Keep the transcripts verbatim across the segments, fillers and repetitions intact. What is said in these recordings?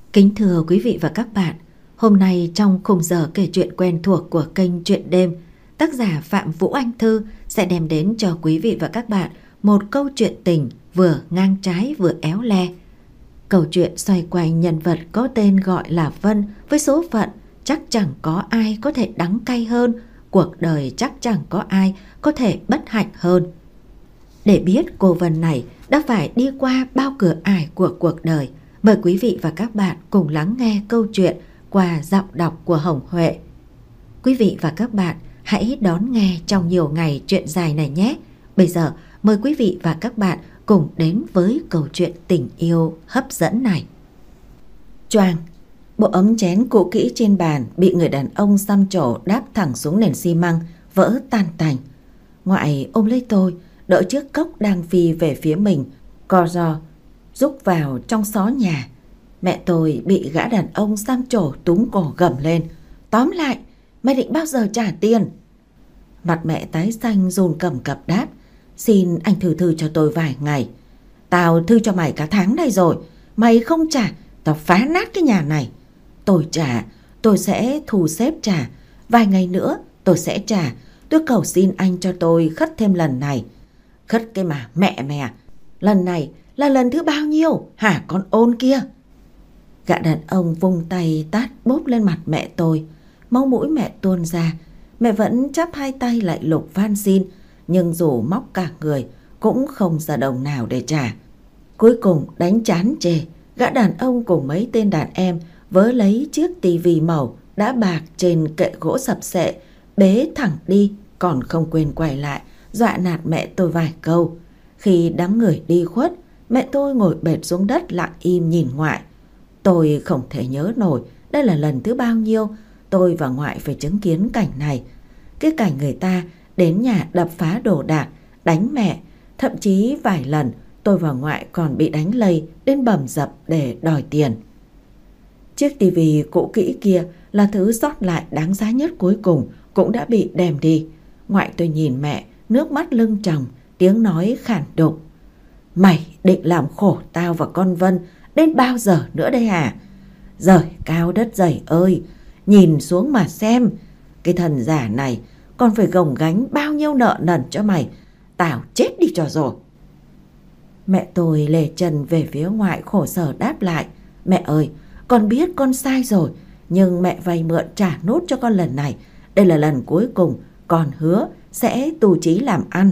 Kính thưa quý vị và các bạn, hôm nay trong khung giờ kể chuyện quen thuộc của kênh Chuyện Đêm, tác giả Phạm Vũ Anh Thư sẽ đem đến cho quý vị và các bạn một câu chuyện tình vừa ngang trái vừa éo le. Câu chuyện xoay quanh nhân vật có tên gọi là Vân với số phận chắc chẳng có ai có thể đắng cay hơn, cuộc đời chắc chẳng có ai có thể bất hạnh hơn. Để biết cô Vân này đã phải đi qua bao cửa ải của cuộc đời, mời quý vị và các bạn cùng lắng nghe câu chuyện qua giọng đọc của Hồng Huệ. Quý vị và các bạn hãy đón nghe trong nhiều ngày chuyện dài này nhé. Bây giờ mời quý vị và các bạn cùng đến với câu chuyện tình yêu hấp dẫn này. Choang, bộ ấm chén cũ kỹ trên bàn bị người đàn ông xăm trổ đáp thẳng xuống nền xi măng, vỡ tan tành. Ngoại ôm lấy tôi, đỡ chiếc cốc đang phi về phía mình, co ro rúc vào trong xó nhà. Mẹ tôi bị gã đàn ông xăm trổ túm cổ gầm lên: "Tóm lại, mày định bao giờ trả tiền?" Mặt mẹ tái xanh run cầm cập đáp: "Xin anh thư thư cho tôi vài ngày." "Tao thư cho mày cả tháng đây rồi, mày không trả, tao phá nát cái nhà này." "Tôi trả, tôi sẽ thu xếp trả, vài ngày nữa tôi sẽ trả, tôi cầu xin anh cho tôi khất thêm lần này." "Khất cái mà mẹ mày à, lần này là lần thứ bao nhiêu hả con ôn kia?" Gã đàn ông vung tay tát bốp lên mặt mẹ tôi. Máu mũi mẹ tuôn ra. Mẹ vẫn chắp hai tay lại lục van xin, nhưng dù móc cả người cũng không ra đồng nào để trả. Cuối cùng đánh chán chê, gã đàn ông cùng mấy tên đàn em vớ lấy chiếc tivi màu đã bạc trên kệ gỗ sập sệ, bế thẳng đi, còn không quên quay lại dọa nạt mẹ tôi vài câu. Khi đám người đi khuất, mẹ tôi ngồi bệt xuống đất lặng im nhìn ngoại. Tôi không thể nhớ nổi đây là lần thứ bao nhiêu tôi và ngoại phải chứng kiến cảnh này. Cái cảnh người ta đến nhà đập phá đồ đạc, đánh mẹ. Thậm chí vài lần tôi và ngoại còn bị đánh lây đến bầm dập để đòi tiền. Chiếc tivi cũ kỹ kia là thứ sót lại đáng giá nhất cuối cùng cũng đã bị đem đi. Ngoại tôi nhìn mẹ, nước mắt lưng tròng, tiếng nói khản đục: "Mày định làm khổ tao và con Vân đến bao giờ nữa đây hả? Giời cao đất dày ơi, nhìn xuống mà xem, cái thần giả này còn phải gồng gánh bao nhiêu nợ nần cho mày, tao chết đi cho rồi." Mẹ tôi lề trần về phía ngoại khổ sở đáp lại: "Mẹ ơi, con biết con sai rồi, nhưng mẹ vay mượn trả nốt cho con lần này. Đây là lần cuối cùng, con hứa sẽ tu chí làm ăn."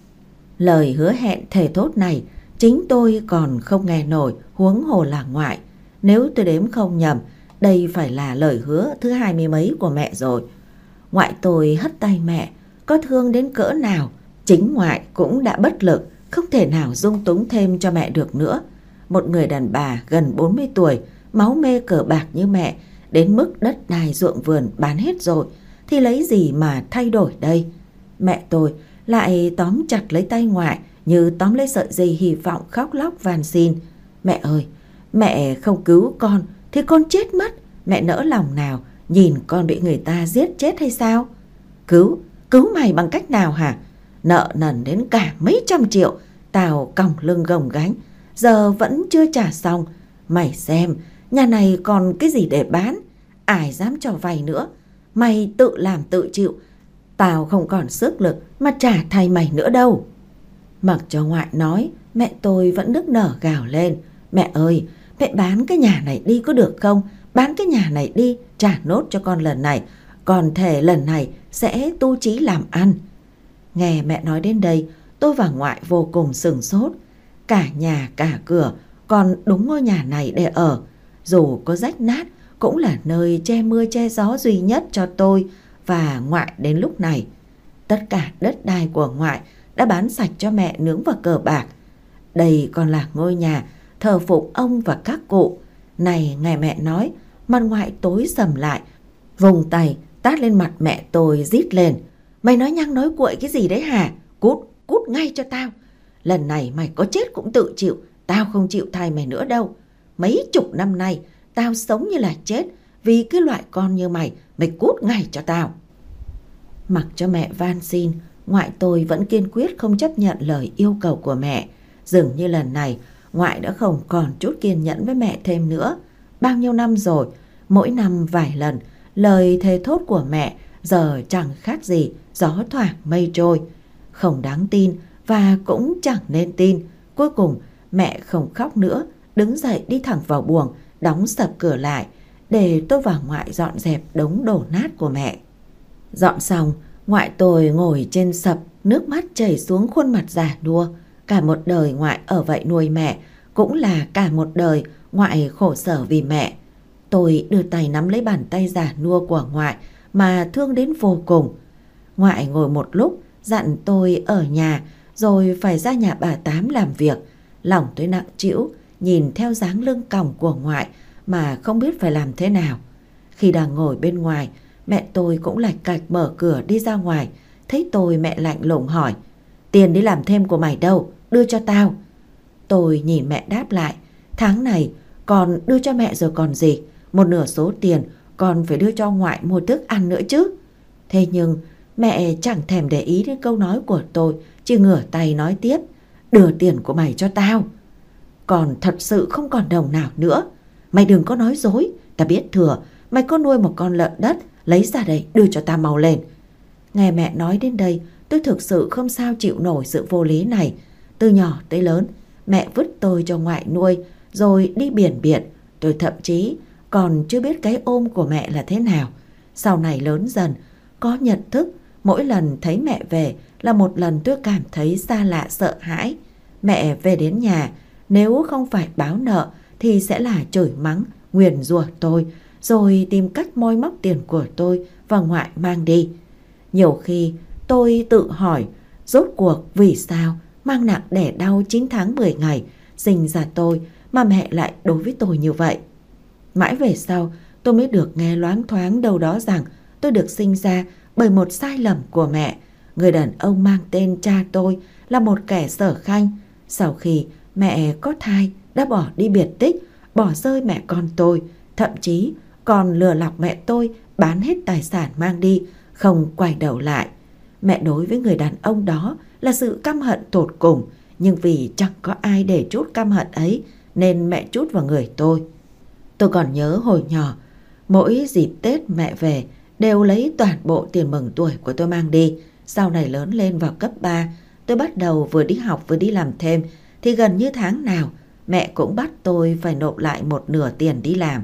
Lời hứa hẹn thề thốt này chính tôi còn không nghe nổi, huống hồ là ngoại. Nếu tôi đếm không nhầm, đây phải là lời hứa thứ hai mươi mấy của mẹ rồi. Ngoại tôi hất tay mẹ, có thương đến cỡ nào, chính ngoại cũng đã bất lực, không thể nào dung túng thêm cho mẹ được nữa. Một người đàn bà gần bốn mươi tuổi, máu mê cờ bạc như mẹ, đến mức đất đai ruộng vườn bán hết rồi, thì lấy gì mà thay đổi đây? Mẹ tôi lại tóm chặt lấy tay ngoại như tóm lấy sợi dây hy vọng, khóc lóc van xin: "Mẹ ơi, mẹ không cứu con thì con chết mất. Mẹ nỡ lòng nào nhìn con bị người ta giết chết hay sao?" "Cứu, cứu mày bằng cách nào hả? Nợ nần đến cả mấy trăm triệu, tao còng lưng gồng gánh, giờ vẫn chưa trả xong. Mày xem, nhà này còn cái gì để bán, ai dám cho vay nữa. Mày tự làm tự chịu, tao không còn sức lực mà trả thay mày nữa đâu." Mặc cho ngoại nói, mẹ tôi vẫn nức nở gào lên: "Mẹ ơi, mẹ bán cái nhà này đi có được không? Bán cái nhà này đi, trả nốt cho con lần này. Còn thề lần này sẽ tu chí làm ăn." Nghe mẹ nói đến đây, tôi và ngoại vô cùng sửng sốt. Cả nhà cả cửa, còn đúng ngôi nhà này để ở. Dù có rách nát, cũng là nơi che mưa che gió duy nhất cho tôi và ngoại đến lúc này. Tất cả đất đai của ngoại đã bán sạch cho mẹ nướng vào cờ bạc. Đây còn là ngôi nhà thờ phụng ông và các cụ. Này nghe mẹ nói, mặt ngoại tối sầm lại, vùng tay tát lên mặt mẹ tôi rít lên: "Mày nói nhăng nói cuội cái gì đấy hả? Cút, cút ngay cho tao. Lần này mày có chết cũng tự chịu, tao không chịu thay mày nữa đâu. Mấy chục năm nay tao sống như là chết vì cái loại con như mày, mày cút ngay cho tao." Mặc cho mẹ van xin, ngoại tôi vẫn kiên quyết không chấp nhận lời yêu cầu của mẹ. Dường như lần này ngoại đã không còn chút kiên nhẫn với mẹ thêm nữa. bao nhiêu năm rồi, mỗi năm vài lần, lời thề thốt của mẹ giờ chẳng khác gì gió thoảng mây trôi. Không đáng tin và cũng chẳng nên tin. Cuối cùng mẹ không khóc nữa, đứng dậy đi thẳng vào buồng, đóng sập cửa lại để tôi và ngoại dọn dẹp đống đổ nát của mẹ. Dọn xong, ngoại tôi ngồi trên sập, nước mắt chảy xuống khuôn mặt già nua. Cả một đời ngoại ở vậy nuôi mẹ, cũng là cả một đời ngoại khổ sở vì mẹ. Tôi đưa tay nắm lấy bàn tay già nua của ngoại mà thương đến vô cùng. Ngoại ngồi một lúc dặn tôi ở nhà rồi phải ra nhà bà Tám làm việc. Lòng tôi nặng trĩu, nhìn theo dáng lưng còng của ngoại mà không biết phải làm thế nào. Khi đang ngồi bên ngoài, mẹ tôi cũng lạch cạch mở cửa đi ra ngoài. Thấy tôi, mẹ lạnh lùng hỏi: tiền đi làm thêm của mày đâu, đưa cho tao. Tôi nhìn mẹ đáp lại: tháng này con đưa cho mẹ rồi còn gì, một nửa số tiền con phải đưa cho ngoại mua thức ăn nữa chứ. Thế nhưng mẹ chẳng thèm để ý đến câu nói của tôi, chỉ ngửa tay nói tiếp: đưa tiền của mày cho tao. Còn thật sự không còn đồng nào nữa. Mày đừng có nói dối, ta biết thừa. Mày có nuôi một con lợn đất, lấy ra đây đưa cho ta mau lên. Nghe mẹ nói đến đây, tôi thực sự không sao chịu nổi sự vô lý này. Từ nhỏ tới lớn, mẹ vứt tôi cho ngoại nuôi rồi đi biển biệt. Tôi thậm chí còn chưa biết cái ôm của mẹ là thế nào. Sau này lớn dần, có nhận thức, mỗi lần thấy mẹ về là một lần tôi cảm thấy xa lạ sợ hãi. Mẹ về đến nhà, nếu không phải báo nợ thì sẽ là chửi mắng, nguyền rủa tôi, rồi tìm cách moi móc tiền của tôi và ngoại mang đi. Nhiều khi tôi tự hỏi, rốt cuộc vì sao mang nặng đẻ đau chín tháng mười ngày sinh ra tôi mà mẹ lại đối với tôi như vậy. Mãi về sau tôi mới được nghe loáng thoáng đâu đó rằng tôi được sinh ra bởi một sai lầm của mẹ. Người đàn ông mang tên cha tôi là một kẻ sở khanh. Sau khi mẹ có thai đã bỏ đi biệt tích, bỏ rơi mẹ con tôi, thậm chí còn lừa lọc mẹ tôi bán hết tài sản mang đi, không quay đầu lại. Mẹ đối với người đàn ông đó là sự căm hận tột cùng, nhưng vì chẳng có ai để trút căm hận ấy nên mẹ trút vào người tôi. Tôi còn nhớ hồi nhỏ, mỗi dịp Tết mẹ về đều lấy toàn bộ tiền mừng tuổi của tôi mang đi. Sau này lớn lên vào cấp ba, tôi bắt đầu vừa đi học vừa đi làm thêm, thì gần như tháng nào mẹ cũng bắt tôi phải nộp lại một nửa tiền đi làm.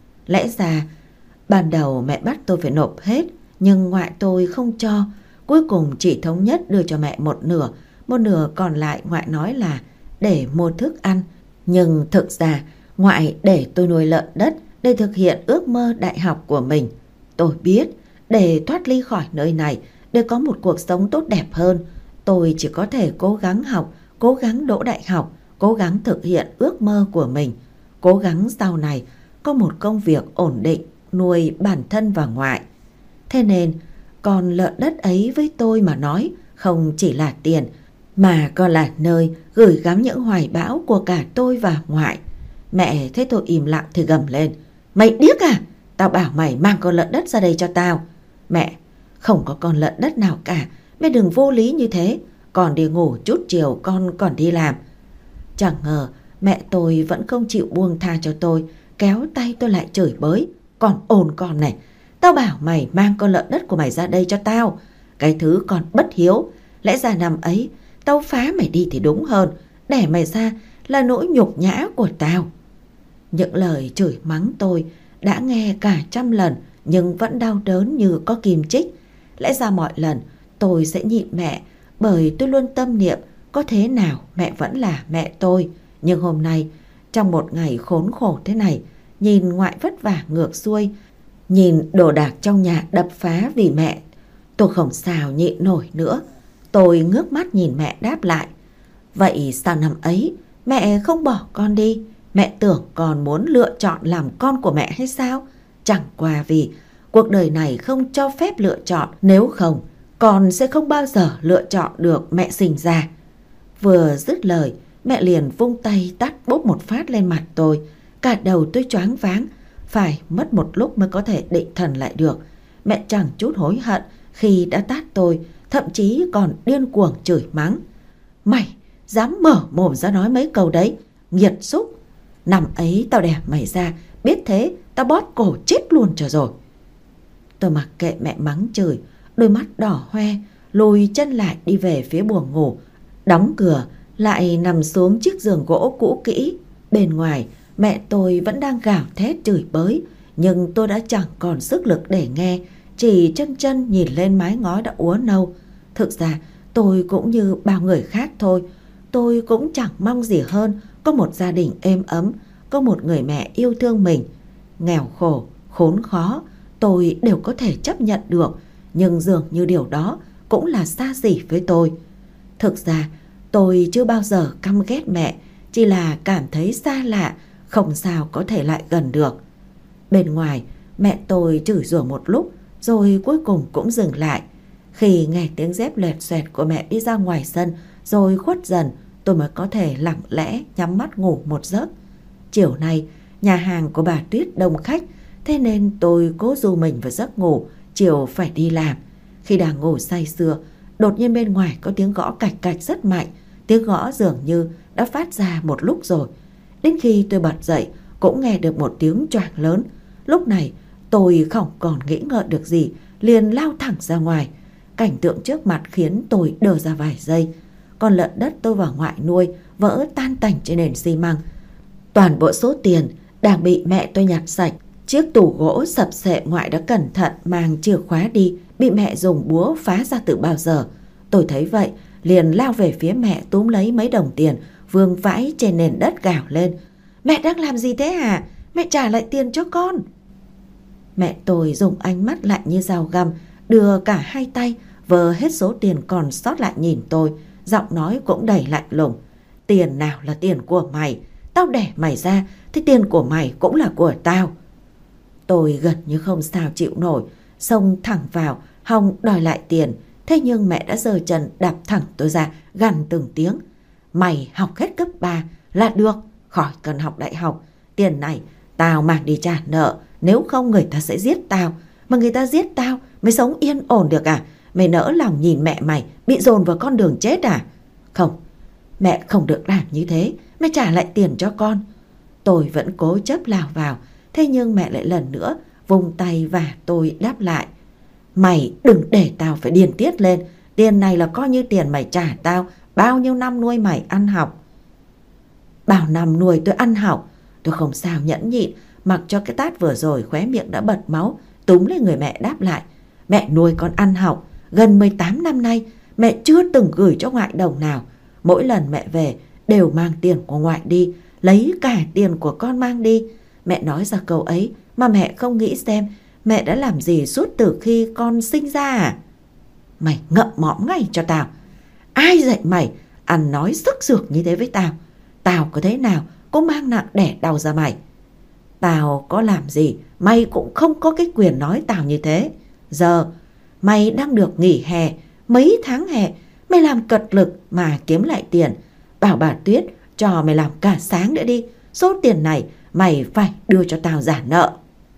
Lẽ ra ban đầu mẹ bắt tôi phải nộp hết, nhưng ngoại tôi không cho. Cuối cùng chỉ thống nhất đưa cho mẹ một nửa, một nửa còn lại ngoại nói là để mua thức ăn. Nhưng thực ra ngoại để tôi nuôi lợn đất để thực hiện ước mơ đại học của mình. Tôi biết để thoát ly khỏi nơi này, để có một cuộc sống tốt đẹp hơn, tôi chỉ có thể cố gắng học, cố gắng đỗ đại học, cố gắng thực hiện ước mơ của mình, cố gắng sau này có một công việc ổn định, nuôi bản thân và ngoại. Thế nên con lợn đất ấy với tôi mà nói không chỉ là tiền, mà còn là nơi gửi gắm những hoài bão của cả tôi và ngoại. Mẹ thấy tôi im lặng thì gầm lên: mày điếc à? Tao bảo mày mang con lợn đất ra đây cho tao. Mẹ, không có con lợn đất nào cả, mẹ đừng vô lý như thế. Còn đi ngủ chút chiều con còn đi làm. Chẳng ngờ mẹ tôi vẫn không chịu buông tha cho tôi, kéo tay tôi lại chửi bới: còn ồn con này, tao bảo mày mang con lợn đất của mày ra đây cho tao. Cái thứ còn bất hiếu, lẽ ra năm ấy tao phá mày đi thì đúng hơn, đẻ mày ra là nỗi nhục nhã của tao. Những lời chửi mắng tôi đã nghe cả trăm lần nhưng vẫn đau đớn như có kim chích. Lẽ ra mọi lần tôi sẽ nhịn mẹ, bởi tôi luôn tâm niệm có thế nào mẹ vẫn là mẹ tôi. Nhưng hôm nay, trong một ngày khốn khổ thế này, nhìn ngoại vất vả ngược xuôi, nhìn đồ đạc trong nhà đập phá vì mẹ, tôi không sao nhịn nổi nữa. Tôi ngước mắt nhìn mẹ đáp lại: vậy sao năm ấy mẹ không bỏ con đi? Mẹ tưởng con muốn lựa chọn làm con của mẹ hay sao? Chẳng qua vì cuộc đời này không cho phép lựa chọn, nếu không con sẽ không bao giờ lựa chọn được mẹ sinh ra. Vừa dứt lời, mẹ liền vung tay tát bốp một phát lên mặt tôi. Cả đầu tôi choáng váng, phải mất một lúc mới có thể định thần lại được. Mẹ chẳng chút hối hận khi đã tát tôi, thậm chí còn điên cuồng chửi mắng: mày dám mở mồm ra nói mấy câu đấy, nghiệt xúc. Năm ấy tao đẻ mày ra biết thế tao bóp cổ chết luôn cho rồi. Tôi mặc kệ mẹ mắng chửi, đôi mắt đỏ hoe, lùi chân lại đi về phía buồng ngủ, đóng cửa, lại nằm xuống chiếc giường gỗ cũ kỹ. Bên ngoài, mẹ tôi vẫn đang gào thét chửi bới, nhưng tôi đã chẳng còn sức lực để nghe, chỉ chân chân nhìn lên mái ngói đã úa nâu. Thực ra, tôi cũng như bao người khác thôi. Tôi cũng chẳng mong gì hơn có một gia đình êm ấm, có một người mẹ yêu thương mình. Nghèo khổ, khốn khó, tôi đều có thể chấp nhận được, nhưng dường như điều đó cũng là xa xỉ với tôi. Thực ra, tôi chưa bao giờ căm ghét mẹ, chỉ là cảm thấy xa lạ, không sao có thể lại gần được. Bên ngoài, mẹ tôi chửi rủa một lúc, rồi cuối cùng cũng dừng lại. Khi nghe tiếng dép loẹt xoẹt của mẹ đi ra ngoài sân, rồi khuất dần, tôi mới có thể lặng lẽ nhắm mắt ngủ một giấc. Chiều nay, nhà hàng của bà Tuyết đông khách, thế nên tôi cố du mình vào giấc ngủ, chiều phải đi làm. Khi đang ngủ say sưa, đột nhiên bên ngoài có tiếng gõ cạch cạch rất mạnh. Tiếng gõ dường như đã phát ra một lúc rồi. Đến khi tôi bật dậy, cũng nghe được một tiếng choàng lớn. Lúc này, tôi không còn nghĩ ngợi được gì, liền lao thẳng ra ngoài. Cảnh tượng trước mặt khiến tôi đờ ra vài giây. Con lợn đất tôi vào ngoại nuôi vỡ tan tành trên nền xi măng. Toàn bộ số tiền đang bị mẹ tôi nhặt sạch. Chiếc tủ gỗ sập xệ ngoại đã cẩn thận mang chìa khóa đi, bị mẹ dùng búa phá ra từ bao giờ. Tôi thấy vậy, liền lao về phía mẹ túm lấy mấy đồng tiền vương vãi trên nền đất gào lên: "Mẹ đang làm gì thế hả? Mẹ trả lại tiền cho con!" Mẹ tôi dùng ánh mắt lạnh như dao găm, đưa cả hai tay vơ hết số tiền còn sót lại nhìn tôi, giọng nói cũng đầy lạnh lùng: "Tiền nào là tiền của mày? Tao đẻ mày ra thì tiền của mày cũng là của tao." Tôi gần như không sao chịu nổi, xông thẳng vào hòng đòi lại tiền. Thế nhưng mẹ đã giơ chân đạp thẳng tôi ra, gằn từng tiếng: "Mày học hết cấp ba là được, khỏi cần học đại học. Tiền này tao mang đi trả nợ, nếu không người ta sẽ giết tao. Mà người ta giết tao mới sống yên ổn được à? Mày nỡ lòng nhìn mẹ mày bị dồn vào con đường chết à? Không, mẹ không được làm như thế, mẹ trả lại tiền cho con." Tôi vẫn cố chấp lao vào, thế nhưng mẹ lại lần nữa vung tay và tôi đáp lại: "Mày đừng để tao phải điên tiết lên, tiền này là coi như tiền mày trả tao bao nhiêu năm nuôi mày ăn học." Bao năm nuôi tôi ăn học, tôi không sao nhẫn nhịn, mặc cho cái tát vừa rồi khóe miệng đã bật máu, túm lấy người mẹ đáp lại: "Mẹ nuôi con ăn học, gần mười tám năm nay mẹ chưa từng gửi cho ngoại đồng nào. Mỗi lần mẹ về đều mang tiền của ngoại đi, lấy cả tiền của con mang đi. Mẹ nói ra câu ấy mà mẹ không nghĩ xem mẹ đã làm gì suốt từ khi con sinh ra à? Mày ngậm mõm ngay cho tao. Ai dạy mày ăn nói sức sược như thế với tao? Tao có thế nào cũng mang nặng đẻ đau ra mày. Tao có làm gì mày cũng không có cái quyền nói tao như thế. Giờ mày đang được nghỉ hè, mấy tháng hè mày làm cật lực mà kiếm lại tiền. Bảo bà Tuyết cho mày làm cả sáng nữa đi, số tiền này mày phải đưa cho tao trả nợ."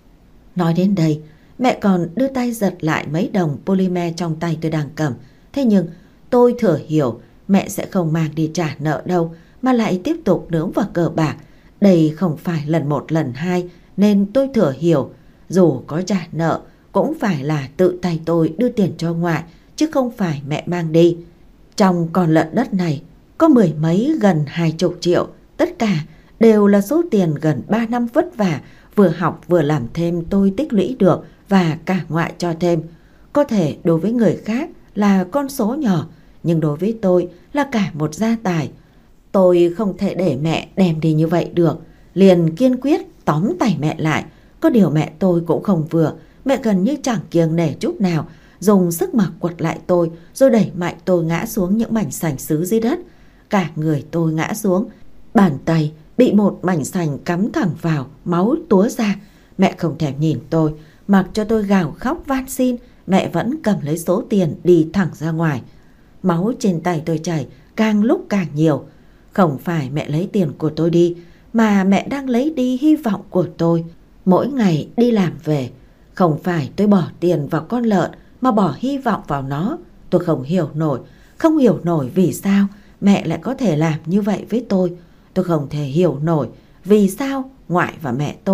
Nói đến đây, mẹ còn đưa tay giật lại mấy đồng polymer trong tay tôi đang cầm. Thế nhưng tôi thừa hiểu mẹ sẽ không mang đi trả nợ đâu, mà lại tiếp tục nướng vào cờ bạc. Đây không phải lần một lần hai, nên tôi thừa hiểu dù có trả nợ cũng phải là tự tay tôi đưa tiền cho ngoại, chứ không phải mẹ mang đi. Trong con lợn đất này có mười mấy gần hai chục triệu, tất cả đều là số tiền gần ba năm vất vả, vừa học vừa làm thêm tôi tích lũy được và cả ngoại cho thêm. Có thể đối với người khác là con số nhỏ, nhưng đối với tôi là cả một gia tài. Tôi không thể để mẹ đem đi như vậy được, liền kiên quyết tóm tay mẹ lại. Có điều mẹ tôi cũng không vừa, mẹ gần như chẳng kiêng nể chút nào, dùng sức mà quật lại tôi, rồi đẩy mạnh tôi ngã xuống những mảnh sành sứ dưới đất. Cả người tôi ngã xuống, bàn tay bị một mảnh sành cắm thẳng vào, máu túa ra. Mẹ không thèm nhìn tôi, mặc cho tôi gào khóc van xin, mẹ vẫn cầm lấy số tiền đi thẳng ra ngoài. Máu trên tay tôi chảy càng lúc càng nhiều. Không phải mẹ lấy tiền của tôi đi, mà mẹ đang lấy đi hy vọng của tôi. Mỗi ngày đi làm về, không phải tôi bỏ tiền vào con lợn, mà bỏ hy vọng vào nó. Tôi không hiểu nổi, không hiểu nổi vì sao mẹ lại có thể làm như vậy với tôi. Tôi không thể hiểu nổi vì sao ngoại và mẹ tôi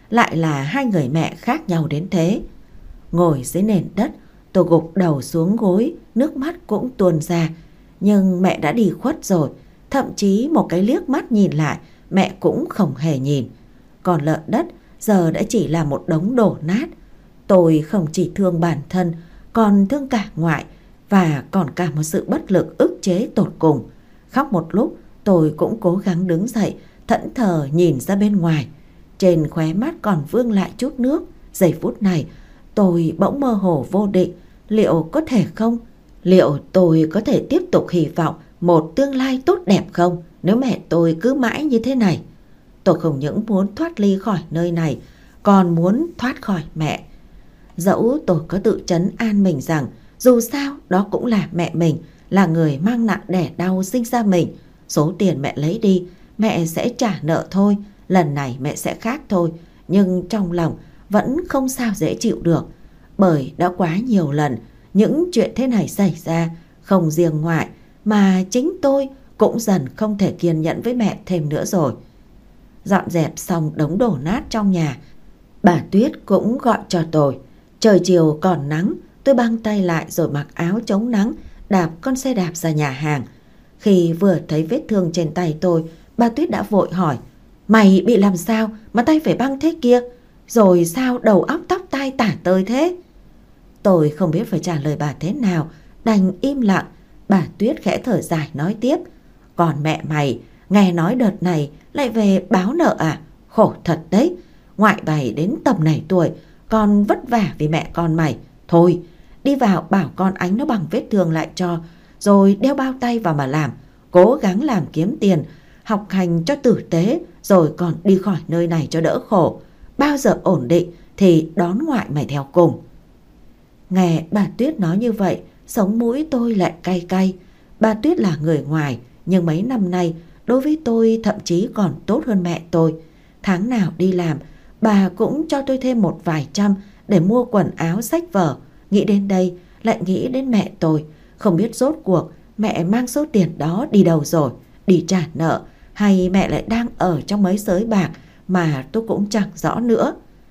lại là hai người mẹ khác nhau đến thế. Ngồi dưới nền đất, tôi gục đầu xuống gối, nước mắt cũng tuôn ra. Nhưng mẹ đã đi khuất rồi, thậm chí một cái liếc mắt nhìn lại mẹ cũng không hề nhìn. Còn lợn đất giờ đã chỉ là một đống đổ nát. Tôi không chỉ thương bản thân, còn thương cả ngoại, và còn cả một sự bất lực ức chế tột cùng. Khóc một lúc, tôi cũng cố gắng đứng dậy, thẫn thờ nhìn ra bên ngoài. Trên khóe mắt còn vương lại chút nước. Giây phút này tôi bỗng mơ hồ vô định. Liệu có thể không? Liệu tôi có thể tiếp tục hy vọng một tương lai tốt đẹp không, nếu mẹ tôi cứ mãi như thế này? Tôi không những muốn thoát ly khỏi nơi này, còn muốn thoát khỏi mẹ. Dẫu tôi có tự trấn an mình rằng dù sao đó cũng là mẹ mình, là người mang nặng đẻ đau sinh ra mình. Số tiền mẹ lấy đi, mẹ sẽ trả nợ thôi. Lần này mẹ sẽ khác thôi. Nhưng trong lòng vẫn không sao dễ chịu được. Bởi đã quá nhiều lần những chuyện thế này xảy ra. Không riêng ngoại, mà chính tôi cũng dần không thể kiên nhẫn với mẹ thêm nữa rồi. Dọn dẹp xong đống đổ nát trong nhà, bà Tuyết cũng gọi cho tôi. Trời chiều còn nắng, tôi băng tay lại rồi mặc áo chống nắng, đạp con xe đạp ra nhà hàng. Khi vừa thấy vết thương trên tay tôi, bà Tuyết đã vội hỏi: "Mày bị làm sao mà tay phải băng thế kia? Rồi sao đầu óc tóc tai tả tơi thế?" Tôi không biết phải trả lời bà thế nào, đành im lặng. Bà Tuyết khẽ thở dài nói tiếp: "Còn mẹ mày, nghe nói đợt này lại về báo nợ à? Khổ thật đấy. Ngoại bày đến tầm này tuổi còn vất vả vì mẹ con mày. Thôi, đi vào bảo con Ánh nó bằng vết thương lại cho, rồi đeo bao tay vào mà làm. Cố gắng làm kiếm tiền, học hành cho tử tế, rồi còn đi khỏi nơi này cho đỡ khổ. Bao giờ ổn định thì đón ngoại mày theo cùng." Nghe bà Tuyết nói như vậy, sống mũi tôi lại cay cay. Bà Tuyết là người ngoài, nhưng mấy năm nay đối với tôi thậm chí còn tốt hơn mẹ tôi. Tháng nào đi làm, bà cũng cho tôi thêm một vài trăm để mua quần áo sách vở. Nghĩ đến đây lại nghĩ đến mẹ tôi. Không biết rốt cuộc mẹ mang số tiền đó đi đâu rồi, đi trả nợ, hay mẹ lại đang ở trong mấy sới bạc mà tôi cũng chẳng rõ nữa.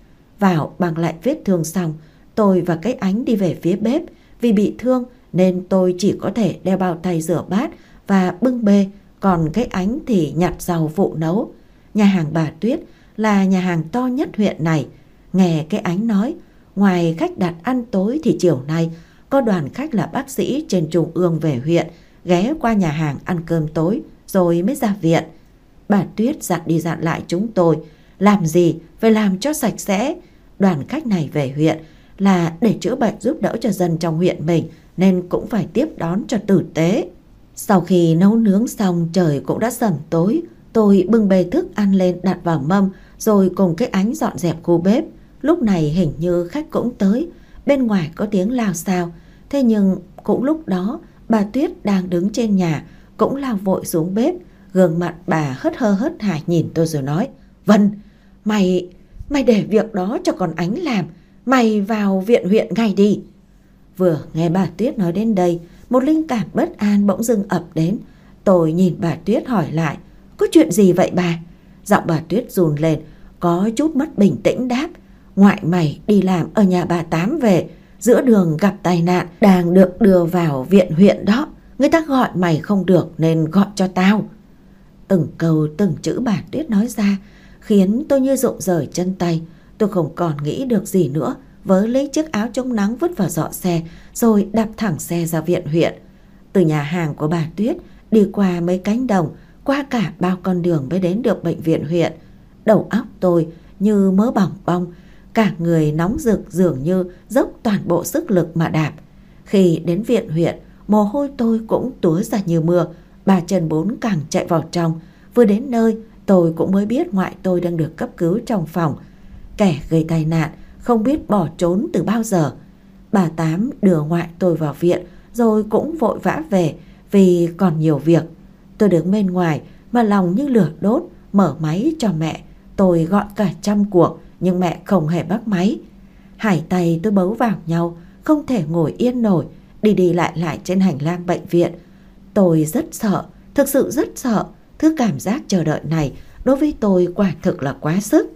Vào bằng lại vết thương xong, tôi và cái Ánh đi về phía bếp. Vì bị thương nên tôi chỉ có thể đeo bao tay rửa bát và bưng bê, còn cái Ánh thì nhặt rau phụ nấu. Nhà hàng bà Tuyết là nhà hàng to nhất huyện này. Nghe cái Ánh nói, ngoài khách đặt ăn tối thì chiều nay có đoàn khách là bác sĩ trên trung ương về huyện, ghé qua nhà hàng ăn cơm tối rồi mới ra viện. Bà Tuyết dặn đi dặn lại chúng tôi, làm gì phải làm cho sạch sẽ. Đoàn khách này về huyện là để chữa bệnh giúp đỡ cho dân trong huyện mình, nên cũng phải tiếp đón cho tử tế. Sau khi nấu nướng xong, trời cũng đã sẩm tối. Tôi bưng bê thức ăn lên đặt vào mâm, rồi cùng cái Ánh dọn dẹp khu bếp. Lúc này hình như khách cũng tới. Bên ngoài có tiếng lao xao. Thế nhưng cũng lúc đó bà Tuyết đang đứng trên nhà cũng lao vội xuống bếp. Gương mặt bà hớt hơ hớt hải nhìn tôi rồi nói: "Vân, mày Mày để việc đó cho con Ánh làm. Mày vào viện huyện ngay đi." Vừa nghe bà Tuyết nói đến đây, một linh cảm bất an bỗng dưng ập đến. Tôi nhìn bà Tuyết hỏi lại: "Có chuyện gì vậy bà?" Giọng bà Tuyết run lên, có chút mất bình tĩnh đáp: "Ngoại mày đi làm ở nhà bà Tám về, giữa đường gặp tai nạn, đang được đưa vào viện huyện đó. Người ta gọi mày không được nên gọi cho tao." Từng câu từng chữ bà Tuyết nói ra khiến tôi như rụng rời chân tay. Tôi không còn nghĩ được gì nữa, vớ lấy chiếc áo chống nắng vứt vào giỏ xe rồi đạp thẳng xe ra viện huyện. Từ nhà hàng của bà Tuyết đi qua mấy cánh đồng, qua cả bao con đường mới đến được bệnh viện huyện. Đầu óc tôi như mớ bỏng bong, cả người nóng rực, dường như dốc toàn bộ sức lực mà đạp. Khi đến viện huyện, mồ hôi tôi cũng túa ra như mưa, ba chân bốn cẳng chạy vào trong. Vừa đến nơi, tôi cũng mới biết ngoại tôi đang được cấp cứu trong phòng. Kẻ gây tai nạn không biết bỏ trốn từ bao giờ. Bà Tám đưa ngoại tôi vào viện rồi cũng vội vã về vì còn nhiều việc. Tôi đứng bên ngoài mà lòng như lửa đốt, mở máy cho mẹ. Tôi gọi cả trăm cuộc nhưng mẹ không hề bắt máy. Hai tay tôi bấu vào nhau, không thể ngồi yên nổi, đi đi lại lại trên hành lang bệnh viện. Tôi rất sợ, thực sự rất sợ. Thứ cảm giác chờ đợi này đối với tôi quả thực là quá sức.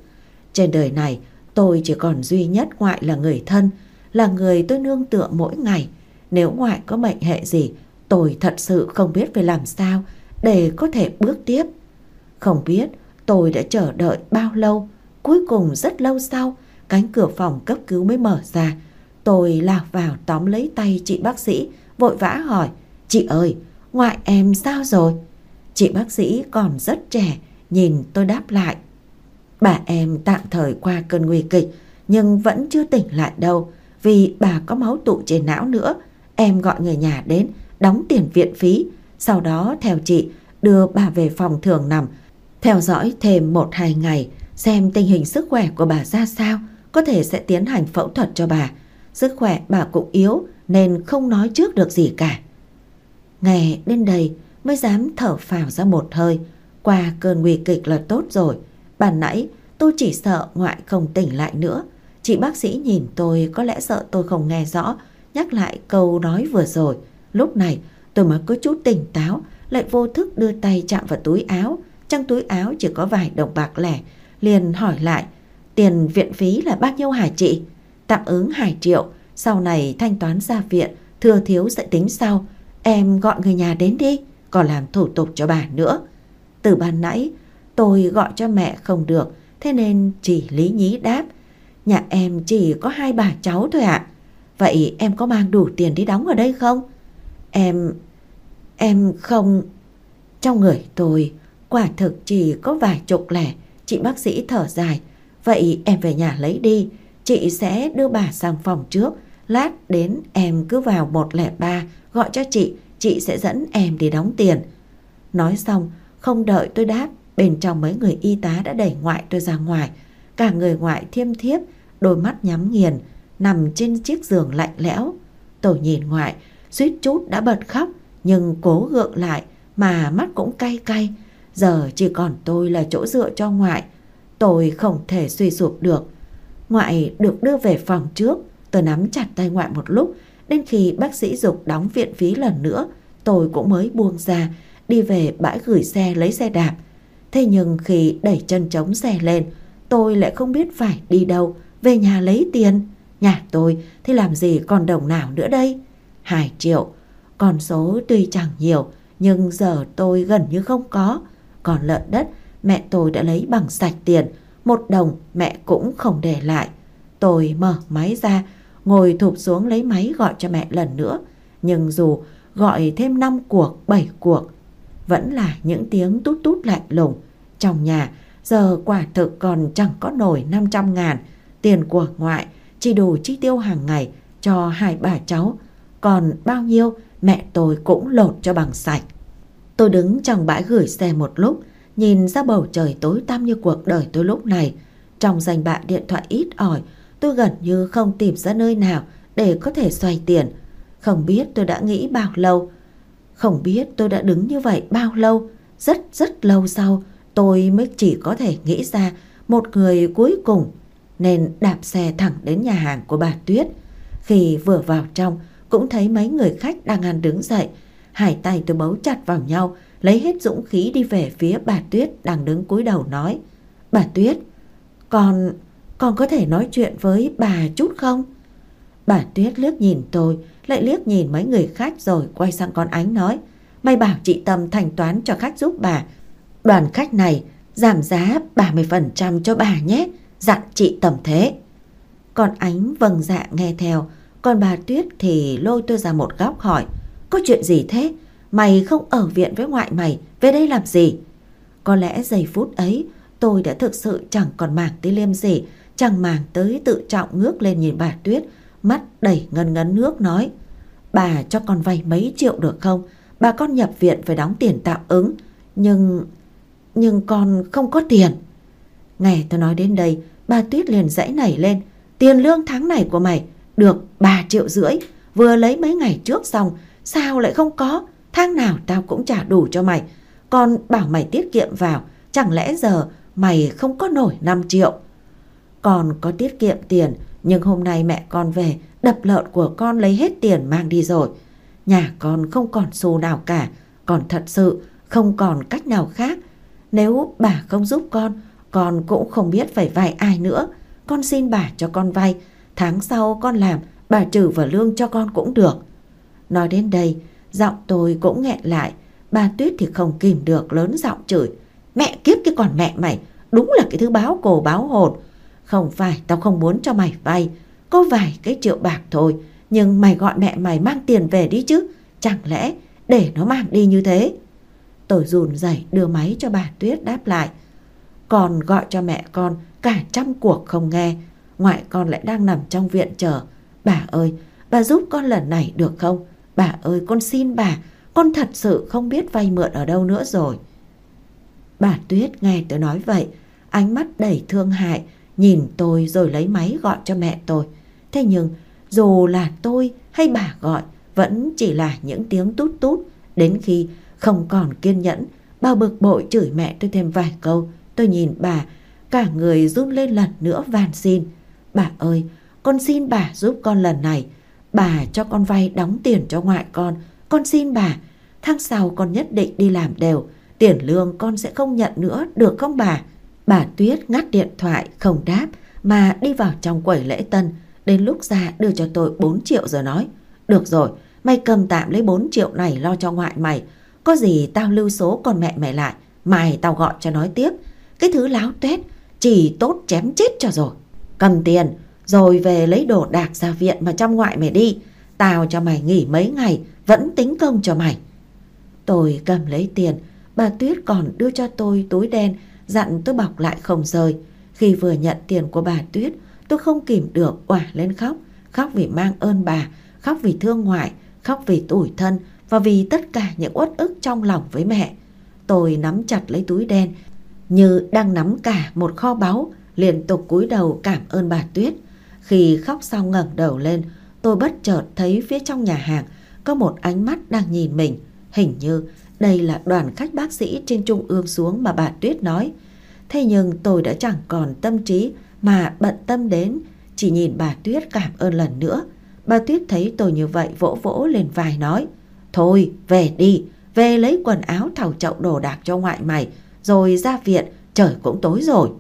Trên đời này tôi chỉ còn duy nhất ngoại là người thân, là người tôi nương tựa mỗi ngày. Nếu ngoại có mệnh hệ gì, tôi thật sự không biết phải làm sao để có thể bước tiếp. Không biết tôi đã chờ đợi bao lâu. Cuối cùng rất lâu sau, cánh cửa phòng cấp cứu mới mở ra. Tôi lao vào tóm lấy tay chị bác sĩ, vội vã hỏi: "Chị ơi, ngoại em sao rồi?" Chị bác sĩ còn rất trẻ, nhìn tôi đáp lại: "Bà em tạm thời qua cơn nguy kịch, nhưng vẫn chưa tỉnh lại đâu, vì bà có máu tụ trên não nữa. Em gọi người nhà đến, đóng tiền viện phí, sau đó theo chị đưa bà về phòng thường nằm, theo dõi thêm một hai ngày, xem tình hình sức khỏe của bà ra sao, có thể sẽ tiến hành phẫu thuật cho bà. Sức khỏe bà cũng yếu nên không nói trước được gì cả." Nghe đến đây mới dám thở phào ra một hơi. Qua cơn nguy kịch là tốt rồi. Ban nãy tôi chỉ sợ ngoại không tỉnh lại nữa. Chị bác sĩ nhìn tôi có lẽ sợ tôi không nghe rõ, nhắc lại câu nói vừa rồi. Lúc này tôi mới có chút tỉnh táo, lại vô thức đưa tay chạm vào túi áo. Trong túi áo chỉ có vài đồng bạc lẻ, liền hỏi lại: "Tiền viện phí là bao nhiêu hả chị?" "Tạm ứng hai triệu, sau này thanh toán ra viện, thừa thiếu sẽ tính sau. Em gọi người nhà đến đi, còn làm thủ tục cho bà nữa." Từ ban nãy tôi gọi cho mẹ không được, thế nên chỉ lý nhí đáp: "Nhà em chỉ có hai bà cháu thôi ạ." "Vậy em có mang đủ tiền đi đóng ở đây không?" Em... em không... Trong người tôi quả thực chỉ có vài chục lẻ. Chị bác sĩ thở dài: "Vậy em về nhà lấy đi, chị sẽ đưa bà sang phòng trước. Lát đến em cứ vào một không ba gọi cho chị, chị sẽ dẫn em đi đóng tiền." Nói xong, không đợi tôi đáp, bên trong mấy người y tá đã đẩy ngoại tôi ra ngoài. Cả người ngoại thiêm thiếp, đôi mắt nhắm nghiền, nằm trên chiếc giường lạnh lẽo. Tôi nhìn ngoại, suýt chút đã bật khóc, nhưng cố gượng lại mà mắt cũng cay cay. Giờ chỉ còn tôi là chỗ dựa cho ngoại. Tôi không thể suy sụp được. Ngoại được đưa về phòng trước. Tôi nắm chặt tay ngoại một lúc, đến khi bác sĩ giục đóng viện phí lần nữa, tôi cũng mới buông ra, đi về bãi gửi xe lấy xe đạp. Thế nhưng khi đẩy chân trống xe lên, tôi lại không biết phải đi đâu, về nhà lấy tiền. Nhà tôi thì làm gì còn đồng nào nữa đây? Hai triệu. Con số tuy chẳng nhiều, nhưng giờ tôi gần như không có. Còn lợn đất, mẹ tôi đã lấy bằng sạch tiền, một đồng mẹ cũng không để lại. Tôi mở máy ra, ngồi thụp xuống lấy máy gọi cho mẹ lần nữa. Nhưng dù gọi thêm năm cuộc, bảy cuộc, vẫn là những tiếng tút tút lạnh lùng. Trong nhà giờ quả thực còn chẳng có nổi năm trăm ngàn. Tiền của ngoại chỉ đủ chi tiêu hàng ngày cho hai bà cháu, còn bao nhiêu mẹ tôi cũng lột cho bằng sạch. Tôi đứng trong bãi gửi xe một lúc, nhìn ra bầu trời tối tăm như cuộc đời tôi lúc này. Trong danh bạ điện thoại ít ỏi, tôi gần như không tìm ra nơi nào để có thể xoay tiền. Không biết tôi đã nghĩ bao lâu, không biết tôi đã đứng như vậy bao lâu. Rất rất lâu sau, tôi mới chỉ có thể nghĩ ra một người cuối cùng, nên đạp xe thẳng đến nhà hàng của bà Tuyết. Khi vừa vào trong, cũng thấy mấy người khách đang ăn đứng dậy. Hai tay tôi bấu chặt vào nhau, lấy hết dũng khí đi về phía bà Tuyết đang đứng cúi đầu nói: "Bà Tuyết, con... con có thể nói chuyện với bà chút không?" Bà Tuyết liếc nhìn tôi, lại liếc nhìn mấy người khách rồi quay sang con Ánh nói: "Mày bảo chị Tâm thanh toán cho khách giúp bà. Đoàn khách này giảm giá ba mươi phần trăm cho bà nhé, dặn chị Tâm thế." Con Ánh vâng dạ nghe theo. Còn bà Tuyết thì lôi tôi ra một góc hỏi: "Có chuyện gì thế? Mày không ở viện với ngoại mày, về đây làm gì?" Có lẽ giây phút ấy tôi đã thực sự chẳng còn màng tới liêm sỉ, chẳng màng tới tự trọng, ngước lên nhìn bà Tuyết, mắt đầy ngấn ngấn nước nói: "Bà cho con vay mấy triệu được không? Bà con nhập viện phải đóng tiền tạm ứng, nhưng... nhưng con không có tiền." Nghe tôi nói đến đây, bà Tuyết liền giãy nảy lên: "Tiền lương tháng này của mày được ba triệu rưỡi, vừa lấy mấy ngày trước xong, sao lại không có? Tháng nào tao cũng trả đủ cho mày. Con bảo mày tiết kiệm vào, chẳng lẽ giờ mày không có nổi năm triệu? Con có tiết kiệm tiền, nhưng hôm nay mẹ con về, đập lợn của con lấy hết tiền mang đi rồi. Nhà con không còn xu nào cả, con thật sự không còn cách nào khác. Nếu bà không giúp con, Con cũng không biết phải vay ai nữa. Con xin bà cho con vay. Tháng sau con làm, bà trừ vào lương cho con cũng được. Nói đến đây, giọng tôi cũng nghẹn lại. Bà Tuyết thì không kìm được, lớn giọng chửi: Mẹ kiếp cái con mẹ mày, đúng là cái thứ báo cổ báo hồn. Không phải tao không muốn cho mày vay, có vài cái triệu bạc thôi, nhưng mày gọi mẹ mày mang tiền về đi chứ. Chẳng lẽ để nó mang đi như thế? Tôi run rẩy đưa máy cho bà Tuyết đáp lại: Con gọi cho mẹ con cả trăm cuộc không nghe. Ngoại con lại đang nằm trong viện chờ. Bà ơi, bà giúp con lần này được không? Bà ơi, con xin bà, con thật sự không biết vay mượn ở đâu nữa rồi. Bà Tuyết nghe tôi nói vậy, ánh mắt đầy thương hại, nhìn tôi rồi lấy máy gọi cho mẹ tôi. Thế nhưng dù là tôi hay bà gọi, vẫn chỉ là những tiếng tút tút. Đến khi không còn kiên nhẫn, bà bực bội chửi mẹ tôi thêm vài câu. Tôi nhìn bà, cả người run lên lần nữa van xin: Bà ơi, con xin bà giúp con lần này. Bà cho con vay đóng tiền cho ngoại con. Con xin bà, tháng sau con nhất định đi làm đều. Tiền lương con sẽ không nhận nữa, được không bà? Bà Tuyết ngắt điện thoại không đáp mà đi vào trong quầy lễ tân. Đến lúc ra đưa cho tôi bốn triệu rồi nói: Được rồi, mày cầm tạm lấy bốn triệu này lo cho ngoại mày. Có gì tao lưu số con mẹ mày lại, mai tao gọi cho nói tiếp. Cái thứ láo tuét, chỉ tốt chém chết cho rồi. Cầm tiền rồi về lấy đồ đạc ra viện mà chăm ngoại mày đi. Tao cho mày nghỉ mấy ngày, vẫn tính công cho mày. Tôi cầm lấy tiền. Bà Tuyết còn đưa cho tôi túi đen, dặn tôi bọc lại không rời. Khi vừa nhận tiền của bà Tuyết, tôi không kìm được òa lên khóc. Khóc vì mang ơn bà, khóc vì thương ngoại, khóc vì tủi thân và vì tất cả những uất ức trong lòng với mẹ. Tôi nắm chặt lấy túi đen như đang nắm cả một kho báu, liên tục cúi đầu cảm ơn bà Tuyết. Khi khóc xong ngẩng đầu lên, tôi bất chợt thấy phía trong nhà hàng có một ánh mắt đang nhìn mình. Hình như đây là đoàn khách bác sĩ trên trung ương xuống mà bà Tuyết nói. Thế nhưng tôi đã chẳng còn tâm trí mà bận tâm đến, chỉ nhìn bà Tuyết cảm ơn lần nữa. Bà Tuyết thấy tôi như vậy vỗ vỗ lên vai nói: Thôi về đi, về lấy quần áo thau chậu đồ đạc cho ngoại mày, rồi ra viện, trời cũng tối rồi.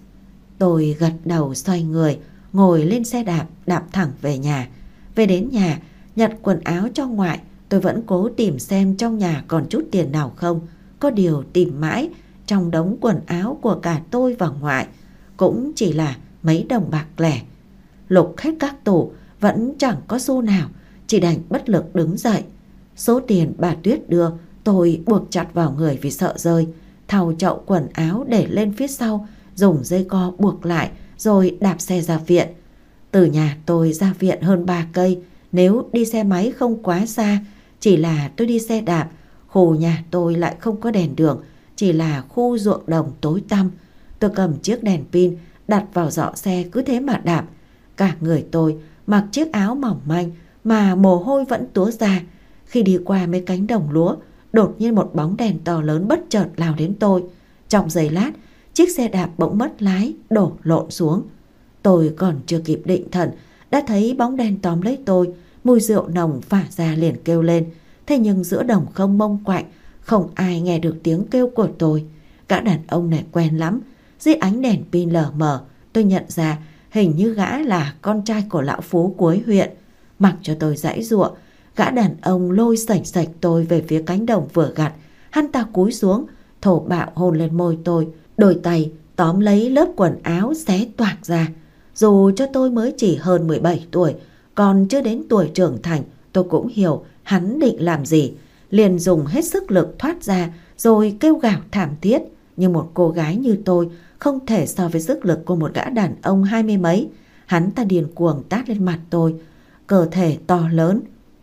Tôi gật đầu xoay người, ngồi lên xe đạp, đạp thẳng về nhà. Về đến nhà, nhặt quần áo cho ngoại, tôi vẫn cố tìm xem trong nhà còn chút tiền nào không. Có điều tìm mãi, trong đống quần áo của cả tôi và ngoại cũng chỉ là mấy đồng bạc lẻ. Lục hết các tủ, vẫn chẳng có xu nào, chỉ đành bất lực đứng dậy. Số tiền bà Tuyết đưa, tôi buộc chặt vào người vì sợ rơi. Thau chậu quần áo để lên phía sau, dùng dây co buộc lại, rồi đạp xe ra viện. Từ nhà tôi ra viện hơn ba cây, nếu đi xe máy không quá xa, chỉ là tôi đi xe đạp. Khu nhà tôi lại không có đèn đường, chỉ là khu ruộng đồng tối tăm. Tôi cầm chiếc đèn pin đặt vào giỏ xe, cứ thế mà đạp. Cả người tôi mặc chiếc áo mỏng manh mà mồ hôi vẫn túa ra. Khi đi qua mấy cánh đồng lúa, đột nhiên một bóng đèn to lớn bất chợt lao đến tôi. Trong giây lát, chiếc xe đạp bỗng mất lái, đổ lộn xuống. Tôi còn chưa kịp định thần, đã thấy bóng đen tóm lấy tôi. Mùi rượu nồng phả ra liền kêu lên. Thế nhưng giữa đồng không mông quạnh, không ai nghe được tiếng kêu của tôi. Gã đàn ông này quen lắm. Dưới ánh đèn pin lờ mờ, tôi nhận ra hình như gã là con trai của lão Phú cuối huyện. Mặc cho tôi giãy giụa, gã đàn ông lôi sảnh sạch tôi về phía cánh đồng vừa gặt. Hắn ta cúi xuống, thổ bạo hôn lên môi tôi, đôi tay tóm lấy lớp quần áo xé toạc ra. Dù cho tôi mới chỉ hơn mười bảy tuổi, còn chưa đến tuổi trưởng thành, tôi cũng hiểu hắn định làm gì. Liền dùng hết sức lực thoát ra, rồi kêu gào thảm thiết. Nhưng một cô gái như tôi không thể so với sức lực của một gã đàn ông hai mươi mấy. Hắn ta điên cuồng tát lên mặt tôi, cơ thể to lớn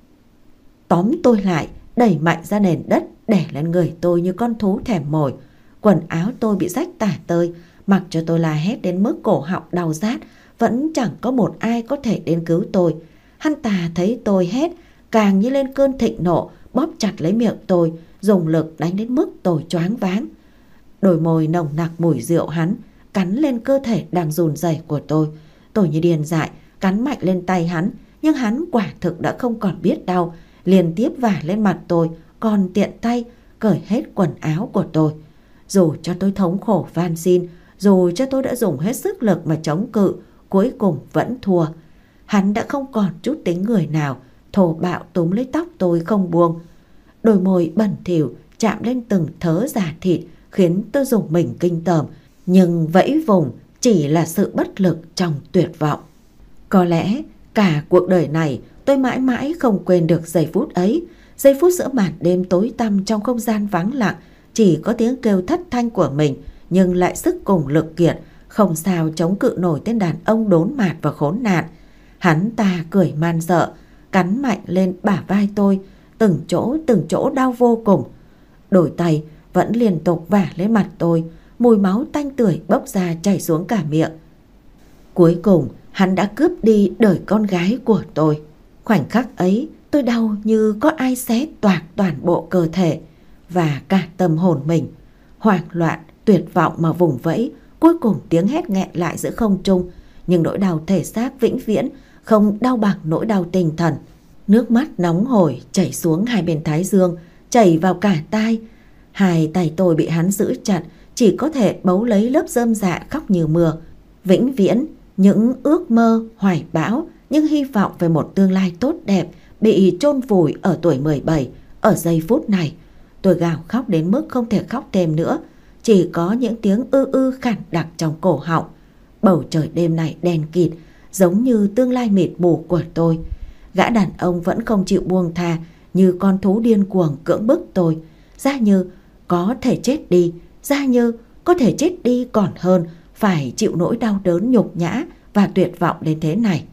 tóm tôi lại, đẩy mạnh ra nền đất, đè lên người tôi như con thú thèm mồi. Quần áo tôi bị rách tả tơi, mặc cho tôi la hét đến mức cổ họng đau rát, vẫn chẳng có một ai có thể đến cứu tôi. Hắn ta thấy tôi hét, càng như lên cơn thịnh nộ, bóp chặt lấy miệng tôi, dùng lực đánh đến mức tôi choáng váng. Đôi môi nồng nặc mùi rượu hắn cắn lên cơ thể đang run rẩy của tôi. Tôi như điên dại cắn mạnh lên tay hắn, nhưng hắn quả thực đã không còn biết đau, liên tiếp vả lên mặt tôi, còn tiện tay cởi hết quần áo của tôi. Dù cho tôi thống khổ van xin, Dù cho tôi đã dùng hết sức lực mà chống cự, cuối cùng vẫn thua. Hắn đã không còn chút tính người nào, thô bạo túm lấy tóc tôi không buông. Đôi môi bẩn thỉu chạm lên từng thớ da thịt khiến tôi dùng mình kinh tởm, nhưng vẫy vùng chỉ là sự bất lực trong tuyệt vọng. Có lẽ cả cuộc đời này tôi mãi mãi không quên được giây phút ấy. Giây phút giữa màn đêm tối tăm trong không gian vắng lặng, chỉ có tiếng kêu thất thanh của mình nhưng lại sức cùng lực kiệt, không sao chống cự nổi tên đàn ông đốn mạt và khốn nạn. Hắn ta cười man dợ, cắn mạnh lên bả vai tôi, từng chỗ từng chỗ đau vô cùng. Đôi tay vẫn liên tục vả lên mặt tôi, mùi máu tanh tưởi bốc ra chảy xuống cả miệng. Cuối cùng hắn đã cướp đi đời con gái của tôi. Khoảnh khắc ấy tôi đau như có ai xé toạc toàn bộ cơ thể và cả tâm hồn mình. Hoảng loạn, tuyệt vọng mà vùng vẫy, cuối cùng tiếng hét nghẹn lại giữa không trung. Nhưng nỗi đau thể xác vĩnh viễn không đau bằng nỗi đau tinh thần. Nước mắt nóng hổi chảy xuống hai bên thái dương, chảy vào cả tai. Hai tay tôi bị hắn giữ chặt, chỉ có thể bấu lấy lớp rơm rạ khóc như mưa. Vĩnh viễn, những ước mơ, hoài bão, những hy vọng về một tương lai tốt đẹp bị chôn vùi ở tuổi mười bảy. Ở giây phút này, tôi gào khóc đến mức không thể khóc thêm nữa. Chỉ có những tiếng ư ư khản đặc trong cổ họng. Bầu trời đêm này đen kịt, giống như tương lai mịt mù của tôi. Gã đàn ông vẫn không chịu buông tha, như con thú điên cuồng cưỡng bức tôi. Giá như có thể chết đi, giá như có thể chết đi còn hơn phải chịu nỗi đau đớn nhục nhã và tuyệt vọng đến thế này.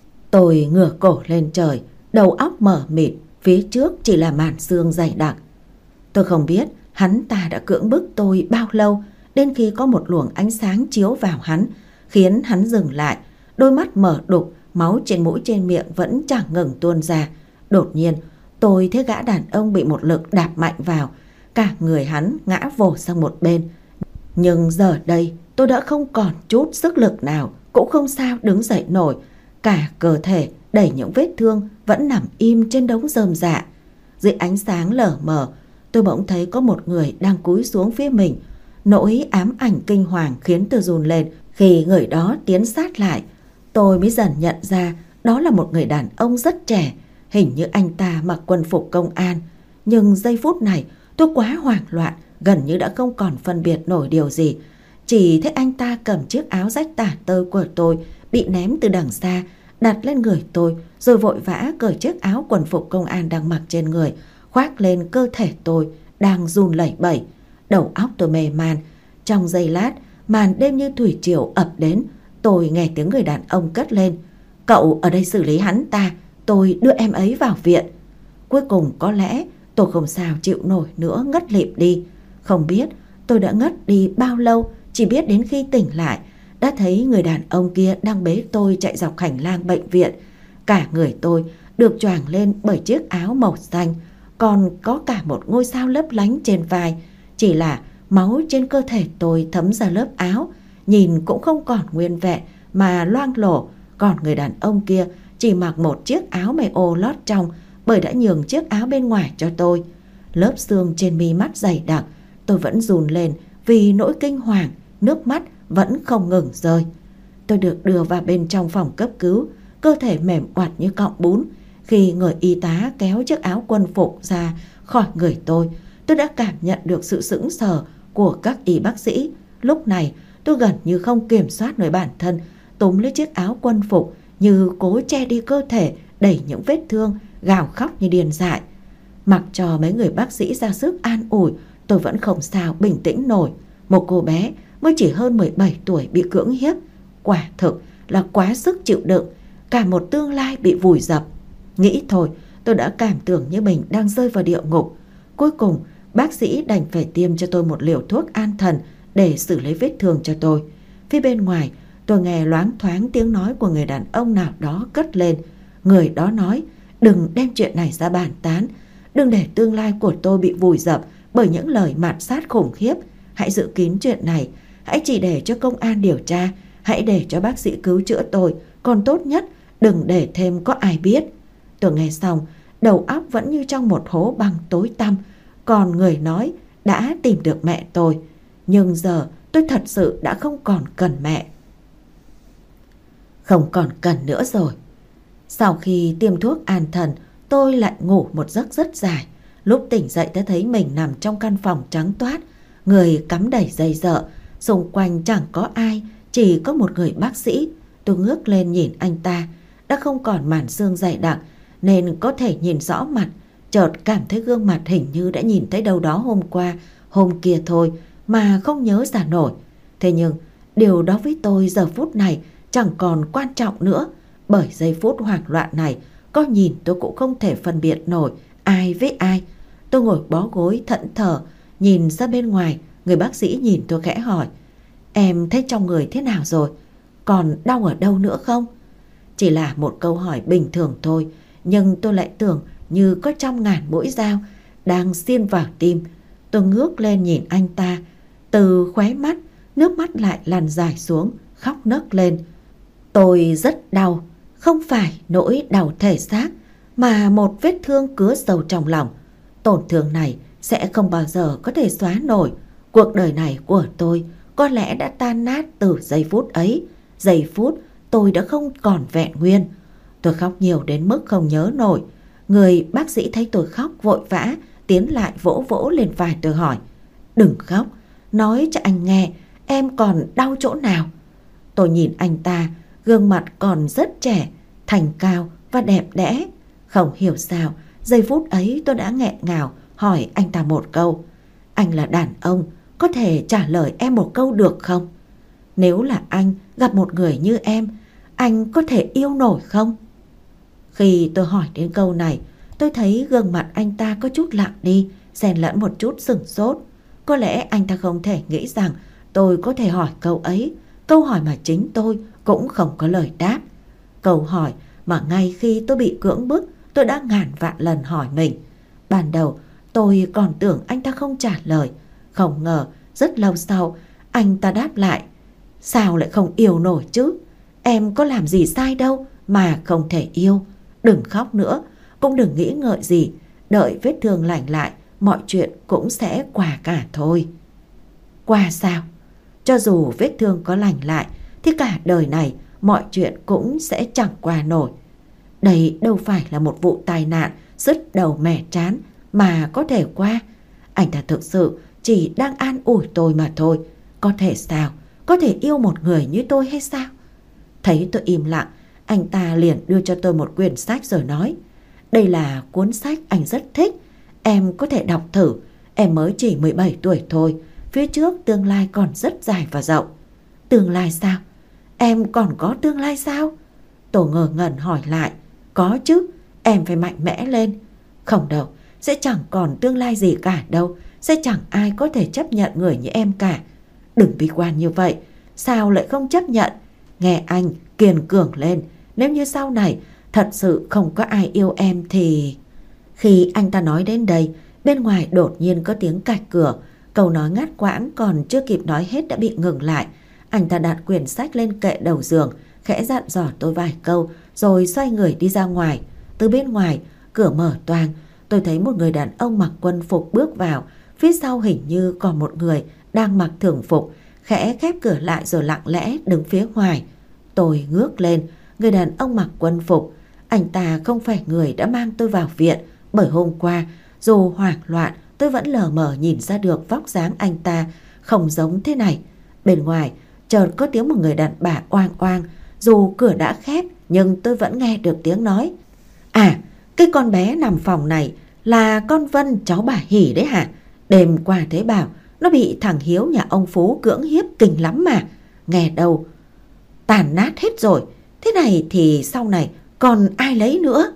Tôi ngửa cổ lên trời, đầu óc mở mịt, phía trước chỉ là màn sương dày đặc. Tôi không biết hắn ta đã cưỡng bức tôi bao lâu, đến khi có một luồng ánh sáng chiếu vào hắn, khiến hắn dừng lại. Đôi mắt mở đục, máu trên mũi trên miệng vẫn chẳng ngừng tuôn ra. Đột nhiên tôi thấy gã đàn ông bị một lực đạp mạnh vào, cả người hắn ngã vồ sang một bên. Nhưng giờ đây tôi đã không còn chút sức lực nào, cũng không sao đứng dậy nổi. Cả cơ thể đầy những vết thương vẫn nằm im trên đống rơm rạ. Dưới ánh sáng lờ mờ, tôi bỗng thấy có một người đang cúi xuống phía mình. Nỗi ám ảnh kinh hoàng khiến tôi run lên. Khi người đó tiến sát lại, tôi mới dần nhận ra đó là một người đàn ông rất trẻ. Hình như anh ta mặc quân phục công an. Nhưng giây phút này tôi quá hoảng loạn, gần như đã không còn phân biệt nổi điều gì. Chỉ thấy anh ta cầm chiếc áo rách tả tơi của tôi bị ném từ đằng xa, đặt lên người tôi, rồi vội vã cởi chiếc áo quần phục công an đang mặc trên người, khoác lên cơ thể tôi đang run lẩy bẩy. Đầu óc tôi mê man. Trong giây lát, màn đêm như thủy triều ập đến. Tôi nghe tiếng người đàn ông cất lên: "Cậu ở đây xử lý hắn ta, tôi đưa em ấy vào viện." Cuối cùng có lẽ tôi không sao chịu nổi nữa, ngất lịm đi. Không biết tôi đã ngất đi bao lâu, chỉ biết đến khi tỉnh lại đã thấy người đàn ông kia đang bế tôi chạy dọc hành lang bệnh viện. Cả người tôi được choàng lên bởi chiếc áo màu xanh, còn có cả một ngôi sao lấp lánh trên vai. Chỉ là máu trên cơ thể tôi thấm ra lớp áo, nhìn cũng không còn nguyên vẹn mà loang lổ. Còn người đàn ông kia chỉ mặc một chiếc áo may ô lót trong, bởi đã nhường chiếc áo bên ngoài cho tôi. Lớp xương trên mi mắt dày đặc, tôi vẫn run lên vì nỗi kinh hoàng, nước mắt vẫn không ngừng rơi. Tôi được đưa vào bên trong phòng cấp cứu, cơ thể mềm oặt như cọng bún. Khi người y tá kéo chiếc áo quân phục ra khỏi người tôi, tôi đã cảm nhận được sự sững sờ của các y bác sĩ. Lúc này tôi gần như không kiểm soát nổi bản thân, túm lấy chiếc áo quân phục như cố che đi cơ thể đầy những vết thương, gào khóc như điên dại. Mặc cho mấy người bác sĩ ra sức an ủi, tôi vẫn không sao bình tĩnh nổi. Một cô bé mới chỉ hơn mười bảy tuổi bị cưỡng hiếp, quả thực là quá sức chịu đựng. Cả một tương lai bị vùi dập. Nghĩ thôi tôi đã cảm tưởng như mình đang rơi vào địa ngục. Cuối cùng bác sĩ đành phải tiêm cho tôi một liều thuốc an thần để xử lý vết thương cho tôi. Phía bên ngoài tôi nghe loáng thoáng tiếng nói của người đàn ông nào đó cất lên. Người đó nói: "Đừng đem chuyện này ra bàn tán, đừng để tương lai của tôi bị vùi dập bởi những lời mạt sát khủng khiếp. Hãy giữ kín chuyện này, hãy chỉ để cho công an điều tra, hãy để cho bác sĩ cứu chữa tôi, còn tốt nhất đừng để thêm có ai biết." Tôi nghe xong, đầu óc vẫn như trong một hố băng tối tăm. Còn người nói đã tìm được mẹ tôi, nhưng giờ tôi thật sự đã không còn cần mẹ. Không còn cần nữa rồi. Sau khi tiêm thuốc an thần, tôi lại ngủ một giấc rất dài. Lúc tỉnh dậy tôi thấy mình nằm trong căn phòng trắng toát, người cắm đầy dây dợ, xung quanh chẳng có ai, chỉ có một người bác sĩ. Tôi ngước lên nhìn anh ta, đã không còn màn xương dày đặc nên có thể nhìn rõ mặt. Chợt cảm thấy gương mặt hình như đã nhìn thấy đâu đó hôm qua, hôm kia thôi mà không nhớ ra nổi. Thế nhưng điều đó với tôi giờ phút này chẳng còn quan trọng nữa, bởi giây phút hoảng loạn này có nhìn tôi cũng không thể phân biệt nổi ai với ai. Tôi ngồi bó gối thẫn thờ nhìn ra bên ngoài. Người bác sĩ nhìn tôi khẽ hỏi: "Em thấy trong người thế nào rồi? Còn đau ở đâu nữa không?" Chỉ là một câu hỏi bình thường thôi, nhưng tôi lại tưởng như có trăm ngàn mũi dao đang xiên vào tim. Tôi ngước lên nhìn anh ta, từ khóe mắt nước mắt lại lăn dài xuống, khóc nấc lên. Tôi rất đau, không phải nỗi đau thể xác, mà một vết thương cứa sâu trong lòng. Tổn thương này sẽ không bao giờ có thể xóa nổi. Cuộc đời này của tôi có lẽ đã tan nát từ giây phút ấy. Giây phút tôi đã không còn vẹn nguyên. Tôi khóc nhiều đến mức không nhớ nổi. Người bác sĩ thấy tôi khóc vội vã tiến lại vỗ vỗ lên vai tôi hỏi: "Đừng khóc, nói cho anh nghe em còn đau chỗ nào?" Tôi nhìn anh ta, gương mặt còn rất trẻ, thành cao và đẹp đẽ. Không hiểu sao giây phút ấy tôi đã nghẹn ngào hỏi anh ta một câu: "Anh là đàn ông, có thể trả lời em một câu được không? Nếu là anh gặp một người như em, anh có thể yêu nổi không?" Khi tôi hỏi đến câu này, tôi thấy gương mặt anh ta có chút lặng đi, xen lẫn một chút sửng sốt. Có lẽ anh ta không thể nghĩ rằng tôi có thể hỏi câu ấy, câu hỏi mà chính tôi cũng không có lời đáp. Câu hỏi mà ngay khi tôi bị cưỡng bức, tôi đã ngàn vạn lần hỏi mình. Ban đầu tôi còn tưởng anh ta không trả lời, không ngờ rất lâu sau anh ta đáp lại: "Sao lại không yêu nổi chứ? Em có làm gì sai đâu mà không thể yêu. Đừng khóc nữa, cũng đừng nghĩ ngợi gì. Đợi vết thương lành lại, mọi chuyện cũng sẽ qua cả thôi." Qua sao? Cho dù vết thương có lành lại thì cả đời này mọi chuyện cũng sẽ chẳng qua nổi. Đây đâu phải là một vụ tai nạn sứt đầu mẻ trán mà có thể qua. Anh ta thực sự chỉ đang an ủi tôi mà thôi. Có thể sao? Có thể yêu một người như tôi hay sao? Thấy tôi im lặng, anh ta liền đưa cho tôi một quyển sách rồi nói: "Đây là cuốn sách anh rất thích, em có thể đọc thử. Em mới chỉ mười bảy tuổi thôi, phía trước tương lai còn rất dài và rộng." Tương lai sao? Em còn có tương lai sao? Tôi ngờ ngẩn hỏi lại. Có chứ, em phải mạnh mẽ lên. Không đâu, sẽ chẳng còn tương lai gì cả đâu. Sẽ chẳng ai có thể chấp nhận người như em cả. Đừng bi quan như vậy. Sao lại không chấp nhận? Nghe anh, kiên cường lên. Nếu như sau này thật sự không có ai yêu em thì... Khi anh ta nói đến đây, bên ngoài đột nhiên có tiếng cạch cửa. Câu nói ngắt quãng còn chưa kịp nói hết đã bị ngừng lại. Anh ta đặt quyển sách lên kệ đầu giường, khẽ dặn dò tôi vài câu rồi xoay người đi ra ngoài. Từ bên ngoài, cửa mở toang, tôi thấy một người đàn ông mặc quân phục bước vào. Phía sau hình như còn một người đang mặc thường phục, khẽ khép cửa lại rồi lặng lẽ đứng phía ngoài. Tôi ngước lên, người đàn ông mặc quân phục. Anh ta không phải người đã mang tôi vào viện, bởi hôm qua dù hoảng loạn tôi vẫn lờ mờ nhìn ra được vóc dáng anh ta không giống thế này. Bên ngoài chợt có tiếng một người đàn bà oang oang. Dù cửa đã khép nhưng tôi vẫn nghe được tiếng nói: "À, cái con bé nằm phòng này là con Vân, cháu bà Hỷ đấy hả? Đêm qua thấy bảo nó bị thằng Hiếu nhà ông Phú cưỡng hiếp kinh lắm mà. Nghe đâu tàn nát hết rồi. Thế này thì sau này còn ai lấy nữa?"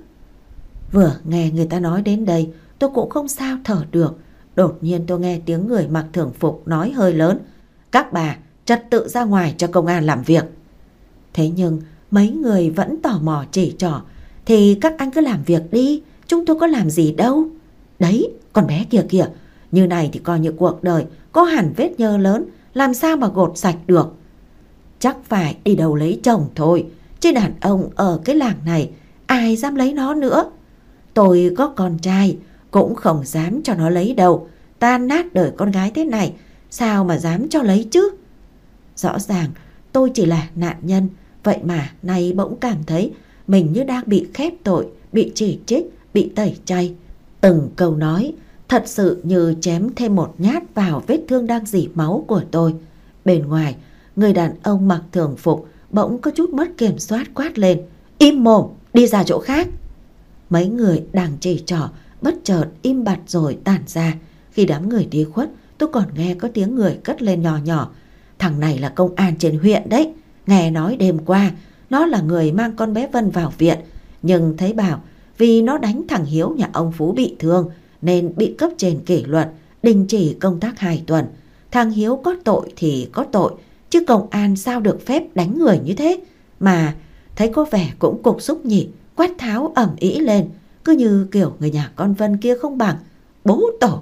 Vừa nghe người ta nói đến đây, tôi cũng không sao thở được. Đột nhiên tôi nghe tiếng người mặc thường phục nói hơi lớn: "Các bà trật tự ra ngoài cho công an làm việc." Thế nhưng mấy người vẫn tò mò chỉ trỏ: "Thì các anh cứ làm việc đi, chúng tôi có làm gì đâu." "Đấy, con bé kìa kìa, như này thì coi như cuộc đời có hẳn vết nhơ lớn, làm sao mà gột sạch được." Chắc phải đi đâu lấy chồng thôi, chứ đàn ông ở cái làng này ai dám lấy nó nữa. Tôi có con trai cũng không dám cho nó lấy đâu. Tan nát đời con gái thế này, sao mà dám cho lấy chứ? Rõ ràng tôi chỉ là nạn nhân, vậy mà nay bỗng cảm thấy mình như đang bị khép tội, bị chỉ trích, bị tẩy chay. Từng câu nói thật sự như chém thêm một nhát vào vết thương đang rỉ máu của tôi. Bên ngoài, người đàn ông mặc thường phục bỗng có chút mất kiểm soát quát lên: Im mồm, đi ra chỗ khác. Mấy người đang chỉ trỏ bất chợt im bặt rồi tản ra. Khi đám người đi khuất, tôi còn nghe có tiếng người cất lên nhỏ nhỏ: Thằng này là công an trên huyện đấy. Nghe nói đêm qua nó là người mang con bé Vân vào viện, nhưng thấy bảo vì nó đánh thằng Hiếu nhà ông Phú bị thương nên bị cấp trên kỷ luật, đình chỉ công tác hai tuần. Thằng Hiếu có tội thì có tội, chứ công an sao được phép đánh người như thế. Mà thấy có vẻ cũng cục xúc nhỉ, quát tháo ầm ĩ lên, cứ như kiểu người nhà con Vân kia không bằng. Bố tổ!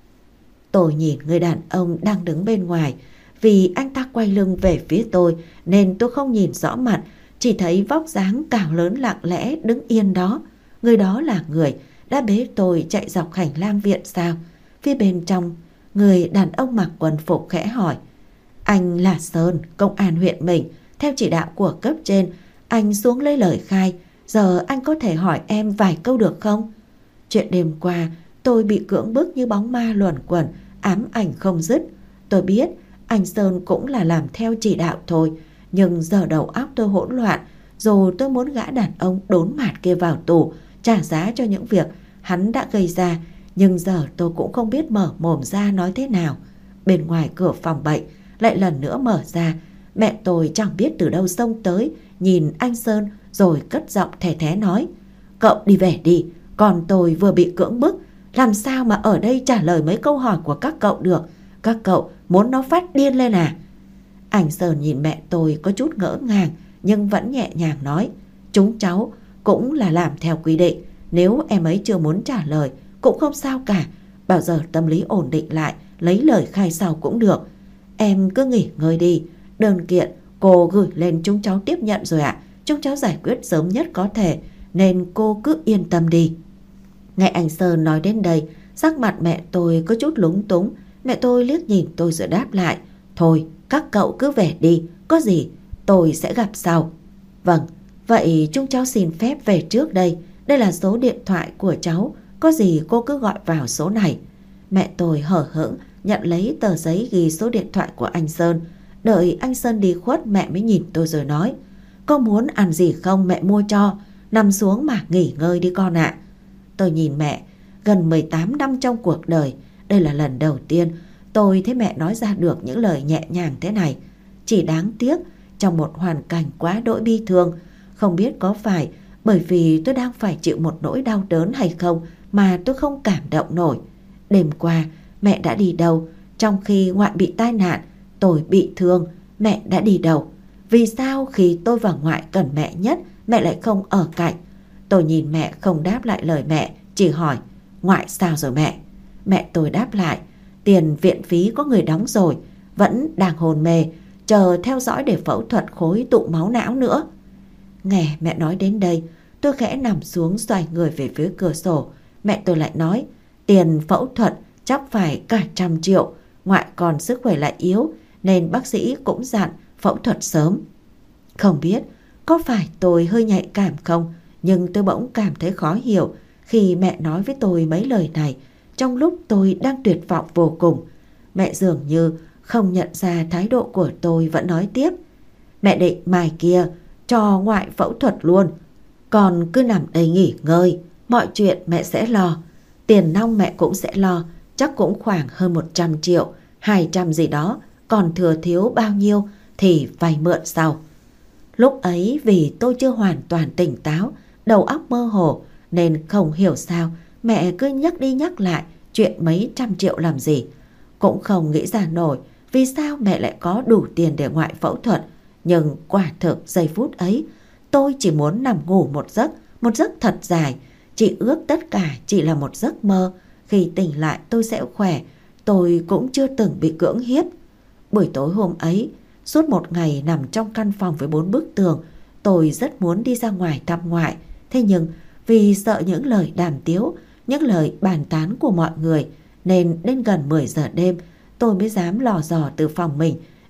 Tôi nhìn người đàn ông đang đứng bên ngoài. Vì anh ta quay lưng về phía tôi nên tôi không nhìn rõ mặt, chỉ thấy vóc dáng cao lớn lặng lẽ đứng yên đó. Người đó là người đã bế tôi chạy dọc hành lang viện sao? Phía bên trong, người đàn ông mặc quần phục khẽ hỏi: Anh là Sơn, công an huyện mình. Theo chỉ đạo của cấp trên, anh xuống lấy lời khai. Giờ anh có thể hỏi em vài câu được không? Chuyện đêm qua tôi bị cưỡng bức như bóng ma luẩn quẩn, ám ảnh không dứt. Tôi biết anh Sơn cũng là làm theo chỉ đạo thôi, nhưng giờ đầu óc tôi hỗn loạn. Dù tôi muốn gã đàn ông đốn mạt kia vào tù, trả giá cho những việc hắn đã gây ra, nhưng giờ tôi cũng không biết mở mồm ra nói thế nào. Bên ngoài cửa phòng bệnh lại lần nữa mở ra. Mẹ tôi chẳng biết từ đâu xông tới, nhìn anh Sơn rồi cất giọng thè thé nói: Cậu đi về đi, còn tôi vừa bị cưỡng bức, làm sao mà ở đây trả lời mấy câu hỏi của các cậu được. Các cậu muốn nó phát điên lên à? Anh Sơn nhìn mẹ tôi có chút ngỡ ngàng, nhưng vẫn nhẹ nhàng nói: Chúng cháu cũng là làm theo quy định. Nếu em ấy chưa muốn trả lời cũng không sao cả. Bao giờ tâm lý ổn định lại, lấy lời khai sau cũng được. Em cứ nghỉ ngơi đi. Đơn kiện cô gửi lên chúng cháu tiếp nhận rồi ạ. Chúng cháu giải quyết sớm nhất có thể, nên cô cứ yên tâm đi. Nghe anh Sơn nói đến đây, sắc mặt mẹ tôi có chút lúng túng. Mẹ tôi liếc nhìn tôi rồi đáp lại: Thôi các cậu cứ về đi, có gì tôi sẽ gặp sau. Vâng, vậy chúng cháu xin phép về trước đây. Đây là số điện thoại của cháu, có gì cô cứ gọi vào số này. Mẹ tôi hở hững nhận lấy tờ giấy ghi số điện thoại của anh Sơn. Đợi anh Sơn đi khuất, mẹ mới nhìn tôi rồi nói: Có muốn ăn gì không mẹ mua cho. Nằm xuống mà nghỉ ngơi đi con ạ. Tôi nhìn mẹ. Gần mười tám năm trong cuộc đời, đây là lần đầu tiên tôi thấy mẹ nói ra được những lời nhẹ nhàng thế này. Chỉ đáng tiếc trong một hoàn cảnh quá đỗi bi thương. Không biết có phải bởi vì tôi đang phải chịu một nỗi đau đớn hay không mà tôi không cảm động nổi. Đêm qua mẹ đã đi đâu? Trong khi ngoại bị tai nạn, tôi bị thương, mẹ đã đi đâu? Vì sao khi tôi và ngoại cần mẹ nhất, mẹ lại không ở cạnh? Tôi nhìn mẹ không đáp lại lời mẹ, chỉ hỏi: Ngoại sao rồi mẹ? Mẹ tôi đáp lại: Tiền viện phí có người đóng rồi, vẫn đang hôn mê, chờ theo dõi để phẫu thuật khối tụ máu não nữa. Nghe mẹ nói đến đây, tôi khẽ nằm xuống xoay người về phía cửa sổ. Mẹ tôi lại nói: Tiền phẫu thuật chắc phải cả trăm triệu, ngoại còn sức khỏe lại yếu, nên bác sĩ cũng dặn phẫu thuật sớm. Không biết có phải tôi hơi nhạy cảm không, nhưng tôi bỗng cảm thấy khó hiểu khi mẹ nói với tôi mấy lời này trong lúc tôi đang tuyệt vọng vô cùng. Mẹ dường như không nhận ra thái độ của tôi, vẫn nói tiếp: Mẹ định mai kia cho ngoại phẫu thuật luôn, còn cứ nằm đây nghỉ ngơi, mọi chuyện mẹ sẽ lo. Tiền nong mẹ cũng sẽ lo, chắc cũng khoảng hơn một trăm triệu, hai trăm gì đó, còn thừa thiếu bao nhiêu thì vay mượn sau. Lúc ấy vì tôi chưa hoàn toàn tỉnh táo, đầu óc mơ hồ, nên không hiểu sao mẹ cứ nhắc đi nhắc lại chuyện mấy trăm triệu làm gì. Cũng không nghĩ ra nổi vì sao mẹ lại có đủ tiền để ngoại phẫu thuật. Nhưng quả thực giây phút ấy tôi chỉ muốn nằm ngủ một giấc, một giấc thật dài. Chỉ ước tất cả chỉ là một giấc mơ. Khi tỉnh lại tôi sẽ khỏe. Tôi cũng chưa từng bị cưỡng hiếp. Buổi tối hôm ấy, suốt một ngày nằm trong căn phòng với bốn bức tường, tôi rất muốn đi ra ngoài thăm ngoại. Thế nhưng vì sợ những lời đàm tiếu, những lời bàn tán của mọi người, nên đến gần mười giờ đêm tôi mới dám lò dò từ phòng mình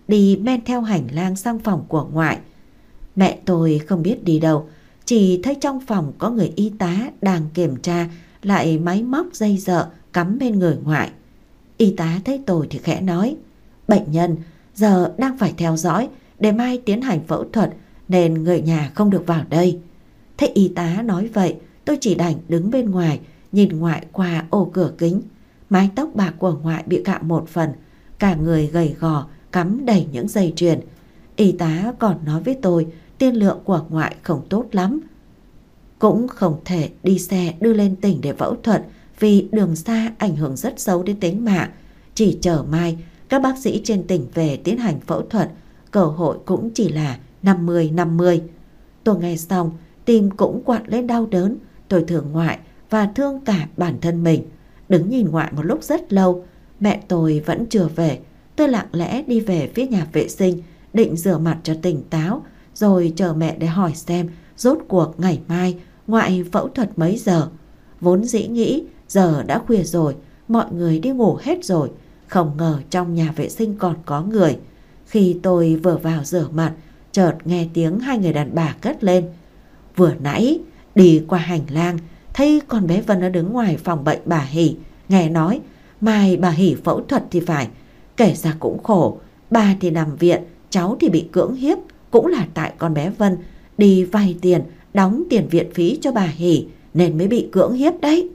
đi men theo hành lang sang phòng của ngoại. Mẹ tôi không biết đi đâu, chỉ thấy trong phòng có người y tá đang kiểm tra lại máy móc dây dợ cắm bên người ngoại. Y tá thấy tôi thì khẽ nói: bệnh nhân giờ đang phải theo dõi để mai tiến hành phẫu thuật nên người nhà không được vào đây. Thế y tá nói vậy, tôi chỉ đành đứng bên ngoài nhìn ngoại qua ô cửa kính. Mái tóc bạc của ngoại bị cạo một phần, cả người gầy gò cắm đầy những dây chuyền. Y tá còn nói với tôi tiên lượng của ngoại không tốt lắm, cũng không thể đi xe đưa lên tỉnh để phẫu thuật vì đường xa ảnh hưởng rất xấu đến tính mạng. Chỉ chờ mai các bác sĩ trên tỉnh về tiến hành phẫu thuật, cơ hội cũng chỉ là năm mươi năm mươi. Tôi nghe xong tim cũng quặn lên đau đớn. Tôi thương ngoại và thương cả bản thân mình. Đứng nhìn ngoại một lúc rất lâu. Mẹ tôi vẫn chưa về. Tôi lặng lẽ đi về phía nhà vệ sinh, định rửa mặt cho tỉnh táo rồi chờ mẹ để hỏi xem rốt cuộc ngày mai ngoại phẫu thuật mấy giờ. Vốn dĩ nghĩ giờ đã khuya rồi, mọi người đi ngủ hết rồi, không ngờ trong nhà vệ sinh còn có người. Khi tôi vừa vào rửa mặt, chợt nghe tiếng hai người đàn bà cất lên: vừa nãy đi qua hành lang thấy con bé Vân nó đứng ngoài phòng bệnh bà Hỷ, nghe nói mai bà Hỷ phẫu thuật thì phải. Kể ra cũng khổ, bà thì nằm viện, cháu thì bị cưỡng hiếp, cũng là tại con bé Vân đi vay tiền đóng tiền viện phí cho bà Hỷ nên mới bị cưỡng hiếp đấy.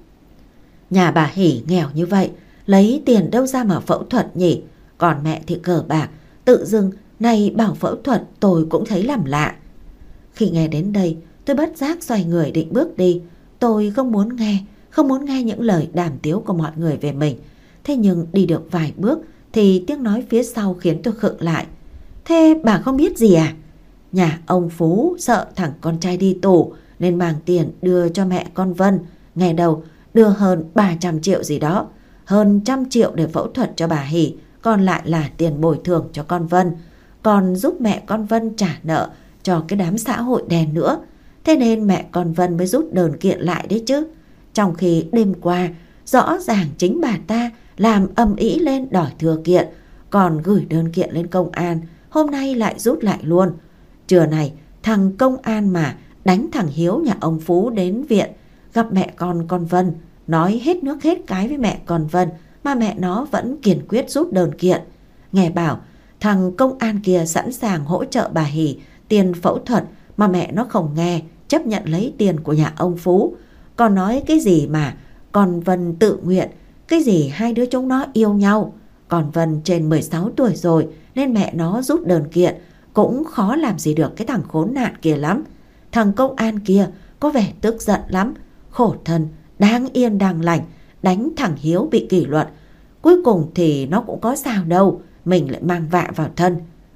Nhà bà Hỷ nghèo như vậy, lấy tiền đâu ra mà phẫu thuật nhỉ? Còn mẹ thì cờ bạc, tự dưng nay bảo phẫu thuật tôi cũng thấy làm lạ. Khi nghe đến đây, tôi bất giác xoay người định bước đi. Tôi không muốn nghe, không muốn nghe những lời đàm tiếu của mọi người về mình. Thế nhưng đi được vài bước thì tiếng nói phía sau khiến tôi khựng lại. Thế bà không biết gì à? Nhà ông Phú sợ thằng con trai đi tù nên mang tiền đưa cho mẹ con Vân. Nghe đầu đưa hơn ba trăm triệu gì đó, hơn trăm triệu để phẫu thuật cho bà Hỷ, còn lại là tiền bồi thường cho con Vân, còn giúp mẹ con Vân trả nợ cho cái đám xã hội đen nữa. Thế nên mẹ con Vân mới rút đơn kiện lại đấy chứ. Trong khi đêm qua rõ ràng chính bà ta làm ầm ĩ lên đòi thừa kiện, còn gửi đơn kiện lên công an, hôm nay lại rút lại luôn. Trưa này thằng công an mà đánh thằng Hiếu nhà ông Phú đến viện, gặp mẹ con con Vân, nói hết nước hết cái với mẹ con Vân mà mẹ nó vẫn kiên quyết rút đơn kiện. Nghe bảo thằng công an kia sẵn sàng hỗ trợ bà Hỷ tiền phẫu thuật mà mẹ nó không nghe, chấp nhận lấy tiền của nhà ông Phú. Còn nói cái gì mà con Vân tự nguyện, cái gì hai đứa chúng nó yêu nhau. Còn Vân trên mười sáu tuổi rồi nên mẹ nó rút đơn kiện cũng khó làm gì được cái thằng khốn nạn kia lắm. Thằng công an kia có vẻ tức giận lắm, khổ thân, đáng yên đang lành, đánh thằng Hiếu bị kỷ luật. Cuối cùng thì nó cũng có sao đâu, mình lại mang vạ vào thân.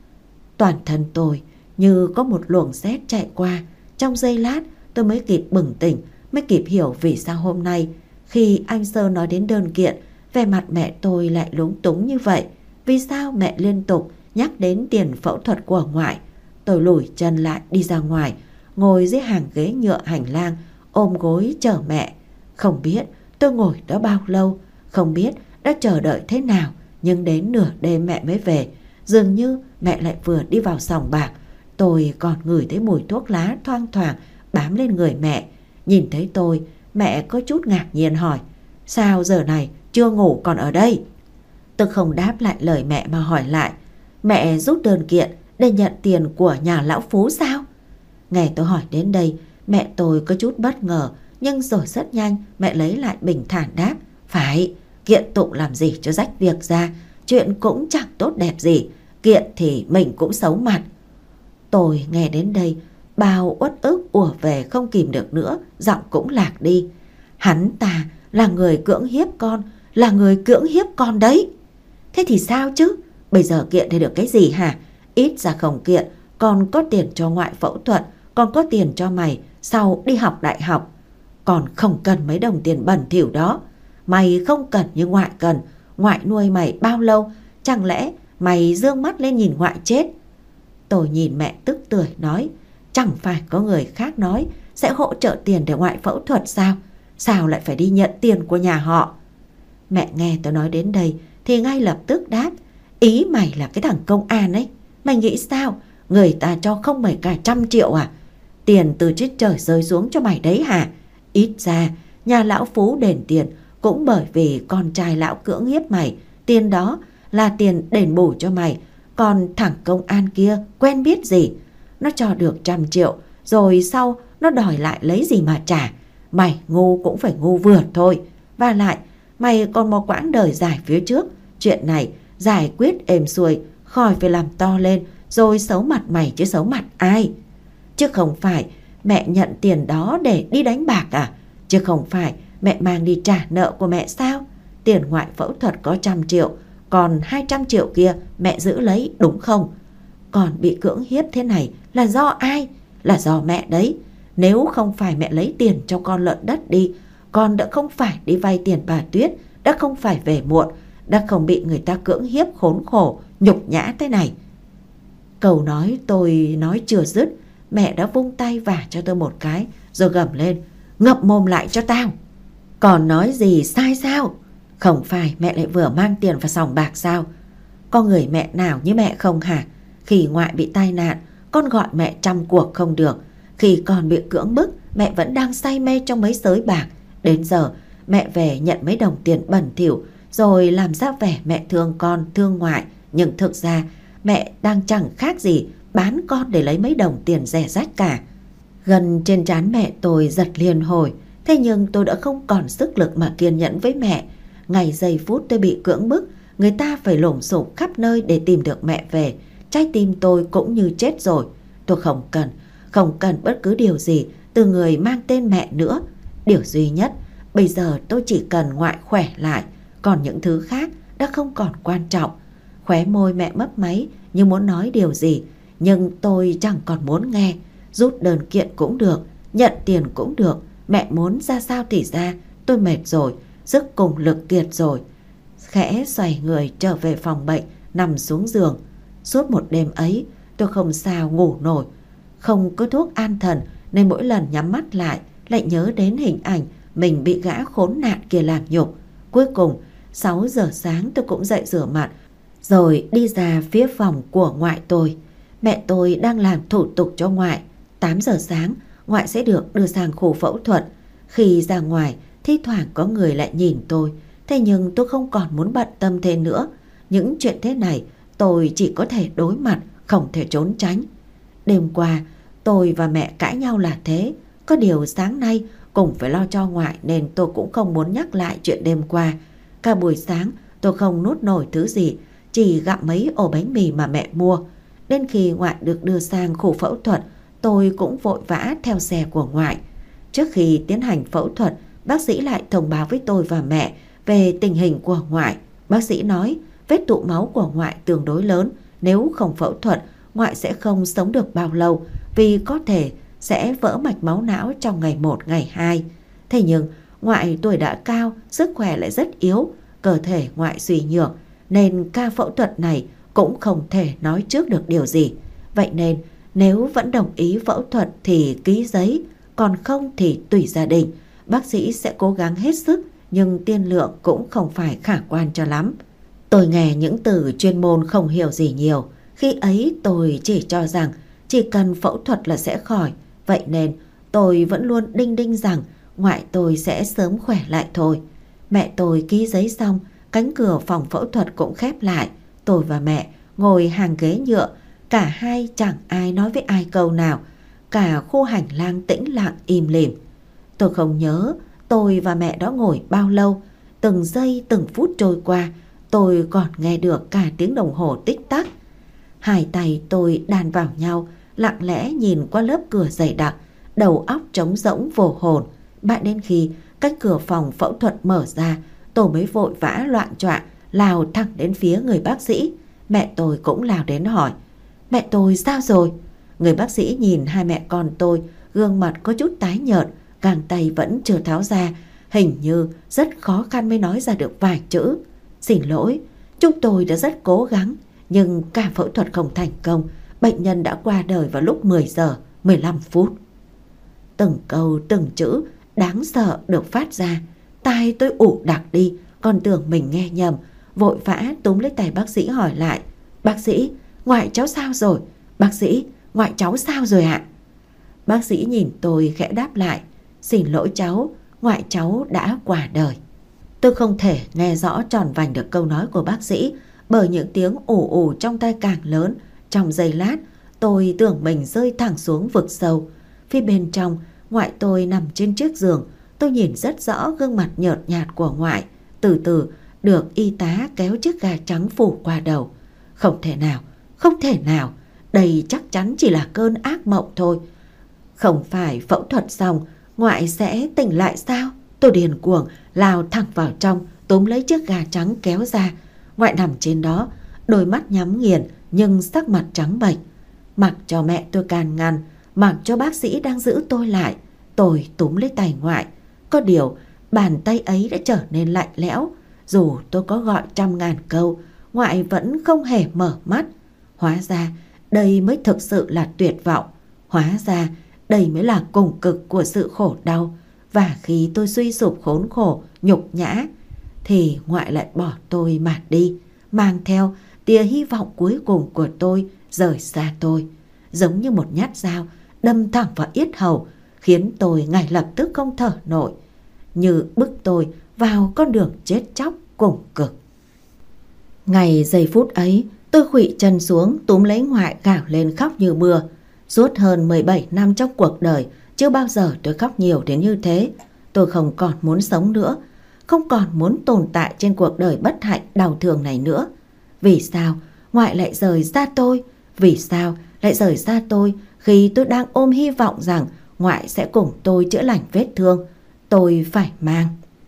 Toàn thân tôi như có một luồng sét chạy qua. Trong giây lát tôi mới kịp bừng tỉnh, mới kịp hiểu vì sao hôm nay khi anh Sơ nói đến đơn kiện, vẻ mặt mẹ tôi lại lúng túng như vậy. Vì sao mẹ liên tục nhắc đến tiền phẫu thuật của ngoại. Tôi lủi chân lại đi ra ngoài, ngồi dưới hàng ghế nhựa hành lang, ôm gối chờ mẹ. Không biết tôi ngồi đó bao lâu, không biết đã chờ đợi thế nào, nhưng đến nửa đêm mẹ mới về. Dường như mẹ lại vừa đi vào sòng bạc. Tôi còn ngửi thấy mùi thuốc lá thoang thoảng bám lên người mẹ. Nhìn thấy tôi, mẹ có chút ngạc nhiên hỏi: sao giờ này chưa ngủ còn ở đây? Tôi không đáp lại lời mẹ mà hỏi lại: mẹ rút đơn kiện để nhận tiền của nhà lão Phú sao? Nghe tôi hỏi đến đây, mẹ tôi có chút bất ngờ, nhưng rồi rất nhanh mẹ lấy lại bình thản đáp: phải, kiện tụng làm gì cho rách việc ra, chuyện cũng chẳng tốt đẹp gì, kiện thì mình cũng xấu mặt. Tôi nghe đến đây, bao uất ức ùa về không kìm được nữa, giọng cũng lạc đi. Hắn ta là người cưỡng hiếp con, là người cưỡng hiếp con đấy. Thế thì sao chứ? Bây giờ kiện thì được cái gì hả? Ít ra không kiện, còn có tiền cho ngoại phẫu thuật, còn có tiền cho mày sau đi học đại học. Còn không cần mấy đồng tiền bẩn thỉu đó. Mày không cần như ngoại cần. Ngoại nuôi mày bao lâu, chẳng lẽ mày dương mắt lên nhìn ngoại chết? Tôi nhìn mẹ tức tưởi nói: chẳng phải có người khác nói sẽ hỗ trợ tiền để ngoại phẫu thuật sao? Sao lại phải đi nhận tiền của nhà họ? Mẹ nghe tôi nói đến đây thì ngay lập tức đáp: Ý mày là cái thằng công an ấy. Mày nghĩ sao? Người ta cho không mày cả trăm triệu à? Tiền từ trên trời rơi xuống cho mày đấy hả? Ít ra nhà lão Phú đền tiền cũng bởi vì con trai lão cưỡng hiếp mày. Tiền đó là tiền đền bù cho mày. Còn thằng công an kia quen biết gì? Nó cho được trăm triệu rồi sau nó đòi lại lấy gì mà trả? Mày ngu cũng phải ngu vượt thôi. Và lại mày còn một quãng đời dài phía trước. Chuyện này giải quyết êm xuôi, khỏi phải làm to lên rồi xấu mặt mày chứ xấu mặt ai. Chứ không phải mẹ nhận tiền đó để đi đánh bạc à? Chứ không phải mẹ mang đi trả nợ của mẹ sao? Tiền ngoại phẫu thuật có trăm triệu, còn hai trăm triệu kia mẹ giữ lấy đúng không? Còn bị cưỡng hiếp thế này là do ai? Là do mẹ đấy. Nếu không phải mẹ lấy tiền cho con lợn đất đi, con đã không phải đi vay tiền bà Tuyết, đã không phải về muộn, đã không bị người ta cưỡng hiếp khốn khổ, nhục nhã thế này. Câu nói tôi nói chưa dứt, mẹ đã vung tay vả cho tôi một cái rồi gầm lên: ngậm mồm lại cho tao. Còn nói gì sai sao? Không phải mẹ lại vừa mang tiền vào sòng bạc sao? Có người mẹ nào như mẹ không hả? Khi ngoại bị tai nạn, con gọi mẹ trăm cuộc không được. Khi con bị cưỡng bức, mẹ vẫn đang say mê trong mấy sới bạc. Đến giờ mẹ về nhận mấy đồng tiền bẩn thỉu rồi làm ra vẻ mẹ thương con, thương ngoại. Nhưng thực ra mẹ đang chẳng khác gì bán con để lấy mấy đồng tiền rẻ rách cả. Gần trên trán mẹ tôi giật liền hồi. Thế nhưng tôi đã không còn sức lực mà kiên nhẫn với mẹ. Ngày giây phút tôi bị cưỡng bức, người ta phải lổm xổm khắp nơi để tìm được mẹ về. Trái tim tôi cũng như chết rồi. Tôi không cần, không cần bất cứ điều gì từ người mang tên mẹ nữa. Điều duy nhất, bây giờ tôi chỉ cần ngoại khỏe lại. Còn những thứ khác đã không còn quan trọng. Khóe môi mẹ mấp máy như muốn nói điều gì, nhưng tôi chẳng còn muốn nghe. Rút đơn kiện cũng được, nhận tiền cũng được. Mẹ muốn ra sao thì ra. Tôi mệt rồi, sức cùng lực kiệt rồi. Khẽ xoay người trở về phòng bệnh, nằm xuống giường. Suốt một đêm ấy tôi không sao ngủ nổi. Không có thuốc an thần nên mỗi lần nhắm mắt lại lại nhớ đến hình ảnh mình bị gã khốn nạn kia làm nhục. Cuối cùng sáu giờ sáng tôi cũng dậy rửa mặt rồi đi ra phía phòng của ngoại tôi. Mẹ tôi đang làm thủ tục cho ngoại. Tám giờ sáng ngoại sẽ được đưa sang khu phẫu thuật. Khi ra ngoài thi thoảng có người lại nhìn tôi. Thế nhưng tôi không còn muốn bận tâm thêm nữa. Những chuyện thế này tôi chỉ có thể đối mặt, không thể trốn tránh. Đêm qua tôi và mẹ cãi nhau là thế. Có điều sáng nay cùng phải lo cho ngoại nên tôi cũng không muốn nhắc lại chuyện đêm qua. Cả buổi sáng tôi không nuốt nổi thứ gì, chỉ gặm mấy ổ bánh mì mà mẹ mua. Đến khi ngoại được đưa sang khu phẫu thuật, tôi cũng vội vã theo xe của ngoại. Trước khi tiến hành phẫu thuật, bác sĩ lại thông báo với tôi và mẹ về tình hình của ngoại. Bác sĩ nói vết tụ máu của ngoại tương đối lớn. Nếu không phẫu thuật, ngoại sẽ không sống được bao lâu vì có thể sẽ vỡ mạch máu não trong ngày một, ngày hai. Thế nhưng ngoại tuổi đã cao, sức khỏe lại rất yếu, cơ thể ngoại suy nhược, nên ca phẫu thuật này cũng không thể nói trước được điều gì. Vậy nên nếu vẫn đồng ý phẫu thuật thì ký giấy, còn không thì tùy gia đình. Bác sĩ sẽ cố gắng hết sức, nhưng tiên lượng cũng không phải khả quan cho lắm. Tôi nghe những từ chuyên môn không hiểu gì nhiều. Khi ấy tôi chỉ cho rằng chỉ cần phẫu thuật là sẽ khỏi. Vậy nên tôi vẫn luôn đinh đinh rằng ngoại tôi sẽ sớm khỏe lại thôi. Mẹ tôi ký giấy xong, cánh cửa phòng phẫu thuật cũng khép lại. Tôi và mẹ ngồi hàng ghế nhựa, cả hai chẳng ai nói với ai câu nào. Cả khu hành lang tĩnh lặng im lìm. Tôi không nhớ tôi và mẹ đó ngồi bao lâu. Từng giây từng phút trôi qua, tôi còn nghe được cả tiếng đồng hồ tích tắc. Hai tay tôi đan vào nhau, lặng lẽ nhìn qua lớp cửa dày đặc, đầu óc trống rỗng vô hồn. Mãi đến khi cánh cửa phòng phẫu thuật mở ra, tôi mới vội vã loạng choạng lao thẳng đến phía người bác sĩ. Mẹ tôi cũng lao đến hỏi: mẹ tôi sao rồi? Người bác sĩ nhìn hai mẹ con tôi, gương mặt có chút tái nhợt, găng tay vẫn chưa tháo ra, hình như rất khó khăn mới nói ra được vài chữ. Xin lỗi, chúng tôi đã rất cố gắng, nhưng ca phẫu thuật không thành công. Bệnh nhân đã qua đời vào lúc mười giờ mười lăm phút. Từng câu từng chữ đáng sợ được phát ra. Tai tôi ù đặc đi, còn tưởng mình nghe nhầm. vội vã túm lấy tay bác sĩ hỏi lại: Bác sĩ, ngoại cháu sao rồi? Bác sĩ, ngoại cháu sao rồi ạ? Bác sĩ nhìn tôi khẽ đáp lại: Xin lỗi cháu, ngoại cháu đã qua đời. Tôi không thể nghe rõ tròn vành được câu nói của bác sĩ, bởi những tiếng ù ù trong tai càng lớn. Trong giây lát, tôi tưởng mình rơi thẳng xuống vực sâu. Phía bên trong, ngoại tôi nằm trên chiếc giường. Tôi nhìn rất rõ gương mặt nhợt nhạt của ngoại, từ từ được y tá kéo chiếc gà trắng phủ qua đầu. Không thể nào, không thể nào, đây chắc chắn chỉ là cơn ác mộng thôi. Không phải phẫu thuật xong ngoại sẽ tỉnh lại sao? Tôi điên cuồng lao thẳng vào trong, túm lấy chiếc gà trắng kéo ra. Ngoại nằm trên đó, đôi mắt nhắm nghiền nhưng sắc mặt trắng bệch. Mặc cho mẹ tôi can ngăn, mặc cho bác sĩ đang giữ tôi lại, tôi túm lấy tay ngoại. Có điều bàn tay ấy đã trở nên lạnh lẽo. Dù tôi có gọi trăm ngàn câu, ngoại vẫn không hề mở mắt. Hóa ra đây mới thực sự là tuyệt vọng. Hóa ra đây mới là cùng cực của sự khổ đau. Và khi tôi suy sụp khốn khổ, nhục nhã, thì ngoại lại bỏ tôi mà đi, mang theo tia hy vọng cuối cùng của tôi rời xa tôi. Giống như một nhát dao đâm thẳng vào yết hầu, khiến tôi ngay lập tức không thở nổi, như bức tôi vào con đường chết chóc cùng cực. Ngày giây phút ấy, tôi khuỵu chân xuống túm lấy ngoại gào lên khóc như mưa. Suốt hơn mười bảy năm trong cuộc đời, chưa bao giờ tôi khóc nhiều đến như thế. Tôi không còn muốn sống nữa, không còn muốn tồn tại trên cuộc đời bất hạnh đau thương này nữa. Vì sao ngoại lại rời xa tôi? Vì sao lại rời xa tôi khi tôi đang ôm hy vọng rằng ngoại sẽ cùng tôi chữa lành vết thương tôi phải mang?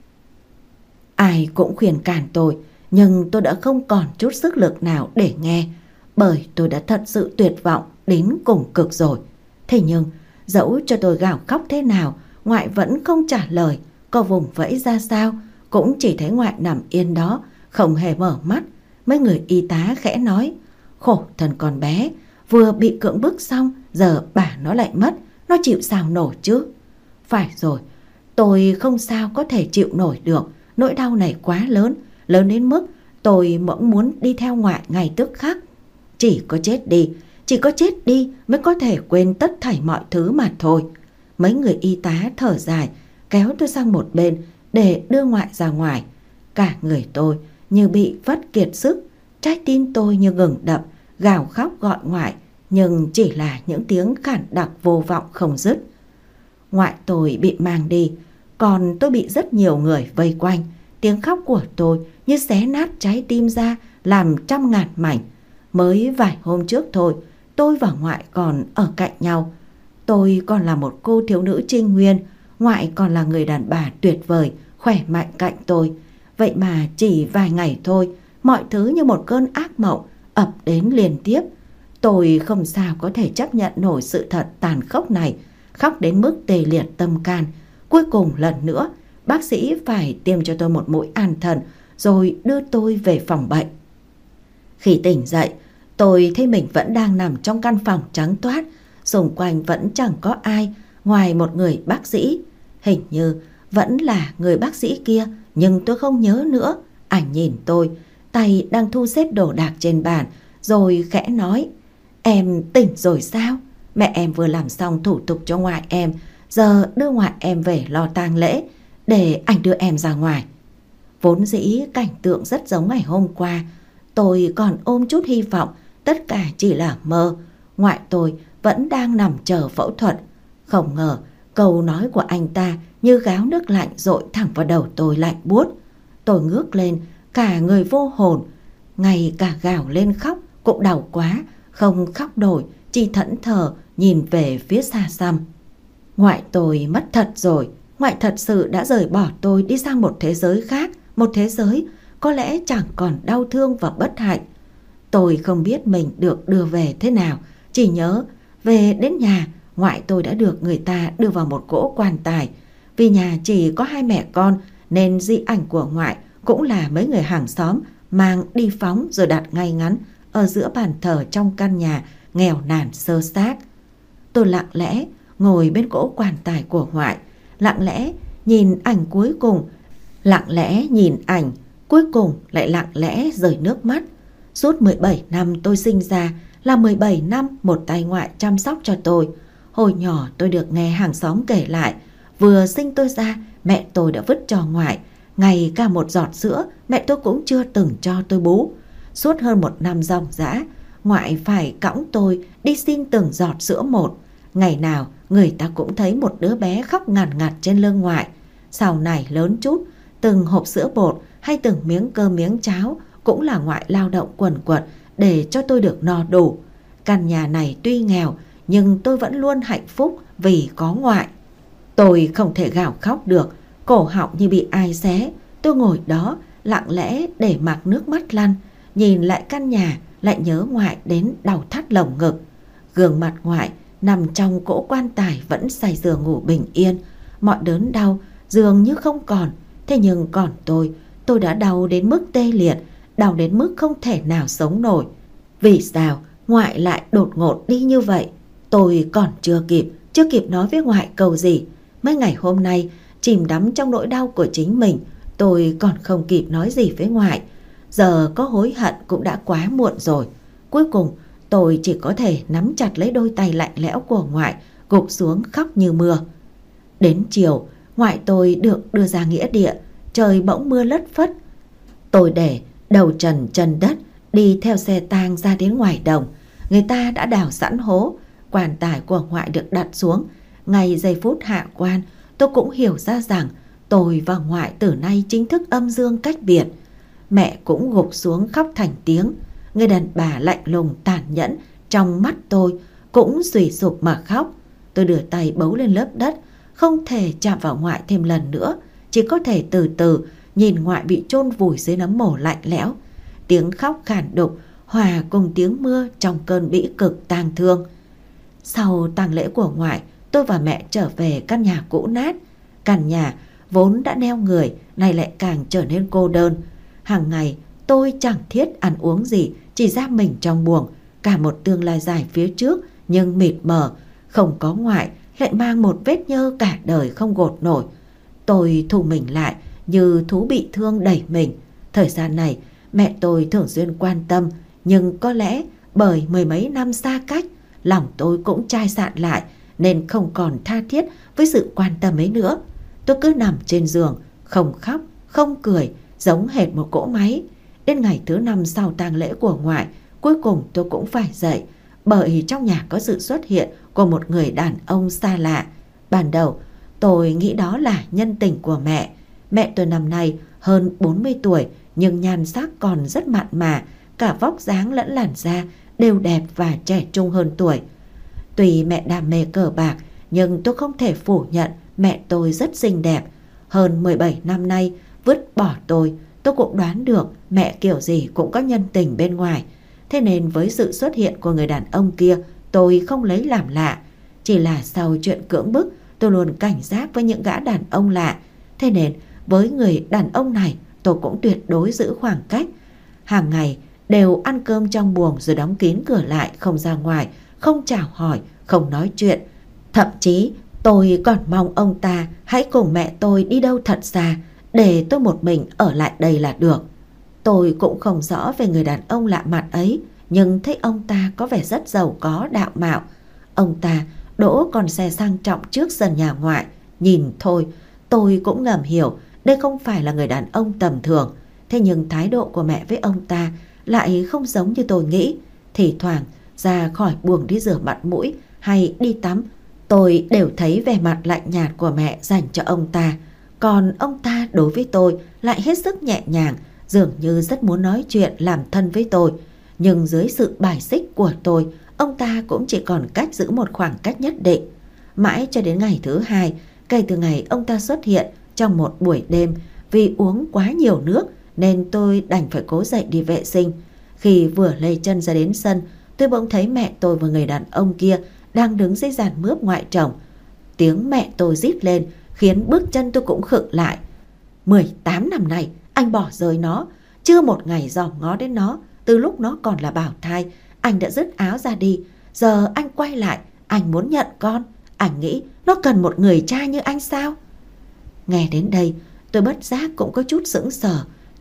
Ai cũng khuyên cản tôi, nhưng tôi đã không còn chút sức lực nào để nghe, bởi tôi đã thật sự tuyệt vọng đến cùng cực rồi. Thế nhưng dẫu cho tôi gào khóc thế nào, ngoại vẫn không trả lời. Có vùng vẫy ra sao cũng chỉ thấy ngoại nằm yên đó, không hề mở mắt. Mấy người y tá khẽ nói: Khổ thân con bé, vừa bị cưỡng bức xong, giờ bà nó lại mất, nó chịu sao nổi chứ? Phải rồi, tôi không sao có thể chịu nổi được. Nỗi đau này quá lớn, lớn đến mức tôi vẫn muốn đi theo ngoại ngay tức khắc. Chỉ có chết đi, chỉ có chết đi mới có thể quên tất thảy mọi thứ mà thôi. Mấy người y tá thở dài, kéo tôi sang một bên để đưa ngoại ra ngoài. Cả người tôi như bị vắt kiệt sức, trái tim tôi như ngừng đập, gào khóc gọi ngoại, nhưng chỉ là những tiếng khản đặc vô vọng không dứt. Ngoại tôi bị mang đi, còn tôi bị rất nhiều người vây quanh. Tiếng khóc của tôi như xé nát trái tim ra làm trăm ngàn mảnh. Mới vài hôm trước thôi, tôi và ngoại còn ở cạnh nhau. Tôi còn là một cô thiếu nữ trinh nguyên, ngoại còn là người đàn bà tuyệt vời, khỏe mạnh cạnh tôi. Vậy mà chỉ vài ngày thôi, mọi thứ như một cơn ác mộng ập đến liên tiếp. Tôi không sao có thể chấp nhận nổi sự thật tàn khốc này, khóc đến mức tê liệt tâm can. Cuối cùng lần nữa, bác sĩ phải tiêm cho tôi một mũi an thần rồi đưa tôi về phòng bệnh. Khi tỉnh dậy, tôi thấy mình vẫn đang nằm trong căn phòng trắng toát, xung quanh vẫn chẳng có ai ngoài một người bác sĩ. Hình như vẫn là người bác sĩ kia, nhưng tôi không nhớ nữa. Ảnh nhìn tôi, tay đang thu xếp đồ đạc trên bàn, rồi khẽ nói: Em tỉnh rồi sao? Mẹ em vừa làm xong thủ tục cho ngoại em, giờ đưa ngoại em về lo tang lễ, để anh đưa em ra ngoài. Vốn dĩ cảnh tượng rất giống ngày hôm qua. Tôi còn ôm chút hy vọng tất cả chỉ là mơ. Ngoại tôi vẫn đang nằm chờ phẫu thuật. Không ngờ câu nói của anh ta như gáo nước lạnh dội thẳng vào đầu tôi lạnh buốt. Tôi ngước lên, cả người vô hồn, ngay cả gào lên khóc cũng đau quá, không khóc nổi, chỉ thẫn thờ nhìn về phía xa xăm. Ngoại tôi mất thật rồi. Ngoại thật sự đã rời bỏ tôi đi sang một thế giới khác, một thế giới có lẽ chẳng còn đau thương và bất hạnh. Tôi không biết mình được đưa về thế nào, chỉ nhớ về đến nhà, ngoại tôi đã được người ta đưa vào một cỗ quan tài. Vì nhà chỉ có hai mẹ con nên di ảnh của ngoại cũng là mấy người hàng xóm mang đi phóng rồi đặt ngay ngắn ở giữa bàn thờ trong căn nhà nghèo nàn xơ xác. Tôi lặng lẽ ngồi bên cỗ quan tài của ngoại, lặng lẽ nhìn ảnh cuối cùng, lặng lẽ nhìn ảnh cuối cùng lại lặng lẽ rơi nước mắt. Suốt mười bảy năm tôi sinh ra là mười bảy năm một tay ngoại chăm sóc cho tôi. Hồi nhỏ tôi được nghe hàng xóm kể lại, vừa sinh tôi ra mẹ tôi đã vứt cho ngoại, ngay cả một giọt sữa mẹ tôi cũng chưa từng cho tôi bú. Suốt hơn một năm ròng rã, ngoại phải cõng tôi đi xin từng giọt sữa một. Ngày nào người ta cũng thấy một đứa bé khóc ngằn ngặt trên lưng ngoại. Sau này lớn chút, từng hộp sữa bột hay từng miếng cơm miếng cháo cũng là ngoại lao động quần quật để cho tôi được no đủ. Căn nhà này tuy nghèo nhưng tôi vẫn luôn hạnh phúc vì có ngoại. Tôi không thể gào khóc được, cổ họng như bị ai xé. Tôi ngồi đó lặng lẽ để mặc nước mắt lăn, nhìn lại căn nhà lại nhớ ngoại đến đau thắt lồng ngực. Gương mặt ngoại nằm trong cỗ quan tài vẫn say sưa ngủ bình yên. Mọi đớn đau dường như không còn. Thế nhưng còn tôi, tôi đã đau đến mức tê liệt, đau đến mức không thể nào sống nổi. Vì sao ngoại lại đột ngột đi như vậy? Tôi còn chưa kịp, chưa kịp nói với ngoại câu gì. Mấy ngày hôm nay, chìm đắm trong nỗi đau của chính mình, tôi còn không kịp nói gì với ngoại. Giờ có hối hận cũng đã quá muộn rồi. Cuối cùng, tôi chỉ có thể nắm chặt lấy đôi tay lạnh lẽo của ngoại, gục xuống khóc như mưa. Đến chiều, ngoại tôi được đưa ra nghĩa địa, trời bỗng mưa lất phất. Tôi để đầu trần chân đất, đi theo xe tang ra đến ngoài đồng. Người ta đã đào sẵn hố, quan tài của ngoại được đặt xuống. Ngay giây phút hạ quan, tôi cũng hiểu ra rằng tôi và ngoại từ nay chính thức âm dương cách biệt. Mẹ cũng gục xuống khóc thành tiếng. Người đàn bà lạnh lùng tàn nhẫn trong mắt tôi cũng suy sụp mà khóc. Tôi đưa tay bấu lên lớp đất, không thể chạm vào ngoại thêm lần nữa, chỉ có thể từ từ nhìn ngoại bị chôn vùi dưới nấm mồ lạnh lẽo. Tiếng khóc khàn đục hòa cùng tiếng mưa trong cơn bĩ cực tang thương. Sau tang lễ của ngoại, tôi và mẹ trở về căn nhà cũ nát. Căn nhà vốn đã neo người, nay lại càng trở nên cô đơn. Hàng ngày tôi chẳng thiết ăn uống gì, chỉ giam mình trong buồng. Cả một tương lai dài phía trước nhưng mịt mờ, không có ngoại lại mang một vết nhơ cả đời không gột nổi. Tôi thu mình lại như thú bị thương đẩy mình. Thời gian này mẹ tôi thường xuyên quan tâm, nhưng có lẽ bởi mười mấy năm xa cách, lòng tôi cũng chai sạn lại nên không còn tha thiết với sự quan tâm ấy nữa. Tôi cứ nằm trên giường, không khóc, không cười, giống hệt một cỗ máy. Đến ngày thứ năm sau tang lễ của ngoại, cuối cùng tôi cũng phải dậy, bởi trong nhà có sự xuất hiện của một người đàn ông xa lạ. Ban đầu tôi nghĩ đó là nhân tình của mẹ. Mẹ tôi năm nay hơn bốn mươi tuổi nhưng nhan sắc còn rất mặn mà, cả vóc dáng lẫn làn da đều đẹp và trẻ trung hơn tuổi. Tuy mẹ đam mê cờ bạc nhưng tôi không thể phủ nhận mẹ tôi rất xinh đẹp. Hơn mười bảy năm nay vứt bỏ tôi, tôi cũng đoán được mẹ kiểu gì cũng có nhân tình bên ngoài. Thế nên với sự xuất hiện của người đàn ông kia, tôi không lấy làm lạ. Chỉ là sau chuyện cưỡng bức, tôi luôn cảnh giác với những gã đàn ông lạ. Thế nên với người đàn ông này, tôi cũng tuyệt đối giữ khoảng cách. Hàng ngày đều ăn cơm trong buồng rồi đóng kín cửa lại, không ra ngoài, không chào hỏi, không nói chuyện. Thậm chí tôi còn mong ông ta hãy cùng mẹ tôi đi đâu thật xa, để tôi một mình ở lại đây là được. Tôi cũng không rõ về người đàn ông lạ mặt ấy, nhưng thấy ông ta có vẻ rất giàu có đạo mạo. Ông ta đỗ con xe sang trọng trước sân nhà ngoại. Nhìn thôi, tôi cũng ngầm hiểu đây không phải là người đàn ông tầm thường. Thế nhưng thái độ của mẹ với ông ta lại không giống như tôi nghĩ. Thì thoảng ra khỏi buồng đi rửa mặt mũi hay đi tắm, tôi đều thấy vẻ mặt lạnh nhạt của mẹ dành cho ông ta. Còn ông ta đối với tôi lại hết sức nhẹ nhàng, dường như rất muốn nói chuyện làm thân với tôi. Nhưng dưới sự bài xích của tôi, ông ta cũng chỉ còn cách giữ một khoảng cách nhất định. Mãi cho đến ngày thứ hai, kể từ ngày ông ta xuất hiện trong một buổi đêm, vì uống quá nhiều nước nên tôi đành phải cố dậy đi vệ sinh. Khi vừa lê chân ra đến sân, tôi bỗng thấy mẹ tôi và người đàn ông kia đang đứng dưới giàn mướp ngoại chồng. Tiếng mẹ tôi rít lên khiến bước chân tôi cũng khựng lại. mười tám năm nay anh bỏ rơi nó, chưa một ngày dòm ngó đến nó. Từ lúc nó còn là bào thai, anh đã dứt áo ra đi. Giờ anh quay lại, anh muốn nhận con. Anh nghĩ nó cần một người cha như anh sao? Nghe đến đây, tôi bất giác cũng có chút sững sờ.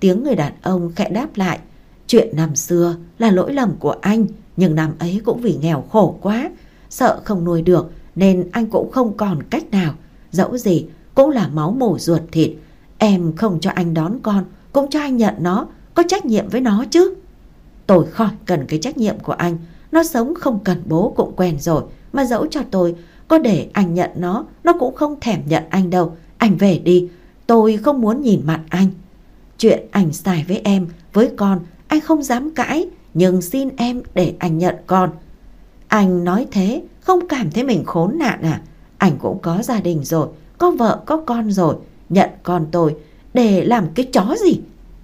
Tiếng người đàn ông khẽ đáp lại: Chuyện năm xưa là lỗi lầm của anh, nhưng năm ấy cũng vì nghèo khổ quá, sợ không nuôi được nên anh cũng không còn cách nào. Dẫu gì cũng là máu mủ ruột thịt. Em không cho anh đón con, cũng cho anh nhận nó, có trách nhiệm với nó chứ. Tôi khỏi cần cái trách nhiệm của anh. Nó sống không cần bố cũng quen rồi. Mà dẫu cho tôi có để anh nhận nó, nó cũng không thèm nhận anh đâu. Anh về đi, tôi không muốn nhìn mặt anh. Chuyện anh sai với em, với con, anh không dám cãi, nhưng xin em để anh nhận con. Anh nói thế không cảm thấy mình khốn nạn à? Anh cũng có gia đình rồi, có vợ có con rồi. Nhận con tôi để làm cái chó gì?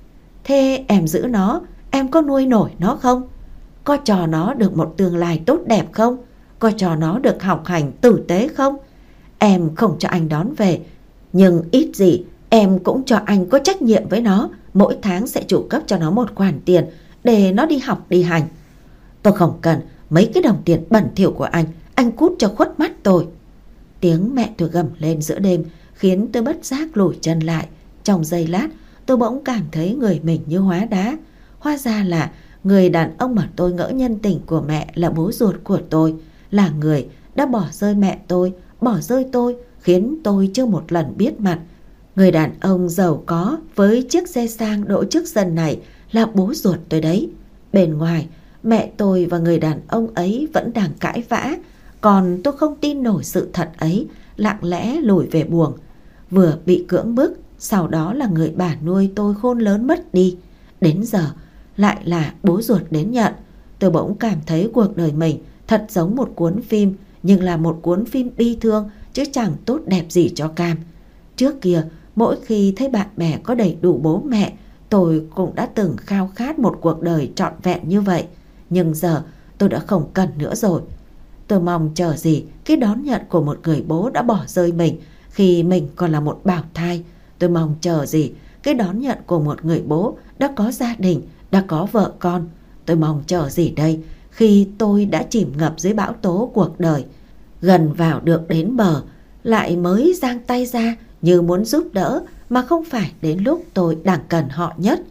Thế em giữ nó, em có nuôi nổi nó không? Có cho nó được một tương lai tốt đẹp không? Có cho nó được học hành tử tế không? Em không cho anh đón về, nhưng ít gì em cũng cho anh có trách nhiệm với nó. Mỗi tháng sẽ chu cấp cho nó một khoản tiền để nó đi học đi hành. Tôi không cần mấy cái đồng tiền bẩn thỉu của anh. Anh cút cho khuất mắt tôi. Tiếng mẹ tôi gầm lên giữa đêm khiến tôi bất giác lùi chân lại. Trong giây lát tôi bỗng cảm thấy người mình như hóa đá. Hóa ra là người đàn ông mà tôi ngỡ nhân tình của mẹ là bố ruột của tôi, là người đã bỏ rơi mẹ tôi, bỏ rơi tôi, khiến tôi chưa một lần biết mặt. Người đàn ông giàu có với chiếc xe sang đỗ trước sân này là bố ruột tôi đấy. Bên ngoài, mẹ tôi và người đàn ông ấy vẫn đang cãi vã, còn tôi không tin nổi sự thật ấy, lặng lẽ lùi về buồng. Vừa bị cưỡng bức, sau đó là người bà nuôi tôi khôn lớn mất đi. Đến giờ lại là bố ruột đến nhận. Tôi bỗng cảm thấy cuộc đời mình thật giống một cuốn phim, nhưng là một cuốn phim bi thương chứ chẳng tốt đẹp gì cho Cam. Trước kia, mỗi khi thấy bạn bè có đầy đủ bố mẹ, tôi cũng đã từng khao khát một cuộc đời trọn vẹn như vậy. Nhưng giờ tôi đã không cần nữa rồi. Tôi mong chờ gì cái đón nhận của một người bố đã bỏ rơi mình khi mình còn là một bào thai. Tôi mong chờ gì cái đón nhận của một người bố đã có gia đình, đã có vợ con. Tôi mong chờ gì đây khi tôi đã chìm ngập dưới bão tố cuộc đời. Gần vào được đến bờ, lại mới giang tay ra như muốn giúp đỡ, mà không phải đến lúc tôi đang cần họ nhất.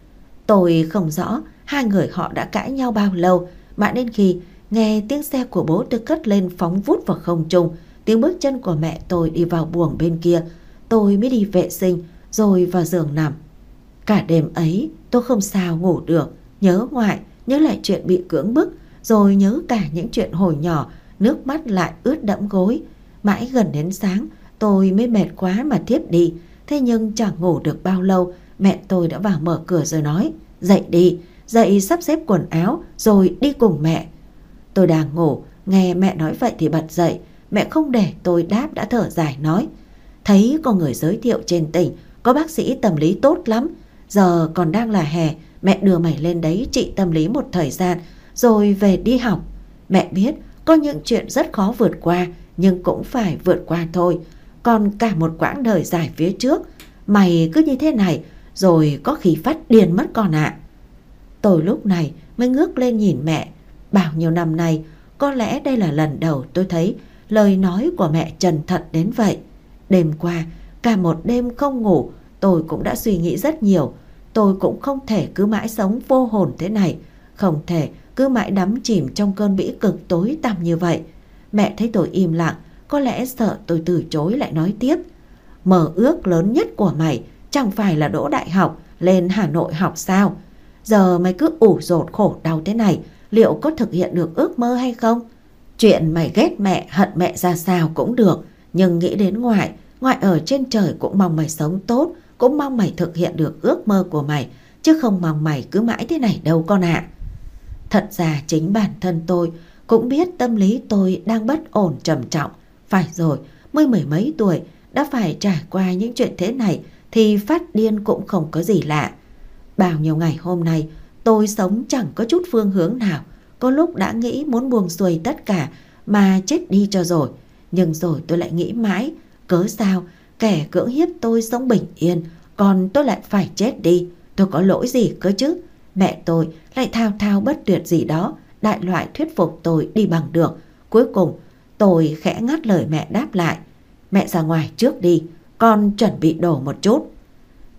Tôi không rõ hai người họ đã cãi nhau bao lâu, mãi đến khi nghe tiếng xe của bố tôi cất lên phóng vút vào không trung, tiếng bước chân của mẹ tôi đi vào buồng bên kia, tôi mới đi vệ sinh rồi vào giường nằm. Cả đêm ấy tôi không sao ngủ được, nhớ ngoại, nhớ lại chuyện bị cưỡng bức, rồi nhớ cả những chuyện hồi nhỏ, nước mắt lại ướt đẫm gối. Mãi gần đến sáng tôi mới mệt quá mà thiếp đi. Thế nhưng chẳng ngủ được bao lâu, mẹ tôi đã vào mở cửa rồi nói: Dậy đi, dậy sắp xếp quần áo rồi đi cùng mẹ. Tôi đang ngủ, nghe mẹ nói vậy thì bật dậy. Mẹ không để tôi đáp đã thở dài nói: Thấy có người giới thiệu trên tỉnh có bác sĩ tâm lý tốt lắm. Giờ còn đang là hè, mẹ đưa mày lên đấy trị tâm lý một thời gian rồi về đi học. Mẹ biết có những chuyện rất khó vượt qua, nhưng cũng phải vượt qua thôi. Còn cả một quãng đời dài phía trước, mày cứ như thế này rồi có khi phát điên mất con ạ. Tôi lúc này mới ngước lên nhìn mẹ. Bao nhiêu năm nay, có lẽ đây là lần đầu tôi thấy lời nói của mẹ chân thật đến vậy. Đêm qua, cả một đêm không ngủ, tôi cũng đã suy nghĩ rất nhiều. Tôi cũng không thể cứ mãi sống vô hồn thế này, không thể cứ mãi đắm chìm trong cơn bĩ cực tối tăm như vậy. Mẹ thấy tôi im lặng, có lẽ sợ tôi từ chối lại nói tiếp: Mơ ước lớn nhất của mày chẳng phải là đỗ đại học, lên Hà Nội học sao? Giờ mày cứ ủ rột khổ đau thế này, liệu có thực hiện được ước mơ hay không? Chuyện mày ghét mẹ, hận mẹ ra sao cũng được, nhưng nghĩ đến ngoại, ngoại ở trên trời cũng mong mày sống tốt, cũng mong mày thực hiện được ước mơ của mày, chứ không mong mày cứ mãi thế này đâu con ạ. Thật ra chính bản thân tôi cũng biết tâm lý tôi đang bất ổn trầm trọng. Phải rồi, mới mười mấy tuổi đã phải trải qua những chuyện thế này thì phát điên cũng không có gì lạ. Bao nhiêu ngày hôm nay tôi sống chẳng có chút phương hướng nào. Có lúc đã nghĩ muốn buông xuôi tất cả mà chết đi cho rồi. Nhưng rồi tôi lại nghĩ mãi, cớ sao kẻ cưỡng hiếp tôi sống bình yên, còn tôi lại phải chết đi. Tôi có lỗi gì cơ chứ? Mẹ tôi lại thao thao bất tuyệt gì đó, đại loại thuyết phục tôi đi bằng được. Cuối cùng tôi khẽ ngắt lời mẹ đáp lại: Mẹ ra ngoài trước đi, con chuẩn bị đồ một chút.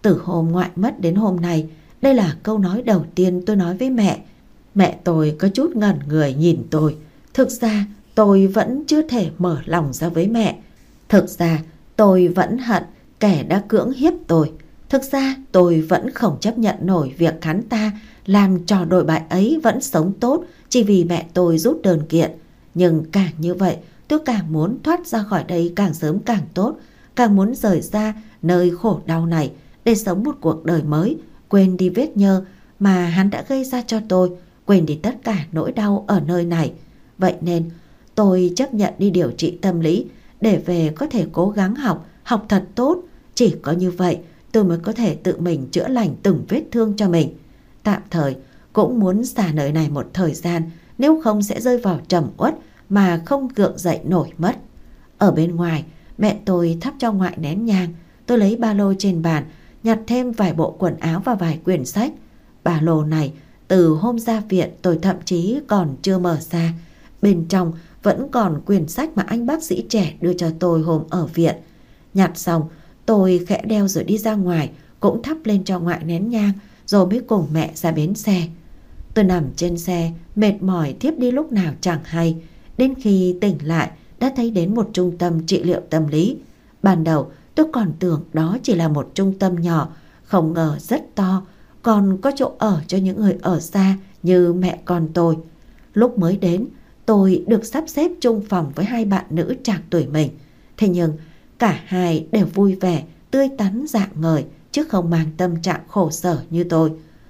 Từ hôm ngoại mất đến hôm nay, đây là câu nói đầu tiên tôi nói với mẹ. Mẹ tôi có chút ngẩn người nhìn tôi. Thực ra tôi vẫn chưa thể mở lòng ra với mẹ. Thực ra tôi vẫn hận kẻ đã cưỡng hiếp tôi. Thực ra tôi vẫn không chấp nhận nổi việc hắn ta làm trò đổi bại ấy vẫn sống tốt chỉ vì mẹ tôi rút đơn kiện. Nhưng càng như vậy, tôi càng muốn thoát ra khỏi đây càng sớm càng tốt, càng muốn rời ra nơi khổ đau này để sống một cuộc đời mới, quên đi vết nhơ mà hắn đã gây ra cho tôi, quên đi tất cả nỗi đau ở nơi này. Vậy nên tôi chấp nhận đi điều trị tâm lý để về có thể cố gắng học, học thật tốt. Chỉ có như vậy tôi mới có thể tự mình chữa lành từng vết thương cho mình. Tạm thời cũng muốn xả nơi này một thời gian, nếu không sẽ rơi vào trầm uất mà không gượng dậy nổi mất. Ở bên ngoài, mẹ tôi thắp cho ngoại nén nhang. Tôi lấy ba lô trên bàn, nhặt thêm vài bộ quần áo và vài quyển sách. Ba lô này từ hôm ra viện tôi thậm chí còn chưa mở ra. Bên trong vẫn còn quyển sách mà anh bác sĩ trẻ đưa cho tôi hôm ở viện. Nhặt xong, tôi khẽ đeo rồi đi ra ngoài, cũng thắp lên cho ngoại nén nhang, rồi mới cùng mẹ ra bến xe. Tôi nằm trên xe, mệt mỏi thiếp đi lúc nào chẳng hay. Đến khi tỉnh lại, đã thấy đến một trung tâm trị liệu tâm lý. Ban đầu tôi còn tưởng đó chỉ là một trung tâm nhỏ, không ngờ rất to, còn có chỗ ở cho những người ở xa như mẹ con tôi. Lúc mới đến, tôi được sắp xếp chung phòng với hai bạn nữ trạc tuổi mình. Thế nhưng cả hai đều vui vẻ, tươi tắn rạng ngời, chứ không mang tâm trạng khổ sở như tôi.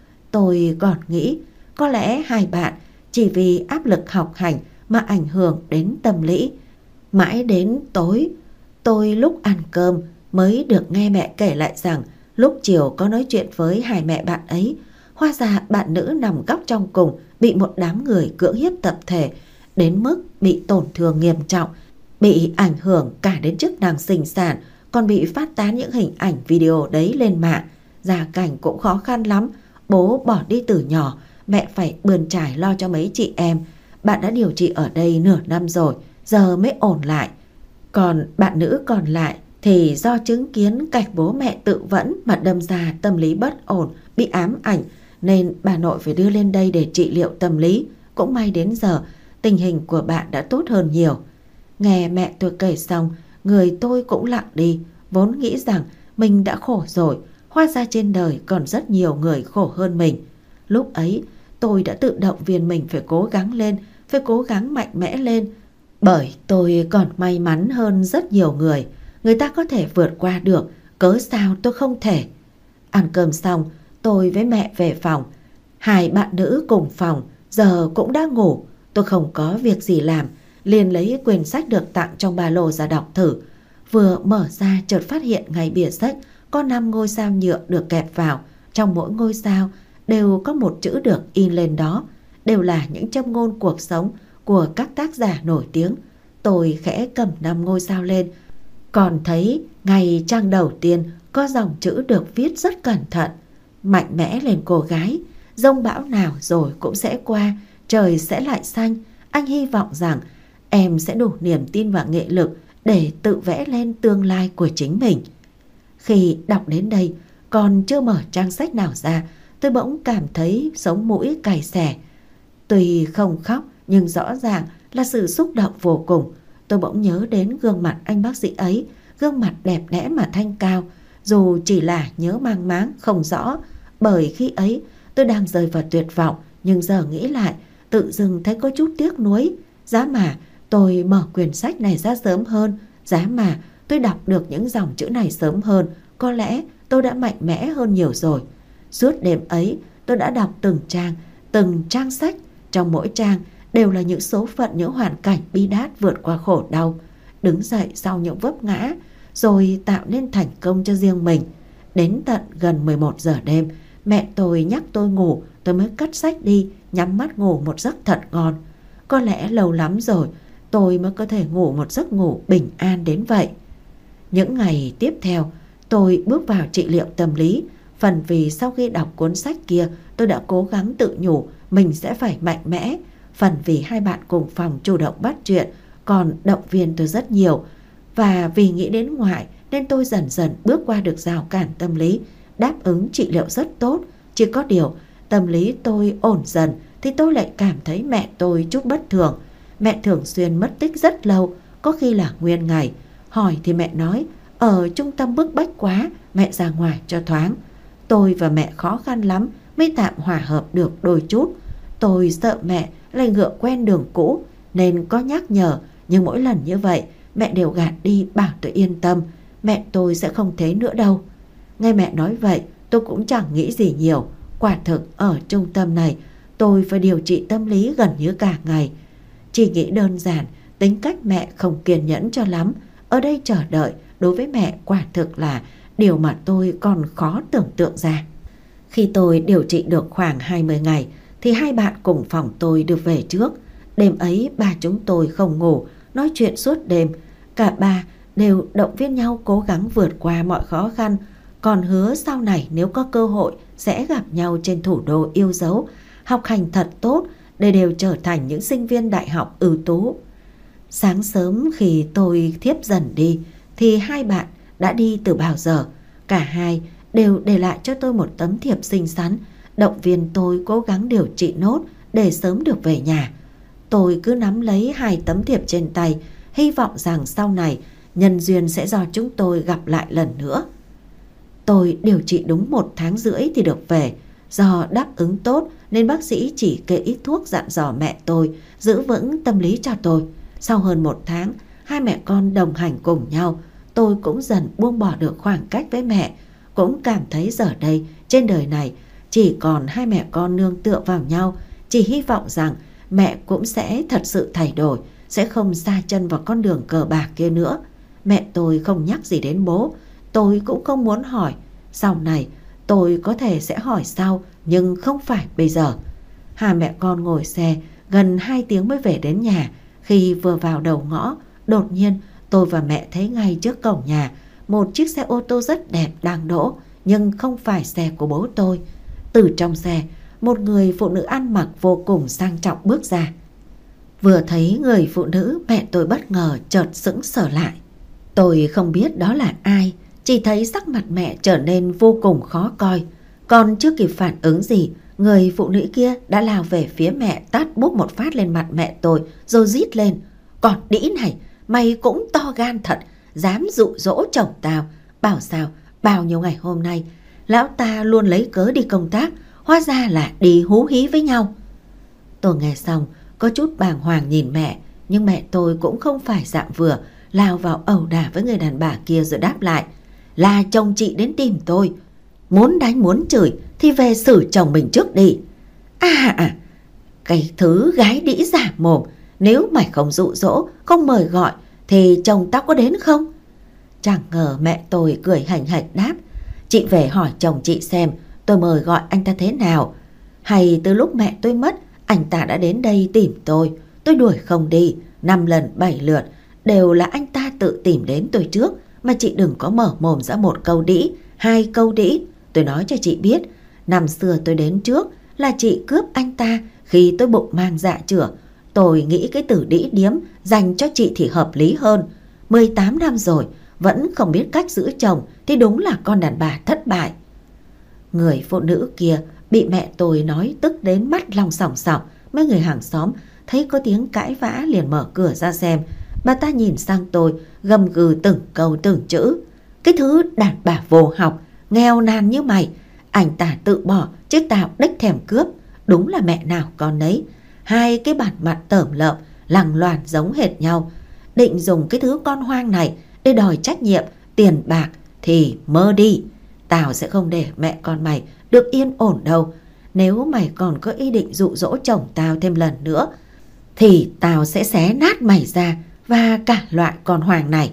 Tôi còn nghĩ có lẽ hai bạn chỉ vì áp lực học hành mà ảnh hưởng đến tâm lý. Mãi đến tối, tôi lúc ăn cơm mới được nghe mẹ kể lại rằng lúc chiều có nói chuyện với hai mẹ bạn ấy. Hóa ra bạn nữ nằm góc trong cùng bị một đám người cưỡng hiếp tập thể, đến mức bị tổn thương nghiêm trọng, bị ảnh hưởng cả đến chức năng sinh sản, còn bị phát tán những hình ảnh video đấy lên mạng. Gia cảnh cũng khó khăn lắm, bố bỏ đi từ nhỏ, mẹ phải bươn trải lo cho mấy chị em. Bạn đã điều trị ở đây nửa năm rồi, giờ mới ổn lại. Còn bạn nữ còn lại thì do chứng kiến cảnh bố mẹ tự vẫn mà đâm ra tâm lý bất ổn, bị ám ảnh, nên bà nội phải đưa lên đây để trị liệu tâm lý. Cũng may đến giờ tình hình của bạn đã tốt hơn nhiều. Nghe mẹ tôi kể xong, người tôi cũng lặng đi. Vốn nghĩ rằng mình đã khổ rồi, hóa ra trên đời còn rất nhiều người khổ hơn mình. Lúc ấy tôi đã tự động viên mình phải cố gắng lên, phải cố gắng mạnh mẽ lên. Bởi tôi còn may mắn hơn rất nhiều người. Người ta có thể vượt qua được, cớ sao tôi không thể. Ăn cơm xong, tôi với mẹ về phòng. Hai bạn nữ cùng phòng giờ cũng đã ngủ. Tôi không có việc gì làm, liền lấy quyển sách được tặng trong ba lô ra đọc thử. Vừa mở ra chợt phát hiện ngay bìa sách có năm ngôi sao nhựa được kẹp vào. Trong mỗi ngôi sao đều có một chữ được in lên đó, đều là những châm ngôn cuộc sống của các tác giả nổi tiếng. Tôi khẽ cầm năm ngôi sao lên, còn thấy ngay trang đầu tiên có dòng chữ được viết rất cẩn thận: mạnh mẽ lên cô gái, giông bão nào rồi cũng sẽ qua, trời sẽ lại xanh. Anh hy vọng rằng em sẽ đủ niềm tin và nghị lực để tự vẽ lên tương lai của chính mình. Khi đọc đến đây, còn chưa mở trang sách nào ra, tôi bỗng cảm thấy sống mũi cay xè. Tuy không khóc nhưng rõ ràng là sự xúc động vô cùng. Tôi bỗng nhớ đến gương mặt anh bác sĩ ấy, gương mặt đẹp đẽ mà thanh cao, dù chỉ là nhớ mang máng không rõ. Bởi khi ấy tôi đang rơi vào tuyệt vọng, nhưng giờ nghĩ lại tự dưng thấy có chút tiếc nuối. Giá mà tôi mở quyển sách này ra sớm hơn, giá mà tôi đọc được những dòng chữ này sớm hơn, có lẽ tôi đã mạnh mẽ hơn nhiều rồi. Suốt đêm ấy tôi đã đọc từng trang, từng trang sách. Trong mỗi trang đều là những số phận, những hoàn cảnh bi đát vượt qua khổ đau, đứng dậy sau những vấp ngã, rồi tạo nên thành công cho riêng mình. Đến tận gần mười một giờ đêm, mẹ tôi nhắc tôi ngủ, tôi mới cất sách đi, nhắm mắt ngủ một giấc thật ngon. Có lẽ lâu lắm rồi tôi mới có thể ngủ một giấc ngủ bình an đến vậy. Những ngày tiếp theo, tôi bước vào trị liệu tâm lý. Phần vì sau khi đọc cuốn sách kia, tôi đã cố gắng tự nhủ mình sẽ phải mạnh mẽ. Phần vì hai bạn cùng phòng chủ động bắt chuyện, còn động viên tôi rất nhiều. Và vì nghĩ đến ngoại nên tôi dần dần bước qua được rào cản tâm lý, đáp ứng trị liệu rất tốt. Chỉ có điều tâm lý tôi ổn dần thì tôi lại cảm thấy mẹ tôi chút bất thường. Mẹ thường xuyên mất tích rất lâu, có khi là nguyên ngày. Hỏi thì mẹ nói ở trung tâm bức bách quá, mẹ ra ngoài cho thoáng. Tôi và mẹ khó khăn lắm mới tạm hòa hợp được đôi chút. Tôi sợ mẹ lại ngựa quen đường cũ nên có nhắc nhở, nhưng mỗi lần như vậy mẹ đều gạt đi, bảo tôi yên tâm, mẹ tôi sẽ không thế nữa đâu. Nghe mẹ nói vậy tôi cũng chẳng nghĩ gì nhiều. Quả thực ở trung tâm này tôi phải điều trị tâm lý gần như cả ngày. Chỉ nghĩ đơn giản tính cách mẹ không kiên nhẫn cho lắm. Ở đây chờ đợi đối với mẹ quả thực là điều mà tôi còn khó tưởng tượng ra. Khi tôi điều trị được khoảng hai mươi ngày thì hai bạn cùng phòng tôi được về trước. Đêm ấy ba chúng tôi không ngủ, nói chuyện suốt đêm. Cả ba đều động viên nhau cố gắng vượt qua mọi khó khăn, còn hứa sau này nếu có cơ hội sẽ gặp nhau trên thủ đô yêu dấu, học hành thật tốt để đều trở thành những sinh viên đại học ưu tú. Sáng sớm khi tôi thiếp dần đi thì hai bạn đã đi từ bao giờ. Cả hai đều để lại cho tôi một tấm thiệp xinh xắn, động viên tôi cố gắng điều trị nốt để sớm được về nhà. Tôi cứ nắm lấy hai tấm thiệp trên tay, hy vọng rằng sau này nhân duyên sẽ do chúng tôi gặp lại lần nữa. Tôi điều trị đúng một tháng rưỡi thì được về. Do đáp ứng tốt nên bác sĩ chỉ kê ít thuốc, dặn dò mẹ tôi giữ vững tâm lý cho tôi. Sau hơn một tháng, hai mẹ con đồng hành cùng nhau, tôi cũng dần buông bỏ được khoảng cách với mẹ. Cũng cảm thấy giờ đây trên đời này chỉ còn hai mẹ con nương tựa vào nhau. Chỉ hy vọng rằng mẹ cũng sẽ thật sự thay đổi, sẽ không sa chân vào con đường cờ bạc kia nữa. Mẹ tôi không nhắc gì đến bố, tôi cũng không muốn hỏi. Sau này tôi có thể sẽ hỏi sau, nhưng không phải bây giờ. Hai mẹ con ngồi xe gần hai tiếng mới về đến nhà. Khi vừa vào đầu ngõ, đột nhiên tôi và mẹ thấy ngay trước cổng nhà một chiếc xe ô tô rất đẹp đang đỗ, nhưng không phải xe của bố tôi. Từ trong xe, một người phụ nữ ăn mặc vô cùng sang trọng bước ra. Vừa thấy người phụ nữ, mẹ tôi bất ngờ chợt sững sờ lại. Tôi không biết đó là ai, chỉ thấy sắc mặt mẹ trở nên vô cùng khó coi. Còn chưa kịp phản ứng gì, người phụ nữ kia đã lao về phía mẹ, tát bốp một phát lên mặt mẹ tôi rồi rít lên: "Còn đĩ này, mày cũng to gan thật, dám dụ dỗ chồng tao. Bảo sao bao nhiêu ngày hôm nay lão ta luôn lấy cớ đi công tác, hóa ra là đi hú hí với nhau." Tôi nghe xong có chút bàng hoàng nhìn mẹ, nhưng mẹ tôi cũng không phải dạng vừa, lao vào ẩu đả với người đàn bà kia rồi đáp lại: "Là chồng chị đến tìm tôi, muốn đánh muốn chửi thì về xử chồng mình trước đi." À à, cái thứ gái đĩ giả mồm, nếu mày không dụ dỗ, không mời gọi thì chồng tao có đến không? Chẳng ngờ mẹ tôi cười hhành hạch đáp: "Chị về hỏi chồng chị xem tôi mời gọi anh ta thế nào. Hay từ lúc mẹ tôi mất, anh ta đã đến đây tìm tôi, tôi đuổi không đi, năm lần bảy lượt đều là anh ta tự tìm đến tôi trước, mà chị đừng có mở mồm ra một câu đĩ, hai câu đĩ. Tôi nói cho chị biết, năm xưa tôi đến trước là chị cướp anh ta khi tôi bụng mang dạ chửa. Tôi nghĩ cái từ đĩ điếm dành cho chị thì hợp lý hơn. mười tám năm rồi vẫn không biết cách giữ chồng thì đúng là con đàn bà thất bại." Người phụ nữ kia bị mẹ tôi nói tức đến mắt long sòng sòng. Mấy người hàng xóm thấy có tiếng cãi vã liền mở cửa ra xem. Bà ta nhìn sang tôi, gầm gừ từng câu từng chữ: "Cái thứ đàn bà vô học, nghèo nàn như mày, anh ta tự bỏ chứ tao đếch thèm cướp. Đúng là mẹ nào con nấy, hai cái bản mặt tởm lợm lằng loàn giống hệt nhau. Định dùng cái thứ con hoang này để đòi trách nhiệm, tiền bạc thì mơ đi. Tao sẽ không để mẹ con mày được yên ổn đâu. Nếu mày còn có ý định dụ dỗ chồng tao thêm lần nữa thì tao sẽ xé nát mày ra và cả loại con hoang này.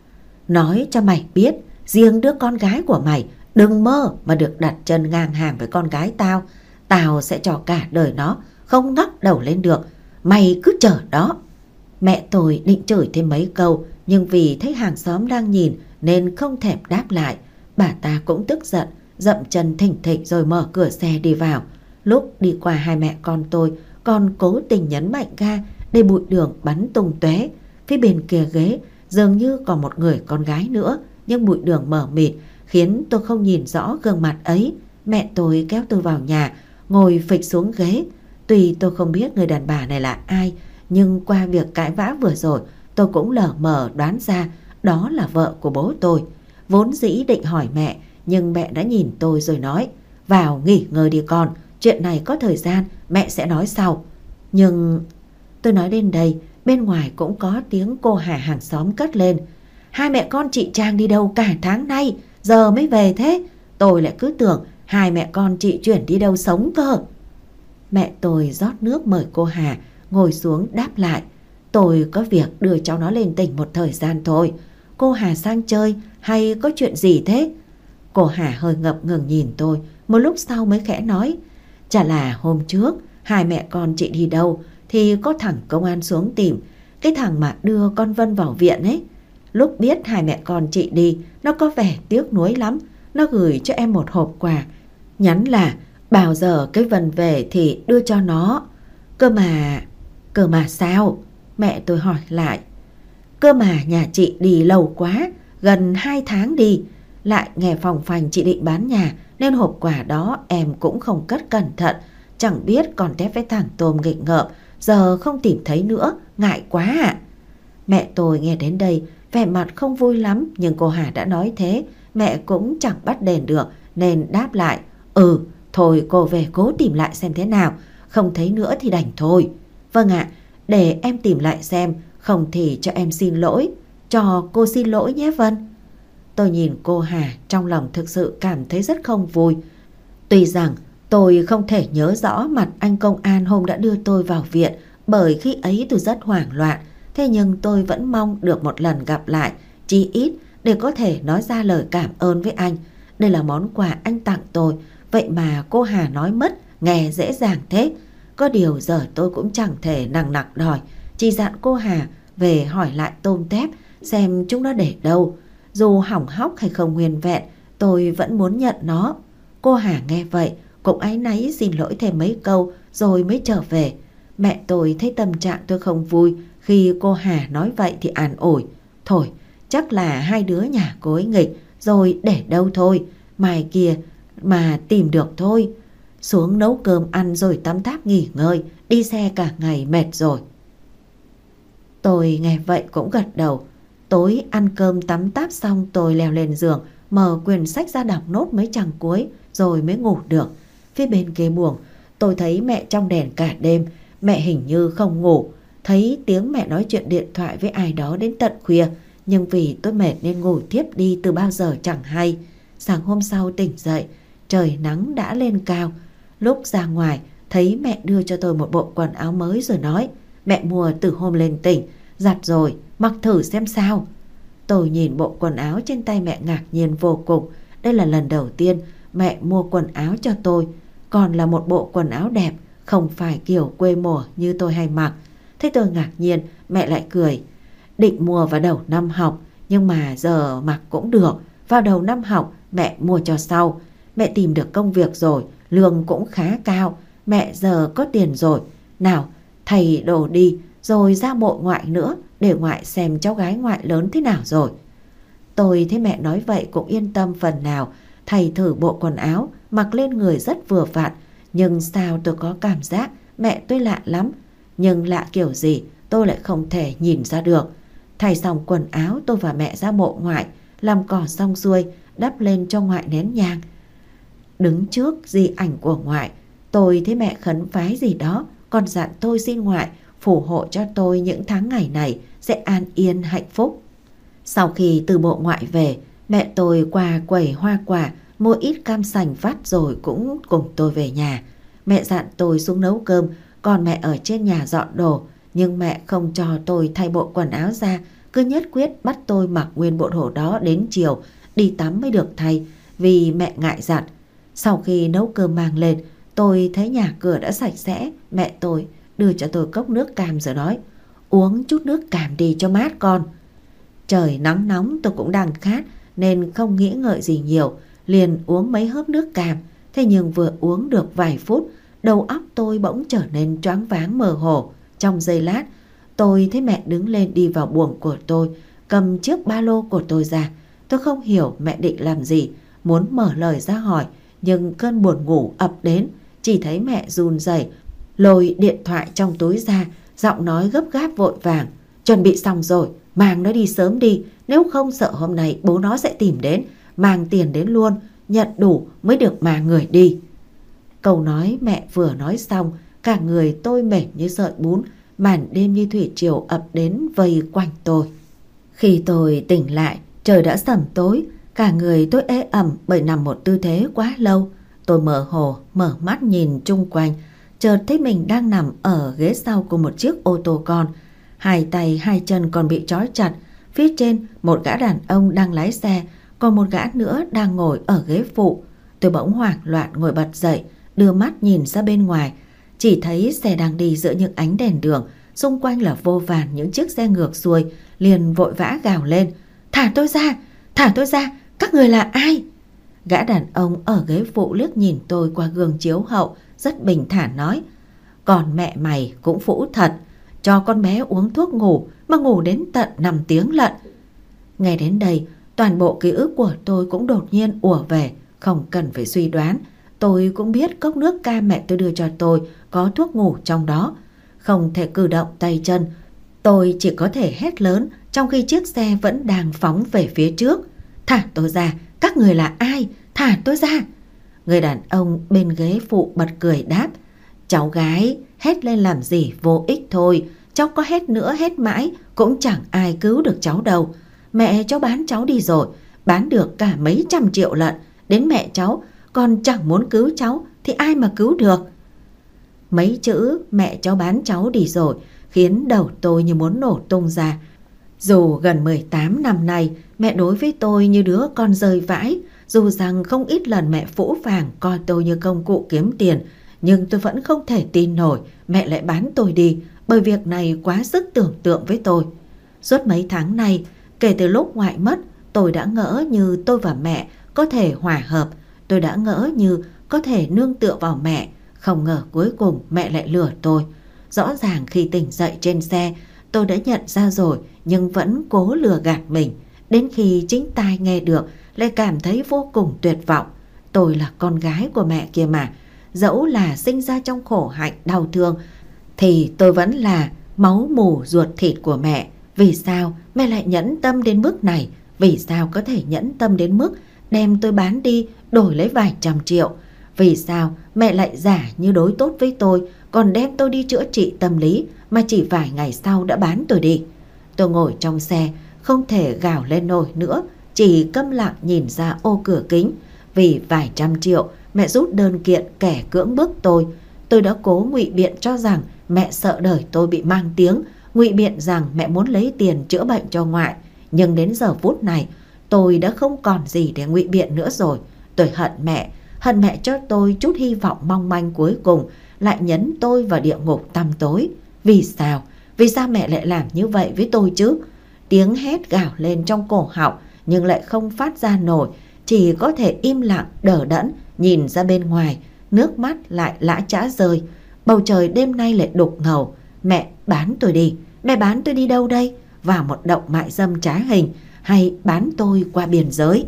Nói cho mày biết, riêng đứa con gái của mày đừng mơ mà được đặt chân ngang hàng với con gái tao. Tao sẽ cho cả đời nó không ngóc đầu lên được. Mày cứ chờ đó." Mẹ tôi định chửi thêm mấy câu, nhưng vì thấy hàng xóm đang nhìn nên không thèm đáp lại. Bà ta cũng tức giận, dậm chân thình thịch rồi mở cửa xe đi vào. Lúc đi qua hai mẹ con tôi còn cố tình nhấn mạnh ga để bụi đường bắn tung tóe. Phía bên kia ghế dường như còn một người con gái nữa, nhưng bụi đường mờ mịt khiến tôi không nhìn rõ gương mặt ấy. Mẹ tôi kéo tôi vào nhà, ngồi phịch xuống ghế. Tuy tôi không biết người đàn bà này là ai, nhưng qua việc cãi vã vừa rồi, tôi cũng lờ mờ đoán ra đó là vợ của bố tôi. Vốn dĩ định hỏi mẹ, nhưng mẹ đã nhìn tôi rồi nói: vào nghỉ ngơi đi con, chuyện này có thời gian mẹ sẽ nói sau. Nhưng tôi nói đến đây, bên ngoài cũng có tiếng cô Hà hàng xóm cất lên: hai mẹ con chị Trang đi đâu cả tháng nay, giờ mới về thế? Tôi lại cứ tưởng hai mẹ con chị chuyển đi đâu sống cơ. Mẹ tôi rót nước mời cô Hà ngồi xuống đáp lại: tôi có việc đưa cháu nó lên tỉnh một thời gian thôi. Cô Hà sang chơi hay có chuyện gì thế? Cô Hà hơi ngập ngừng nhìn tôi, một lúc sau mới khẽ nói: chả là hôm trước hai mẹ con chị đi đâu thì có thằng công an xuống tìm, cái thằng mà đưa con Vân vào viện ấy. Lúc biết hai mẹ con chị đi, nó có vẻ tiếc nuối lắm. Nó gửi cho em một hộp quà, nhắn là bao giờ cái Vân về thì đưa cho nó. Cơ mà... Cơ mà sao? Mẹ tôi hỏi lại. Cơ mà nhà chị đi lâu quá, gần hai tháng đi. Lại nghe phòng phành chị định bán nhà, nên hộp quà đó em cũng không cất cẩn thận. Chẳng biết còn tép với thằng Tôm nghịch ngợm, giờ không tìm thấy nữa, ngại quá ạ. À. Mẹ tôi nghe đến đây vẻ mặt không vui lắm, nhưng cô Hà đã nói thế, mẹ cũng chẳng bắt đền được, nên đáp lại: ừ, thôi cô về cố tìm lại xem thế nào, không thấy nữa thì đành thôi. Vâng ạ, à, để em tìm lại xem, không thì cho em xin lỗi. Cho cô xin lỗi nhé Vân. Tôi nhìn cô Hà, trong lòng thực sự cảm thấy rất không vui. Tuy rằng tôi không thể nhớ rõ mặt anh công an hôm đã đưa tôi vào viện, bởi khi ấy tôi rất hoảng loạn. Thế nhưng tôi vẫn mong được một lần gặp lại, chí ít để có thể nói ra lời cảm ơn với anh. Đây là món quà anh tặng tôi, vậy mà cô Hà nói mất, nghe dễ dàng thế. Có điều giờ tôi cũng chẳng thể nằng nặc đòi, chỉ dặn cô Hà về hỏi lại tôm tép xem chúng nó để đâu. Dù hỏng hóc hay không nguyên vẹn, tôi vẫn muốn nhận nó. Cô Hà nghe vậy cũng áy náy xin lỗi thêm mấy câu rồi mới trở về. Mẹ tôi thấy tâm trạng tôi không vui khi cô Hà nói vậy thì an ủi: thôi, chắc là hai đứa nhà cô ấy nghịch rồi để đâu thôi, mai kia mà tìm được thôi. Xuống nấu cơm ăn rồi tắm tháp nghỉ ngơi, đi xe cả ngày mệt rồi. Tôi nghe vậy cũng gật đầu. Tối ăn cơm tắm táp xong, tôi leo lên giường, mở quyển sách ra đọc nốt mấy trang cuối rồi mới ngủ được. Phía bên kế buồng, tôi thấy mẹ trong đèn cả đêm. Mẹ hình như không ngủ, thấy tiếng mẹ nói chuyện điện thoại với ai đó đến tận khuya, nhưng vì tôi mệt nên ngủ thiếp đi từ bao giờ chẳng hay. Sáng hôm sau tỉnh dậy, trời nắng đã lên cao. Lúc ra ngoài thấy mẹ đưa cho tôi một bộ quần áo mới rồi nói: mẹ mua từ hôm lên tỉnh, giặt rồi, mặc thử xem sao. Tôi nhìn bộ quần áo trên tay mẹ ngạc nhiên vô cùng. Đây là lần đầu tiên mẹ mua quần áo cho tôi, còn là một bộ quần áo đẹp, không phải kiểu quê mùa như tôi hay mặc. Thế tôi ngạc nhiên, mẹ lại cười: định mua vào đầu năm học, nhưng mà giờ mặc cũng được. Vào đầu năm học mẹ mua cho sau. Mẹ tìm được công việc rồi, lương cũng khá cao. Mẹ giờ có tiền rồi, nào thầy đồ đi, rồi ra mộ ngoại nữa, để ngoại xem cháu gái ngoại lớn thế nào rồi. Tôi thấy mẹ nói vậy cũng yên tâm phần nào. Thầy thử bộ quần áo, mặc lên người rất vừa vặn. Nhưng sao tôi có cảm giác mẹ tôi lạ lắm. Nhưng lạ kiểu gì tôi lại không thể nhìn ra được. Thay xong quần áo, tôi và mẹ ra mộ ngoại, làm cỏ xong xuôi, đắp lên cho ngoại nén nhang. Đứng trước di ảnh của ngoại, tôi thấy mẹ khấn vái gì đó, còn dặn tôi xin ngoại phù hộ cho tôi những tháng ngày này sẽ an yên hạnh phúc. Sau khi từ bộ ngoại về, mẹ tôi qua quầy hoa quả mua ít cam sành vắt rồi cũng cùng tôi về nhà. Mẹ dặn tôi xuống nấu cơm, còn mẹ ở trên nhà dọn đồ. Nhưng mẹ không cho tôi thay bộ quần áo ra, cứ nhất quyết bắt tôi mặc nguyên bộ đồ đó đến chiều đi tắm mới được thay, vì mẹ ngại giặt. Sau khi nấu cơm mang lên, tôi thấy nhà cửa đã sạch sẽ. Mẹ tôi đưa cho tôi cốc nước cam rồi nói: uống chút nước cam đi cho mát con. Trời nắng nóng, tôi cũng đang khát nên không nghĩ ngợi gì nhiều, liền uống mấy hớp nước cam. Thế nhưng vừa uống được vài phút, đầu óc tôi bỗng trở nên choáng váng mơ hồ. Trong giây lát, tôi thấy mẹ đứng lên đi vào buồng của tôi, cầm chiếc ba lô của tôi ra. Tôi không hiểu mẹ định làm gì, muốn mở lời ra hỏi, nhưng cơn buồn ngủ ập đến. Chỉ thấy mẹ run rẩy lôi điện thoại trong túi ra, giọng nói gấp gáp vội vàng: "Chuẩn bị xong rồi, mang nó đi sớm đi, nếu không sợ hôm nay bố nó sẽ tìm đến, mang tiền đến luôn, nhận đủ mới được mang người đi." Câu nói mẹ vừa nói xong, cả người tôi mệt như sợi bún, màn đêm như thủy triều ập đến vây quanh tôi. Khi tôi tỉnh lại, trời đã sẩm tối, cả người tôi ê ẩm bởi nằm một tư thế quá lâu. Tôi mơ hồ mở mắt nhìn chung quanh, chợt thấy mình đang nằm ở ghế sau của một chiếc ô tô con. Hai tay hai chân còn bị trói chặt, phía trên một gã đàn ông đang lái xe, còn một gã nữa đang ngồi ở ghế phụ. Tôi bỗng hoảng loạn ngồi bật dậy, đưa mắt nhìn ra bên ngoài, chỉ thấy xe đang đi giữa những ánh đèn đường, xung quanh là vô vàn những chiếc xe ngược xuôi, liền vội vã gào lên: "Thả tôi ra, thả tôi ra, các người là ai?" Gã đàn ông ở ghế phụ liếc nhìn tôi qua gương chiếu hậu, rất bình thản nói: "Còn mẹ mày cũng phũ thật, cho con bé uống thuốc ngủ mà ngủ đến tận năm tiếng lận." Nghe đến đây, toàn bộ ký ức của tôi cũng đột nhiên ùa về, không cần phải suy đoán. Tôi cũng biết cốc nước cam mẹ tôi đưa cho tôi có thuốc ngủ trong đó. Không thể cử động tay chân, tôi chỉ có thể hét lớn trong khi chiếc xe vẫn đang phóng về phía trước: "Thả tôi ra, các người là ai? Thả tôi ra!" Người đàn ông bên ghế phụ bật cười đáp: "Cháu gái, hét lên làm gì, vô ích thôi. Cháu có hét nữa hét mãi cũng chẳng ai cứu được cháu đâu. Mẹ cháu bán cháu đi rồi, bán được cả mấy trăm triệu lận. Đến mẹ cháu còn chẳng muốn cứu cháu thì ai mà cứu được." Mấy chữ "mẹ cháu bán cháu đi rồi" khiến đầu tôi như muốn nổ tung ra. Dù gần mười tám năm nay mẹ đối với tôi như đứa con rơi vãi, dù rằng không ít lần mẹ phũ phàng coi tôi như công cụ kiếm tiền, nhưng tôi vẫn không thể tin nổi mẹ lại bán tôi đi, bởi việc này quá sức tưởng tượng với tôi. Suốt mấy tháng nay, kể từ lúc ngoại mất, tôi đã ngỡ như tôi và mẹ có thể hòa hợp, tôi đã ngỡ như có thể nương tựa vào mẹ. Không ngờ cuối cùng mẹ lại lừa tôi. Rõ ràng khi tỉnh dậy trên xe, tôi đã nhận ra rồi, nhưng vẫn cố lừa gạt mình. Đến khi chính tai nghe được, lại cảm thấy vô cùng tuyệt vọng. Tôi là con gái của mẹ kia mà. Dẫu là sinh ra trong khổ hạnh đau thương, thì tôi vẫn là máu mủ ruột thịt của mẹ. Vì sao mẹ lại nhẫn tâm đến mức này? Vì sao có thể nhẫn tâm đến mức đem tôi bán đi đổi lấy vài trăm triệu? Vì sao mẹ lại giả như đối tốt với tôi, còn đem tôi đi chữa trị tâm lý mà chỉ vài ngày sau đã bán tôi đi? Tôi ngồi trong xe, không thể gào lên nổi nữa, chỉ câm lặng nhìn ra ô cửa kính. Vì vài trăm triệu, mẹ rút đơn kiện kẻ cưỡng bức tôi. Tôi đã cố ngụy biện cho rằng mẹ sợ đời tôi bị mang tiếng, ngụy biện rằng mẹ muốn lấy tiền chữa bệnh cho ngoại. Nhưng đến giờ phút này, tôi đã không còn gì để ngụy biện nữa rồi. Tôi hận mẹ, hận mẹ cho tôi chút hy vọng mong manh cuối cùng, lại nhấn tôi vào địa ngục tăm tối. Vì sao? Vì sao mẹ lại làm như vậy với tôi chứ? Tiếng hét gào lên trong cổ họng nhưng lại không phát ra nổi, chỉ có thể im lặng đờ đẫn nhìn ra bên ngoài. Nước mắt lại lã chã rơi. Bầu trời đêm nay lại đục ngầu. Mẹ bán tôi đi. Mẹ bán tôi đi đâu đây? Vào một động mại dâm trá hình, hay bán tôi qua biên giới?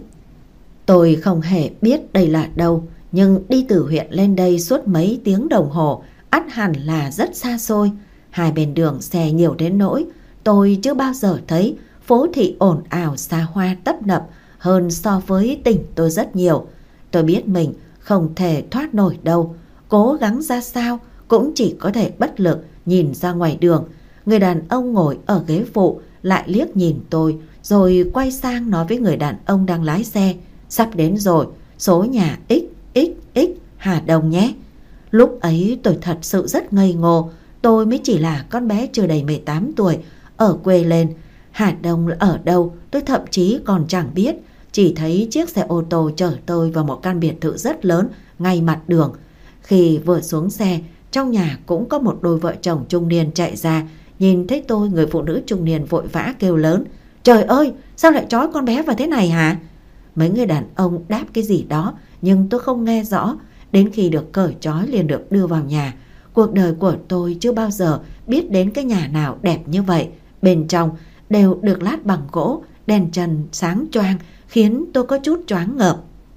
Tôi không hề biết đây là đâu, nhưng đi từ huyện lên đây suốt mấy tiếng đồng hồ, ắt hẳn là rất xa xôi. Hai bên đường xe nhiều đến nỗi tôi chưa bao giờ thấy phố thị ồn ào xa hoa tấp nập hơn so với tỉnh tôi rất nhiều. Tôi biết mình không thể thoát nổi đâu, cố gắng ra sao cũng chỉ có thể bất lực nhìn ra ngoài đường. Người đàn ông ngồi ở ghế phụ lại liếc nhìn tôi, rồi quay sang nói với người đàn ông đang lái xe: "Sắp đến rồi, số nhà ích ích ích Hà Đông nhé." Lúc ấy tôi thật sự rất ngây ngô. Tôi mới chỉ là con bé chưa đầy mười tám tuổi, ở quê lên. Hà Đông ở đâu tôi thậm chí còn chẳng biết. Chỉ thấy chiếc xe ô tô chở tôi vào một căn biệt thự rất lớn ngay mặt đường. Khi vừa xuống xe, trong nhà cũng có một đôi vợ chồng trung niên chạy ra. Nhìn thấy tôi, người phụ nữ trung niên vội vã kêu lớn: "Trời ơi, sao lại trói con bé vào thế này hả?" Mấy người đàn ông đáp cái gì đó nhưng tôi không nghe rõ. Đến khi được cởi trói liền được đưa vào nhà. Cuộc đời của tôi chưa bao giờ biết đến cái nhà nào đẹp như vậy. Bên trong đều được lát bằng gỗ, đèn trần sáng choang khiến tôi có chút choáng ngợp.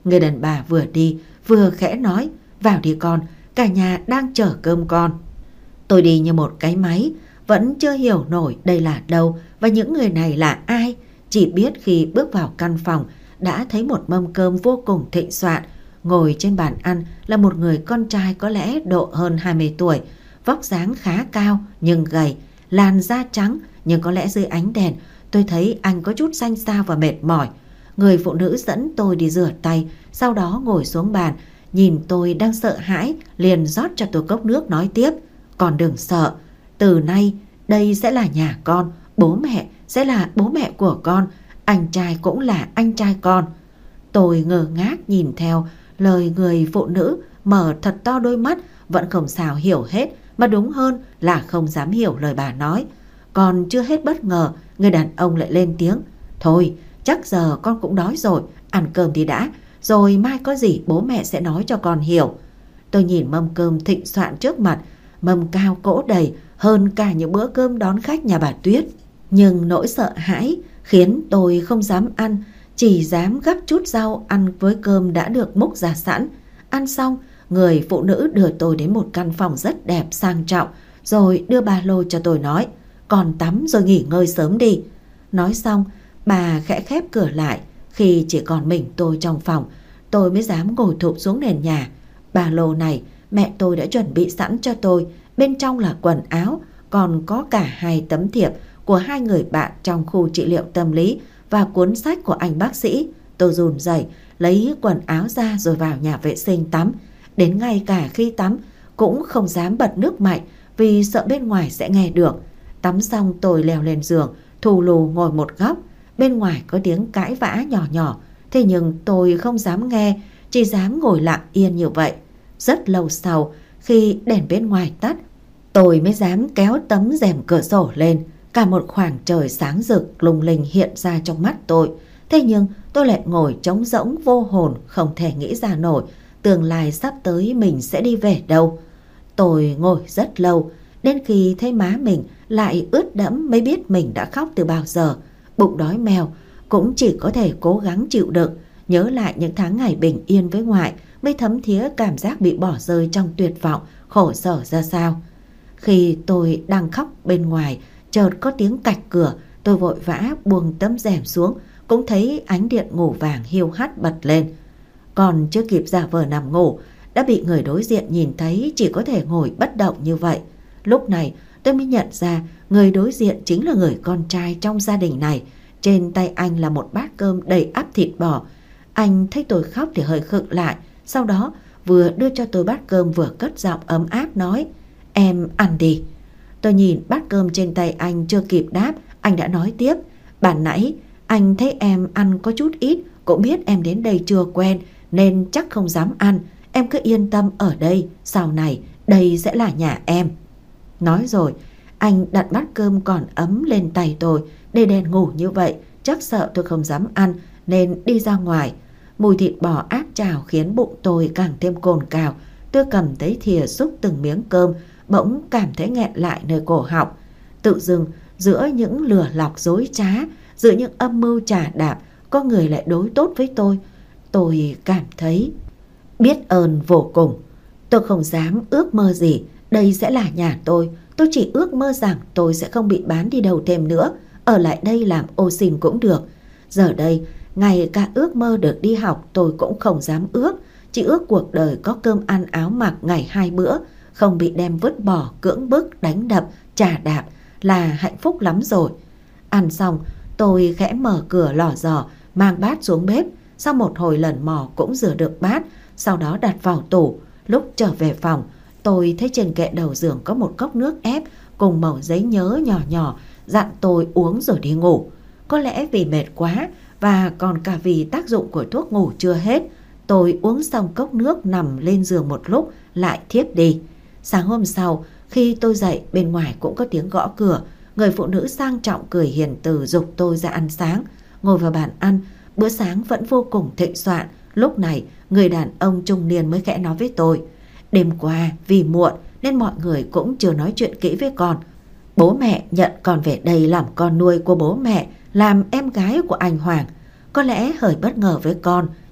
Người đàn bà vừa đi vừa khẽ nói, vào đi con, cả nhà đang chờ cơm con. Tôi đi như một cái máy, vẫn chưa hiểu nổi đây là đâu và những người này là ai. Chỉ biết khi bước vào căn phòng đã thấy một mâm cơm vô cùng thịnh soạn. Ngồi trên bàn ăn là một người con trai có lẽ độ hơn hai mươi tuổi, vóc dáng khá cao nhưng gầy, làn da trắng, nhưng có lẽ dưới ánh đèn tôi thấy anh có chút xanh xao và mệt mỏi. Người phụ nữ dẫn tôi đi rửa tay, sau đó ngồi xuống bàn, nhìn tôi đang sợ hãi, liền rót cho tôi cốc nước nói tiếp. Con đừng sợ, từ nay đây sẽ là nhà con, bố mẹ sẽ là bố mẹ của con, anh trai cũng là anh trai con. Tôi ngơ ngác nhìn theo lời người phụ nữ, mở thật to đôi mắt, vẫn không sao hiểu hết, mà đúng hơn là không dám hiểu lời bà nói. Còn chưa hết bất ngờ, người đàn ông lại lên tiếng. Thôi, chắc giờ con cũng đói rồi, ăn cơm thì đã, rồi mai có gì bố mẹ sẽ nói cho con hiểu. Tôi nhìn mâm cơm thịnh soạn trước mặt, mâm cao cỗ đầy hơn cả những bữa cơm đón khách nhà bà Tuyết. Nhưng nỗi sợ hãi khiến tôi không dám ăn, chỉ dám gắp chút rau ăn với cơm đã được múc ra sẵn. Ăn xong, người phụ nữ đưa tôi đến một căn phòng rất đẹp sang trọng, rồi đưa ba lô cho tôi nói, còn tắm rồi nghỉ ngơi sớm đi. Nói xong, bà khẽ khép cửa lại. Khi chỉ còn mình tôi trong phòng, tôi mới dám ngồi thụp xuống nền nhà. Ba lô này mẹ tôi đã chuẩn bị sẵn cho tôi, bên trong là quần áo, còn có cả hai tấm thiệp của hai người bạn trong khu trị liệu tâm lý và cuốn sách của anh bác sĩ. Tôi run rẩy lấy quần áo ra rồi vào nhà vệ sinh tắm. Đến ngay cả khi tắm cũng không dám bật nước mạnh vì sợ bên ngoài sẽ nghe được. Tắm xong tôi leo lên giường, thù lù ngồi một góc. Bên ngoài có tiếng cãi vã nhỏ nhỏ, thế nhưng tôi không dám nghe, chỉ dám ngồi lặng yên như vậy. Rất lâu sau, khi đèn bên ngoài tắt, tôi mới dám kéo tấm rèm cửa sổ lên. Cả một khoảng trời sáng rực lung linh hiện ra trong mắt tôi. Thế nhưng tôi lại ngồi trống rỗng vô hồn, không thể nghĩ ra nổi tương lai sắp tới mình sẽ đi về đâu. Tôi ngồi rất lâu, đến khi thấy má mình lại ướt đẫm mới biết mình đã khóc từ bao giờ. Bụng đói mèo, cũng chỉ có thể cố gắng chịu đựng. Nhớ lại những tháng ngày bình yên với ngoại mới thấm thía cảm giác bị bỏ rơi trong tuyệt vọng, khổ sở ra sao. Khi tôi đang khóc bên ngoài, chợt có tiếng cạch cửa. Tôi vội vã buông tấm rèm xuống, cũng thấy ánh điện ngủ vàng hiu hắt bật lên. Còn chưa kịp giả vờ nằm ngủ, đã bị người đối diện nhìn thấy chỉ có thể ngồi bất động như vậy. Lúc này tôi mới nhận ra người đối diện chính là người con trai trong gia đình này. Trên tay anh là một bát cơm đầy ắp thịt bò. Anh thấy tôi khóc thì hơi khựng lại, sau đó vừa đưa cho tôi bát cơm vừa cất giọng ấm áp nói, em ăn đi. Tôi nhìn bát cơm trên tay anh, chưa kịp đáp, anh đã nói tiếp, ban nãy anh thấy em ăn có chút ít, cũng biết em đến đây chưa quen nên chắc không dám ăn. Em cứ yên tâm ở đây, sau này đây sẽ là nhà em. Nói rồi, anh đặt bát cơm còn ấm lên tay tôi. Để đèn ngủ như vậy, chắc sợ tôi không dám ăn nên đi ra ngoài. Mùi thịt bò áp trào khiến bụng tôi càng thêm cồn cào. Tôi cầm lấy thìa xúc từng miếng cơm, bỗng cảm thấy nghẹn lại nơi cổ họng. Tự dưng giữa những lừa lọc dối trá, giữa những âm mưu chà đạp, có người lại đối tốt với tôi. Tôi cảm thấy biết ơn vô cùng. Tôi không dám ước mơ gì đây sẽ là nhà tôi. Tôi chỉ ước mơ rằng tôi sẽ không bị bán đi đâu thêm nữa, ở lại đây làm ô xin cũng được. Giờ đây, ngay cả ước mơ được đi học tôi cũng không dám ước. Chỉ ước cuộc đời có cơm ăn áo mặc ngày hai bữa, không bị đem vứt bỏ, cưỡng bức, đánh đập, chà đạp là hạnh phúc lắm rồi. Ăn xong, tôi khẽ mở cửa lò giò, mang bát xuống bếp. Sau một hồi lần mò cũng rửa được bát, sau đó đặt vào tủ. Lúc trở về phòng, tôi thấy trên kệ đầu giường có một cốc nước ép cùng mẩu giấy nhớ nhỏ nhỏ, dặn tôi uống rồi đi ngủ. Có lẽ vì mệt quá và còn cả vì tác dụng của thuốc ngủ chưa hết, tôi uống xong cốc nước nằm lên giường một lúc lại thiếp đi. Sáng hôm sau, khi tôi dậy, bên ngoài cũng có tiếng gõ cửa. Người phụ nữ sang trọng cười hiền từ giục tôi ra ăn sáng. Ngồi vào bàn ăn, bữa sáng vẫn vô cùng thịnh soạn. Lúc này, người đàn ông trung niên mới khẽ nói với tôi, đêm qua vì muộn nên mọi người cũng chưa nói chuyện kỹ với con. Bố mẹ nhận con về đây làm con nuôi của bố mẹ, làm em gái của anh Hoàng. Có lẽ hơi bất ngờ với con,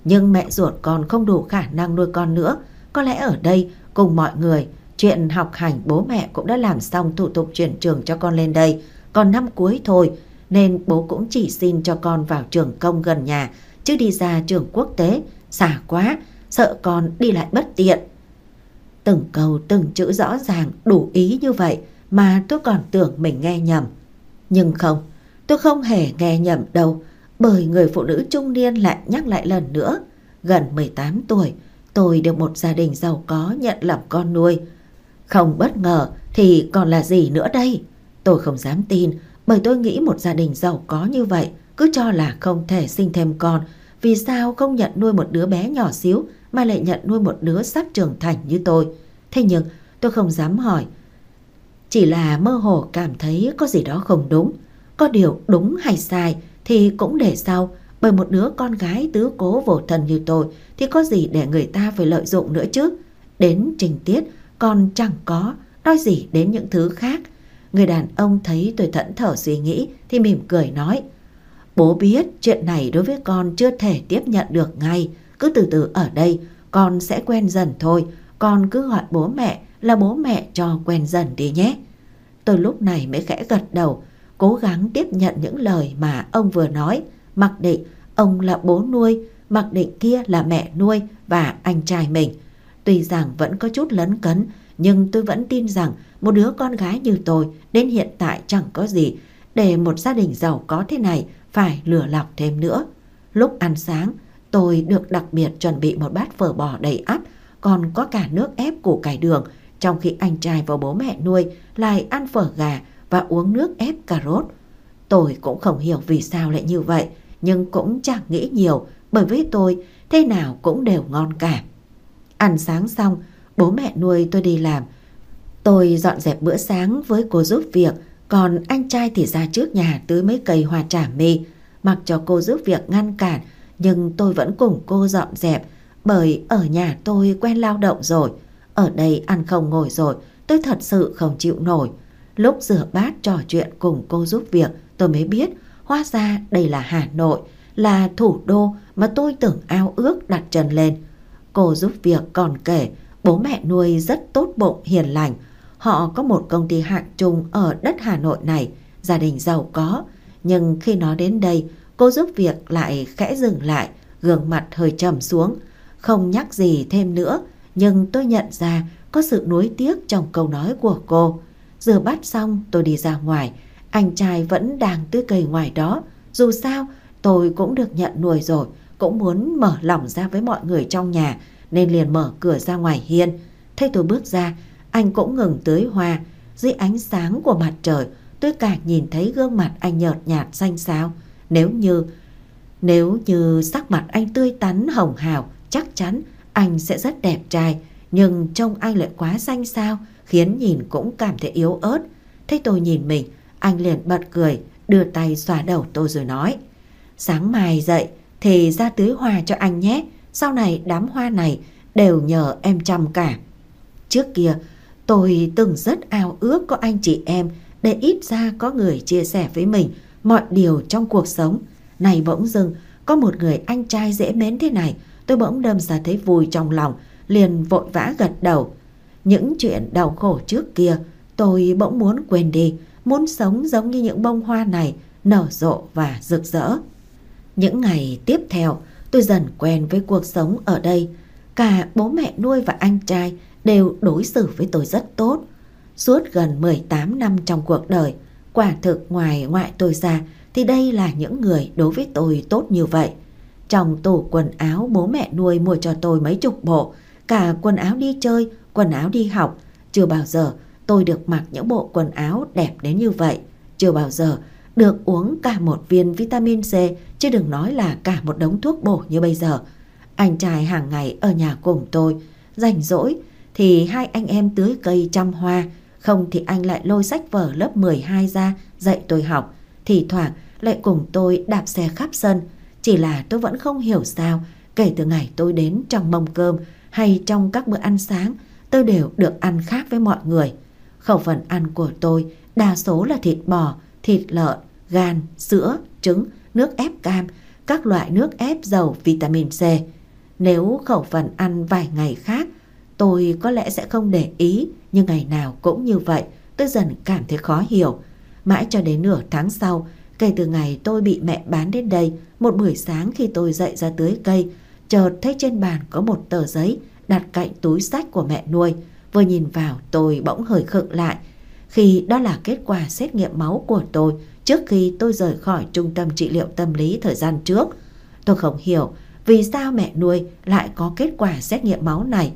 Nhưng mẹ ruột con không đủ khả năng nuôi con nữa. Có lẽ ở đây cùng mọi người, chuyện học hành bố mẹ cũng đã làm xong thủ tục chuyển trường cho con lên đây, còn năm cuối thôi, nên bố cũng chỉ xin cho con vào trường công gần nhà, chứ đi ra trường quốc tế xa quá, sợ con đi lại bất tiện. Từng câu từng chữ rõ ràng đủ ý như vậy mà tôi còn tưởng mình nghe nhầm. Nhưng không, tôi không hề nghe nhầm đâu, bởi người phụ nữ trung niên lại nhắc lại lần nữa. Gần mười tám tuổi, tôi được một gia đình giàu có nhận làm con nuôi. Không bất ngờ thì còn là gì nữa đây? Tôi không dám tin, bởi tôi nghĩ một gia đình giàu có như vậy cứ cho là không thể sinh thêm con. Vì sao không nhận nuôi một đứa bé nhỏ xíu mà lại nhận nuôi một đứa sắp trưởng thành như tôi? Thế nhưng tôi không dám hỏi, chỉ là mơ hồ cảm thấy có gì đó không đúng. Có điều đúng hay sai thì cũng để sau, bởi một đứa con gái tứ cố vô thân như tôi thì có gì để người ta phải lợi dụng nữa chứ. Đến trình tiết còn chẳng có, nói gì đến những thứ khác. Người đàn ông thấy tôi thẫn thờ suy nghĩ thì mỉm cười nói: bố biết chuyện này đối với con chưa thể tiếp nhận được ngay. Cứ từ từ ở đây, con sẽ quen dần thôi. Con cứ gọi bố mẹ là bố mẹ cho quen dần đi nhé. Tôi lúc này mới khẽ gật đầu, cố gắng tiếp nhận những lời mà ông vừa nói. Mặc định ông là bố nuôi, mặc định kia là mẹ nuôi và anh trai mình. Tuy rằng vẫn có chút lấn cấn, nhưng tôi vẫn tin rằng một đứa con gái như tôi đến hiện tại chẳng có gì để một gia đình giàu có thế này phải lừa lọc thêm nữa. Lúc ăn sáng, tôi được đặc biệt chuẩn bị một bát phở bò đầy ắp, còn có cả nước ép củ cải đường, trong khi anh trai và bố mẹ nuôi lại ăn phở gà và uống nước ép cà rốt. Tôi cũng không hiểu vì sao lại như vậy, nhưng cũng chẳng nghĩ nhiều, bởi với tôi thế nào cũng đều ngon cả. Ăn sáng xong, bố mẹ nuôi tôi đi làm. Tôi dọn dẹp bữa sáng với cô giúp việc, còn anh trai thì ra trước nhà tưới mấy cây hoa trà mi. Mặc cho cô giúp việc ngăn cản, nhưng tôi vẫn cùng cô dọn dẹp, bởi ở nhà tôi quen lao động rồi. Ở đây ăn không ngồi rồi, tôi thật sự không chịu nổi. Lúc rửa bát trò chuyện cùng cô giúp việc, tôi mới biết hóa ra đây là Hà Nội, là thủ đô mà tôi tưởng ao ước đặt chân lên. Cô giúp việc còn kể bố mẹ nuôi rất tốt bụng hiền lành. Họ có một công ty hạng trung ở đất Hà Nội này, gia đình giàu có. Nhưng khi nói đến đây, cô giúp việc lại khẽ dừng lại, gương mặt hơi trầm xuống, không nhắc gì thêm nữa. Nhưng tôi nhận ra có sự nuối tiếc trong câu nói của cô. Rửa bát xong tôi đi ra ngoài, anh trai vẫn đang tưới cây ngoài đó. Dù sao tôi cũng được nhận nuôi rồi, cũng muốn mở lòng ra với mọi người trong nhà, nên liền mở cửa ra ngoài hiên. Thấy tôi bước ra, anh cũng ngừng tưới hoa. Dưới ánh sáng của mặt trời, tôi càng nhìn thấy gương mặt anh nhợt nhạt xanh xao. Nếu như Nếu như sắc mặt anh tươi tắn hồng hào, chắc chắn anh sẽ rất đẹp trai. Nhưng trông anh lại quá xanh xao, khiến nhìn cũng cảm thấy yếu ớt. Thấy tôi nhìn mình, anh liền bật cười, đưa tay xoa đầu tôi rồi nói: sáng mai dậy thì ra tưới hoa cho anh nhé. Sau này đám hoa này đều nhờ em chăm cả. Trước kia tôi từng rất ao ước có anh chị em, để ít ra có người chia sẻ với mình mọi điều trong cuộc sống. Này bỗng dưng có một người anh trai dễ mến thế này, tôi bỗng đâm ra thấy vui trong lòng, liền vội vã gật đầu. Những chuyện đau khổ trước kia tôi bỗng muốn quên đi, muốn sống giống như những bông hoa này, nở rộ và rực rỡ. Những ngày tiếp theo, tôi dần quen với cuộc sống ở đây. Cả bố mẹ nuôi và anh trai đều đối xử với tôi rất tốt. Suốt gần mười tám năm trong cuộc đời, quả thực ngoài ngoại tôi ra thì đây là những người đối với tôi tốt như vậy. Trong tủ quần áo bố mẹ nuôi mua cho tôi mấy chục bộ, cả quần áo đi chơi, quần áo đi học. Chưa bao giờ tôi được mặc những bộ quần áo đẹp đến như vậy. Chưa bao giờ được uống cả một viên vitamin C, chứ đừng nói là cả một đống thuốc bổ như bây giờ. Anh trai hàng ngày ở nhà cùng tôi, rảnh rỗi thì hai anh em tưới cây chăm hoa, không thì anh lại lôi sách vở lớp mười hai ra dạy tôi học. Thì thoảng lại cùng tôi đạp xe khắp sân. Chỉ là tôi vẫn không hiểu sao kể từ ngày tôi đến, trong mâm cơm hay trong các bữa ăn sáng, tôi đều được ăn khác với mọi người. Khẩu phần ăn của tôi đa số là thịt bò, thịt lợn, gan, sữa, trứng, nước ép cam, các loại nước ép giàu vitamin C. Nếu khẩu phần ăn vài ngày khác, tôi có lẽ sẽ không để ý, nhưng ngày nào cũng như vậy, tôi dần cảm thấy khó hiểu. Mãi cho đến nửa tháng sau, kể từ ngày tôi bị mẹ bán đến đây, một buổi sáng khi tôi dậy ra tưới cây, chợt thấy trên bàn có một tờ giấy đặt cạnh túi xách của mẹ nuôi. Vừa nhìn vào tôi bỗng hơi khựng lại, khi đó là kết quả xét nghiệm máu của tôi trước khi tôi rời khỏi trung tâm trị liệu tâm lý thời gian trước. Tôi không hiểu vì sao mẹ nuôi lại có kết quả xét nghiệm máu này.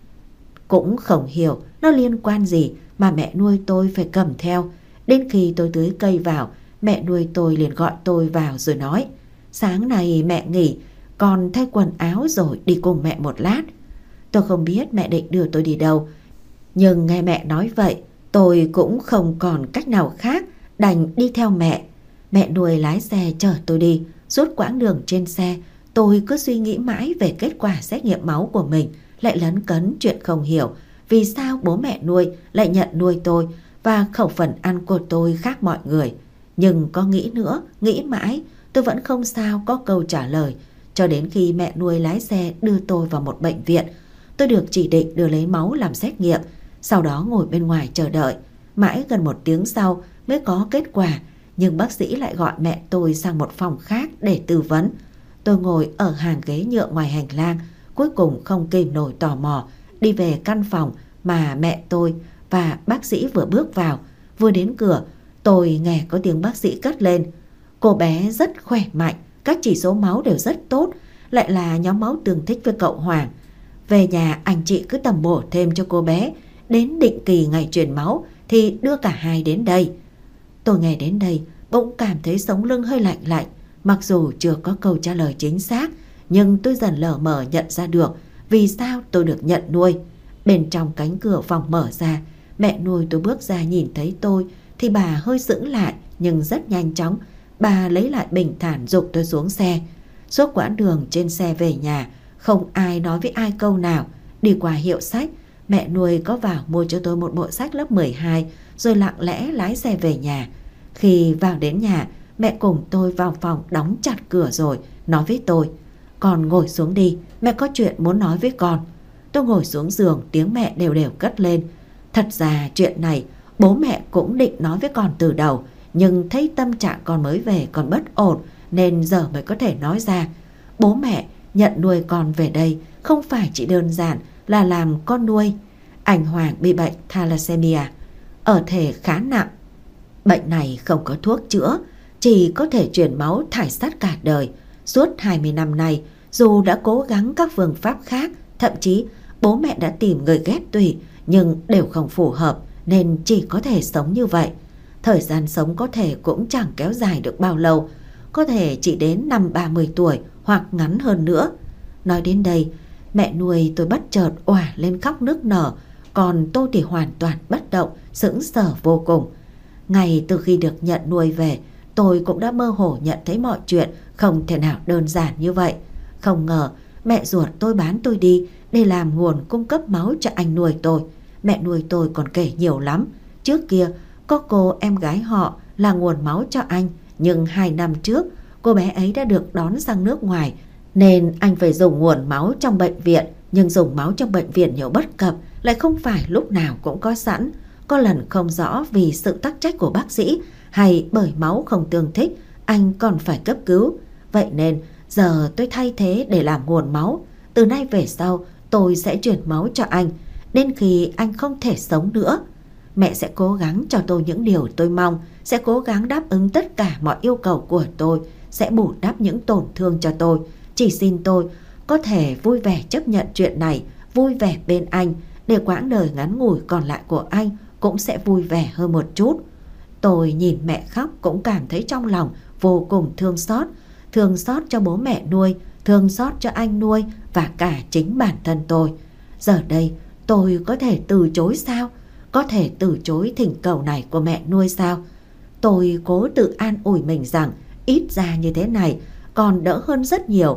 Cũng không hiểu nó liên quan gì mà mẹ nuôi tôi phải cầm theo. Đến khi tôi tưới cây vào, mẹ nuôi tôi liền gọi tôi vào rồi nói: "Sáng nay mẹ nghỉ, con thay quần áo rồi đi cùng mẹ một lát." Tôi không biết mẹ định đưa tôi đi đâu, nhưng nghe mẹ nói vậy, tôi cũng không còn cách nào khác, đành đi theo mẹ. Mẹ nuôi lái xe chở tôi đi. Suốt quãng đường trên xe, tôi cứ suy nghĩ mãi về kết quả xét nghiệm máu của mình, lại lấn cấn chuyện không hiểu vì sao bố mẹ nuôi lại nhận nuôi tôi và khẩu phần ăn của tôi khác mọi người. Nhưng có nghĩ nữa, nghĩ mãi, tôi vẫn không sao có câu trả lời. Cho đến khi mẹ nuôi lái xe đưa tôi vào một bệnh viện, tôi được chỉ định đưa lấy máu làm xét nghiệm, sau đó ngồi bên ngoài chờ đợi. Mãi gần một tiếng sau mới có kết quả, nhưng bác sĩ lại gọi mẹ tôi sang một phòng khác để tư vấn. Tôi ngồi ở hàng ghế nhựa ngoài hành lang, cuối cùng không kìm nổi tò mò, đi về căn phòng mà mẹ tôi và bác sĩ vừa bước vào. Vừa đến cửa, tôi nghe có tiếng bác sĩ cất lên: "Cô bé rất khỏe mạnh, các chỉ số máu đều rất tốt, lại là nhóm máu tương thích với cậu Hoàng. Về nhà anh chị cứ tầm bổ thêm cho cô bé, đến định kỳ ngày truyền máu thì đưa cả hai đến đây." Tôi nghe đến đây bỗng cảm thấy sống lưng hơi lạnh lạnh. Mặc dù chưa có câu trả lời chính xác, nhưng tôi dần lờ mờ nhận ra được vì sao tôi được nhận nuôi. Bên trong cánh cửa phòng mở ra, mẹ nuôi tôi bước ra nhìn thấy tôi thì bà hơi sững lại, nhưng rất nhanh chóng bà lấy lại bình thản giục tôi xuống xe. Suốt quãng đường trên xe về nhà, không ai nói với ai câu nào. Đi qua hiệu sách, mẹ nuôi có vào mua cho tôi một bộ sách lớp mười hai, rồi lặng lẽ lái xe về nhà. Khi vào đến nhà, mẹ cùng tôi vào phòng đóng chặt cửa rồi nói với tôi: "Con ngồi xuống đi, mẹ có chuyện muốn nói với con." Tôi ngồi xuống giường, tiếng mẹ đều đều cất lên. Thật ra chuyện này bố mẹ cũng định nói với con từ đầu, nhưng thấy tâm trạng con mới về còn bất ổn nên giờ mới có thể nói ra. Bố mẹ nhận nuôi con về đây không phải chỉ đơn giản là làm con nuôi. Anh Hoàng bị bệnh thalassemia, ở thể khá nặng. Bệnh này không có thuốc chữa, chỉ có thể truyền máu thải sắt cả đời. Suốt hai mươi năm nay, dù đã cố gắng các phương pháp khác, thậm chí bố mẹ đã tìm người ghép tủy, nhưng đều không phù hợp nên chỉ có thể sống như vậy. Thời gian sống có thể cũng chẳng kéo dài được bao lâu, có thể chỉ đến năm ba mươi tuổi hoặc ngắn hơn nữa. Nói đến đây, mẹ nuôi tôi bất chợt òa lên khóc nức nở, còn tôi thì hoàn toàn bất động, sững sờ vô cùng. Ngay từ khi được nhận nuôi về, tôi cũng đã mơ hồ nhận thấy mọi chuyện không thể nào đơn giản như vậy. Không ngờ mẹ ruột tôi bán tôi đi để làm nguồn cung cấp máu cho anh nuôi tôi. Mẹ nuôi tôi còn kể nhiều lắm. Trước kia có cô em gái họ là nguồn máu cho anh, nhưng hai năm trước cô bé ấy đã được đón sang nước ngoài nên anh phải dùng nguồn máu trong bệnh viện. Nhưng dùng máu trong bệnh viện nhiều bất cập, lại không phải lúc nào cũng có sẵn. Có lần không rõ vì sự tắc trách của bác sĩ hay bởi máu không tương thích, anh còn phải cấp cứu. Vậy nên giờ tôi thay thế để làm nguồn máu. Từ nay về sau tôi sẽ chuyển máu cho anh đến khi anh không thể sống nữa. Mẹ sẽ cố gắng cho tôi những điều tôi mong, sẽ cố gắng đáp ứng tất cả mọi yêu cầu của tôi, sẽ bù đắp những tổn thương cho tôi. Chỉ xin tôi có thể vui vẻ chấp nhận chuyện này, vui vẻ bên anh, để quãng đời ngắn ngủi còn lại của anh cũng sẽ vui vẻ hơn một chút. Tôi nhìn mẹ khóc cũng cảm thấy trong lòng vô cùng thương xót. Thương xót cho bố mẹ nuôi, thương xót cho anh nuôi và cả chính bản thân tôi. Giờ đây tôi có thể từ chối sao? Có thể từ chối thỉnh cầu này của mẹ nuôi sao? Tôi cố tự an ủi mình rằng ít ra như thế này còn đỡ hơn rất nhiều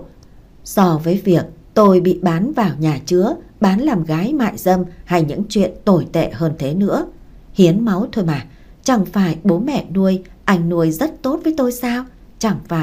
so với việc tôi bị bán vào nhà chứa, bán làm gái mại dâm hay những chuyện tồi tệ hơn thế nữa. Hiến máu thôi mà, chẳng phải bố mẹ nuôi, anh nuôi rất tốt với tôi sao? Chẳng phải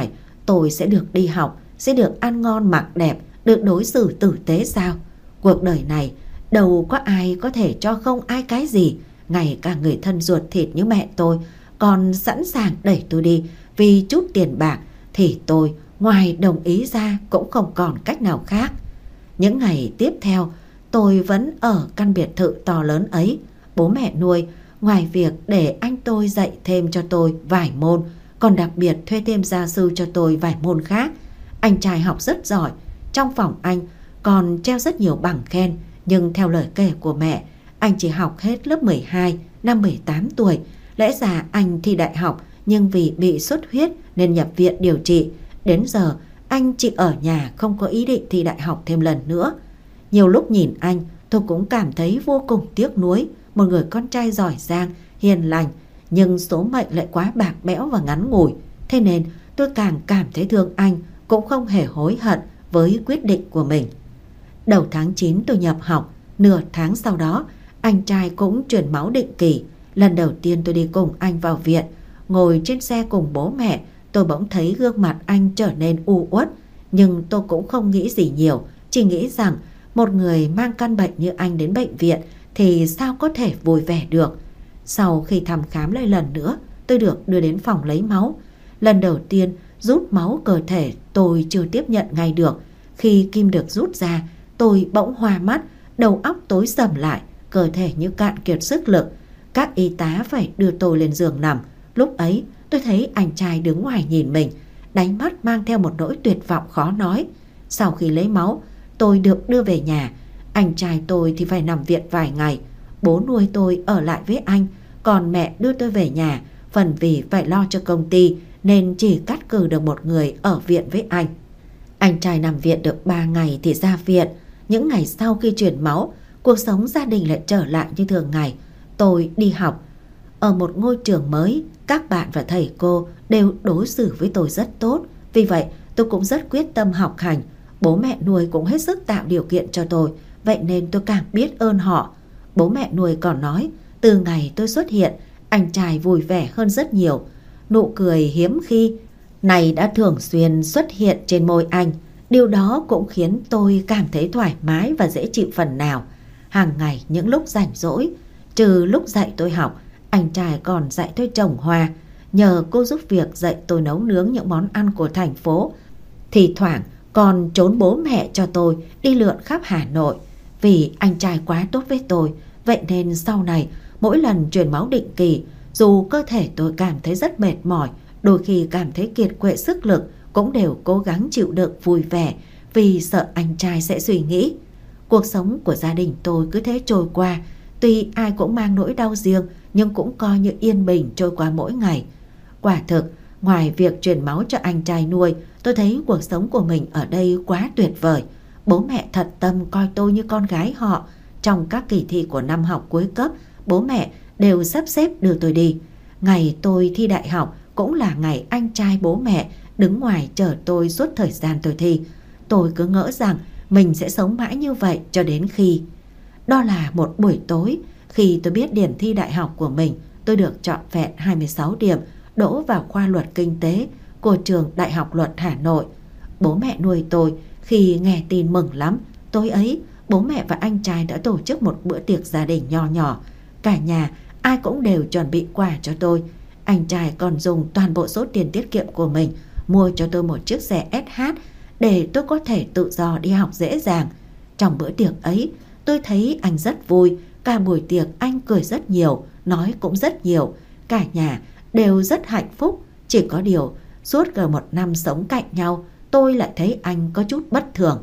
tôi sẽ được đi học, sẽ được ăn ngon mặc đẹp, được đối xử tử tế sao? Cuộc đời này đâu có ai có thể cho không ai cái gì. Ngay cả người thân ruột thịt như mẹ tôi còn sẵn sàng đẩy tôi đi vì chút tiền bạc, thì tôi ngoài đồng ý ra cũng không còn cách nào khác. Những ngày tiếp theo tôi vẫn ở căn biệt thự to lớn ấy. Bố mẹ nuôi ngoài việc để anh tôi dạy thêm cho tôi vài môn, còn đặc biệt thuê thêm gia sư cho tôi vài môn khác. Anh trai học rất giỏi, trong phòng anh còn treo rất nhiều bằng khen. Nhưng theo lời kể của mẹ, anh chỉ học hết lớp mười hai năm mười tám tuổi. Lẽ ra anh thi đại học, nhưng vì bị xuất huyết nên nhập viện điều trị. Đến giờ anh chỉ ở nhà, không có ý định thi đại học thêm lần nữa. Nhiều lúc nhìn anh, tôi cũng cảm thấy vô cùng tiếc nuối. Một người con trai giỏi giang, hiền lành, nhưng số mệnh lại quá bạc bẽo và ngắn ngủi. Thế nên tôi càng cảm thấy thương anh, cũng không hề hối hận với quyết định của mình. Đầu tháng chín tôi nhập học. Nửa tháng sau đó anh trai cũng truyền máu định kỳ. Lần đầu tiên tôi đi cùng anh vào viện, ngồi trên xe cùng bố mẹ, tôi bỗng thấy gương mặt anh trở nên u uất. Nhưng tôi cũng không nghĩ gì nhiều, chỉ nghĩ rằng một người mang căn bệnh như anh đến bệnh viện thì sao có thể vui vẻ được. Sau khi thăm khám lại lần nữa, tôi được đưa đến phòng lấy máu. Lần đầu tiên rút máu cơ thể tôi chưa tiếp nhận ngay được. Khi kim được rút ra, tôi bỗng hoa mắt, đầu óc tối sầm lại, cơ thể như cạn kiệt sức lực. Các y tá phải đưa tôi lên giường nằm. Lúc ấy tôi thấy anh trai đứng ngoài nhìn mình, đáy mắt mang theo một nỗi tuyệt vọng khó nói. Sau khi lấy máu, tôi được đưa về nhà. Anh trai tôi thì phải nằm viện vài ngày. Bố nuôi tôi ở lại với anh, còn mẹ đưa tôi về nhà. Phần vì phải lo cho công ty nên chỉ cắt cử được một người ở viện với anh. Anh trai nằm viện được ba ngày thì ra viện. Những ngày sau khi chuyển máu, cuộc sống gia đình lại trở lại như thường ngày. Tôi đi học ở một ngôi trường mới, các bạn và thầy cô đều đối xử với tôi rất tốt. Vì vậy tôi cũng rất quyết tâm học hành. Bố mẹ nuôi cũng hết sức tạo điều kiện cho tôi, vậy nên tôi càng biết ơn họ. Bố mẹ nuôi còn nói, từ ngày tôi xuất hiện, anh trai vui vẻ hơn rất nhiều. Nụ cười hiếm khi này đã thường xuyên xuất hiện trên môi anh. Điều đó cũng khiến tôi cảm thấy thoải mái và dễ chịu phần nào. Hàng ngày những lúc rảnh rỗi, trừ lúc dạy tôi học, anh trai còn dạy tôi trồng hoa. Nhờ cô giúp việc dạy tôi nấu nướng những món ăn của thành phố. Thì thoảng còn trốn bố mẹ cho tôi đi lượn khắp Hà Nội. Vì anh trai quá tốt với tôi, vậy nên sau này mỗi lần truyền máu định kỳ, dù cơ thể tôi cảm thấy rất mệt mỏi, đôi khi cảm thấy kiệt quệ sức lực, cũng đều cố gắng chịu đựng vui vẻ, vì sợ anh trai sẽ suy nghĩ. Cuộc sống của gia đình tôi cứ thế trôi qua. Tuy ai cũng mang nỗi đau riêng, nhưng cũng coi như yên bình trôi qua mỗi ngày. Quả thực, ngoài việc truyền máu cho anh trai nuôi, tôi thấy cuộc sống của mình ở đây quá tuyệt vời. Bố mẹ thật tâm coi tôi như con gái họ. Trong các kỳ thi của năm học cuối cấp, bố mẹ đều sắp xếp đưa tôi đi. Ngày tôi thi đại học cũng là ngày anh trai bố mẹ đứng ngoài chờ tôi suốt thời gian tôi thi. Tôi cứ ngỡ rằng mình sẽ sống mãi như vậy cho đến khi... Đó là một buổi tối, khi tôi biết điểm thi đại học của mình, tôi được trọn vẹn hai mươi sáu điểm, đỗ vào khoa luật kinh tế của trường Đại học Luật Hà Nội. Bố mẹ nuôi tôi khi nghe tin mừng lắm. Tối ấy, bố mẹ và anh trai đã tổ chức một bữa tiệc gia đình nho nhỏ. Cả nhà ai cũng đều chuẩn bị quà cho tôi. Anh trai còn dùng toàn bộ số tiền tiết kiệm của mình mua cho tôi một chiếc xe ét hát để tôi có thể tự do đi học dễ dàng. Trong bữa tiệc ấy, tôi thấy anh rất vui. Cả buổi tiệc anh cười rất nhiều, nói cũng rất nhiều. Cả nhà đều rất hạnh phúc. Chỉ có điều, suốt gần một năm sống cạnh nhau, tôi lại thấy anh có chút bất thường.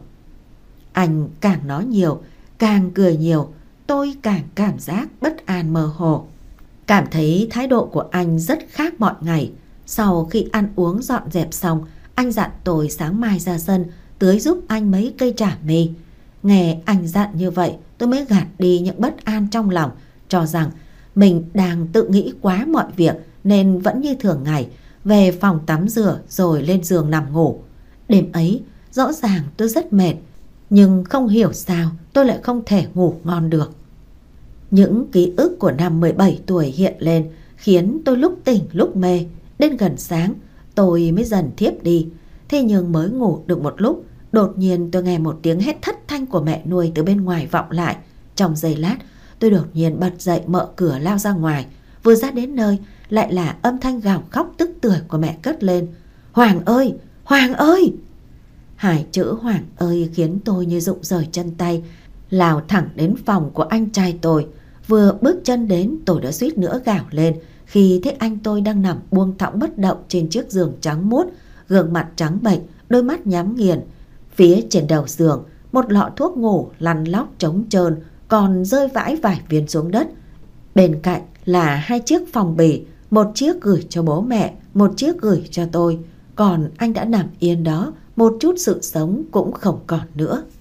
Anh càng nói nhiều, càng cười nhiều, tôi càng cảm giác bất an mơ hồ. Cảm thấy thái độ của anh rất khác mọi ngày. Sau khi ăn uống dọn dẹp xong, anh dặn tôi sáng mai ra sân tưới giúp anh mấy cây trà my. Nghe anh dặn như vậy, tôi mới gạt đi những bất an trong lòng, cho rằng mình đang tự nghĩ quá mọi việc nên vẫn như thường ngày, về phòng tắm rửa rồi lên giường nằm ngủ. Đêm ấy, rõ ràng tôi rất mệt, nhưng không hiểu sao tôi lại không thể ngủ ngon được. Những ký ức của năm mười bảy tuổi hiện lên, khiến tôi lúc tỉnh lúc mê. Đến gần sáng, tôi mới dần thiếp đi. Thế nhưng mới ngủ được một lúc, đột nhiên tôi nghe một tiếng hét thất thanh của mẹ nuôi từ bên ngoài vọng lại. Trong giây lát, tôi đột nhiên bật dậy mở cửa lao ra ngoài. Vừa ra đến nơi, lại là âm thanh gào khóc tức tưởi của mẹ cất lên. Hoàng ơi! Hoàng ơi! Hai chữ Hoàng ơi khiến tôi như rụng rời chân tay, lao thẳng đến phòng của anh trai tôi. Vừa bước chân đến, tôi đã suýt nữa gào lên khi thấy anh tôi đang nằm buông thõng bất động trên chiếc giường trắng muốt, gương mặt trắng bệch, đôi mắt nhắm nghiền. Phía trên đầu giường, một lọ thuốc ngủ lăn lóc trống trơn, còn rơi vãi vài viên xuống đất. Bên cạnh là hai chiếc phong bì, một chiếc gửi cho bố mẹ, một chiếc gửi cho tôi. Còn anh đã nằm yên đó, một chút sự sống cũng không còn nữa.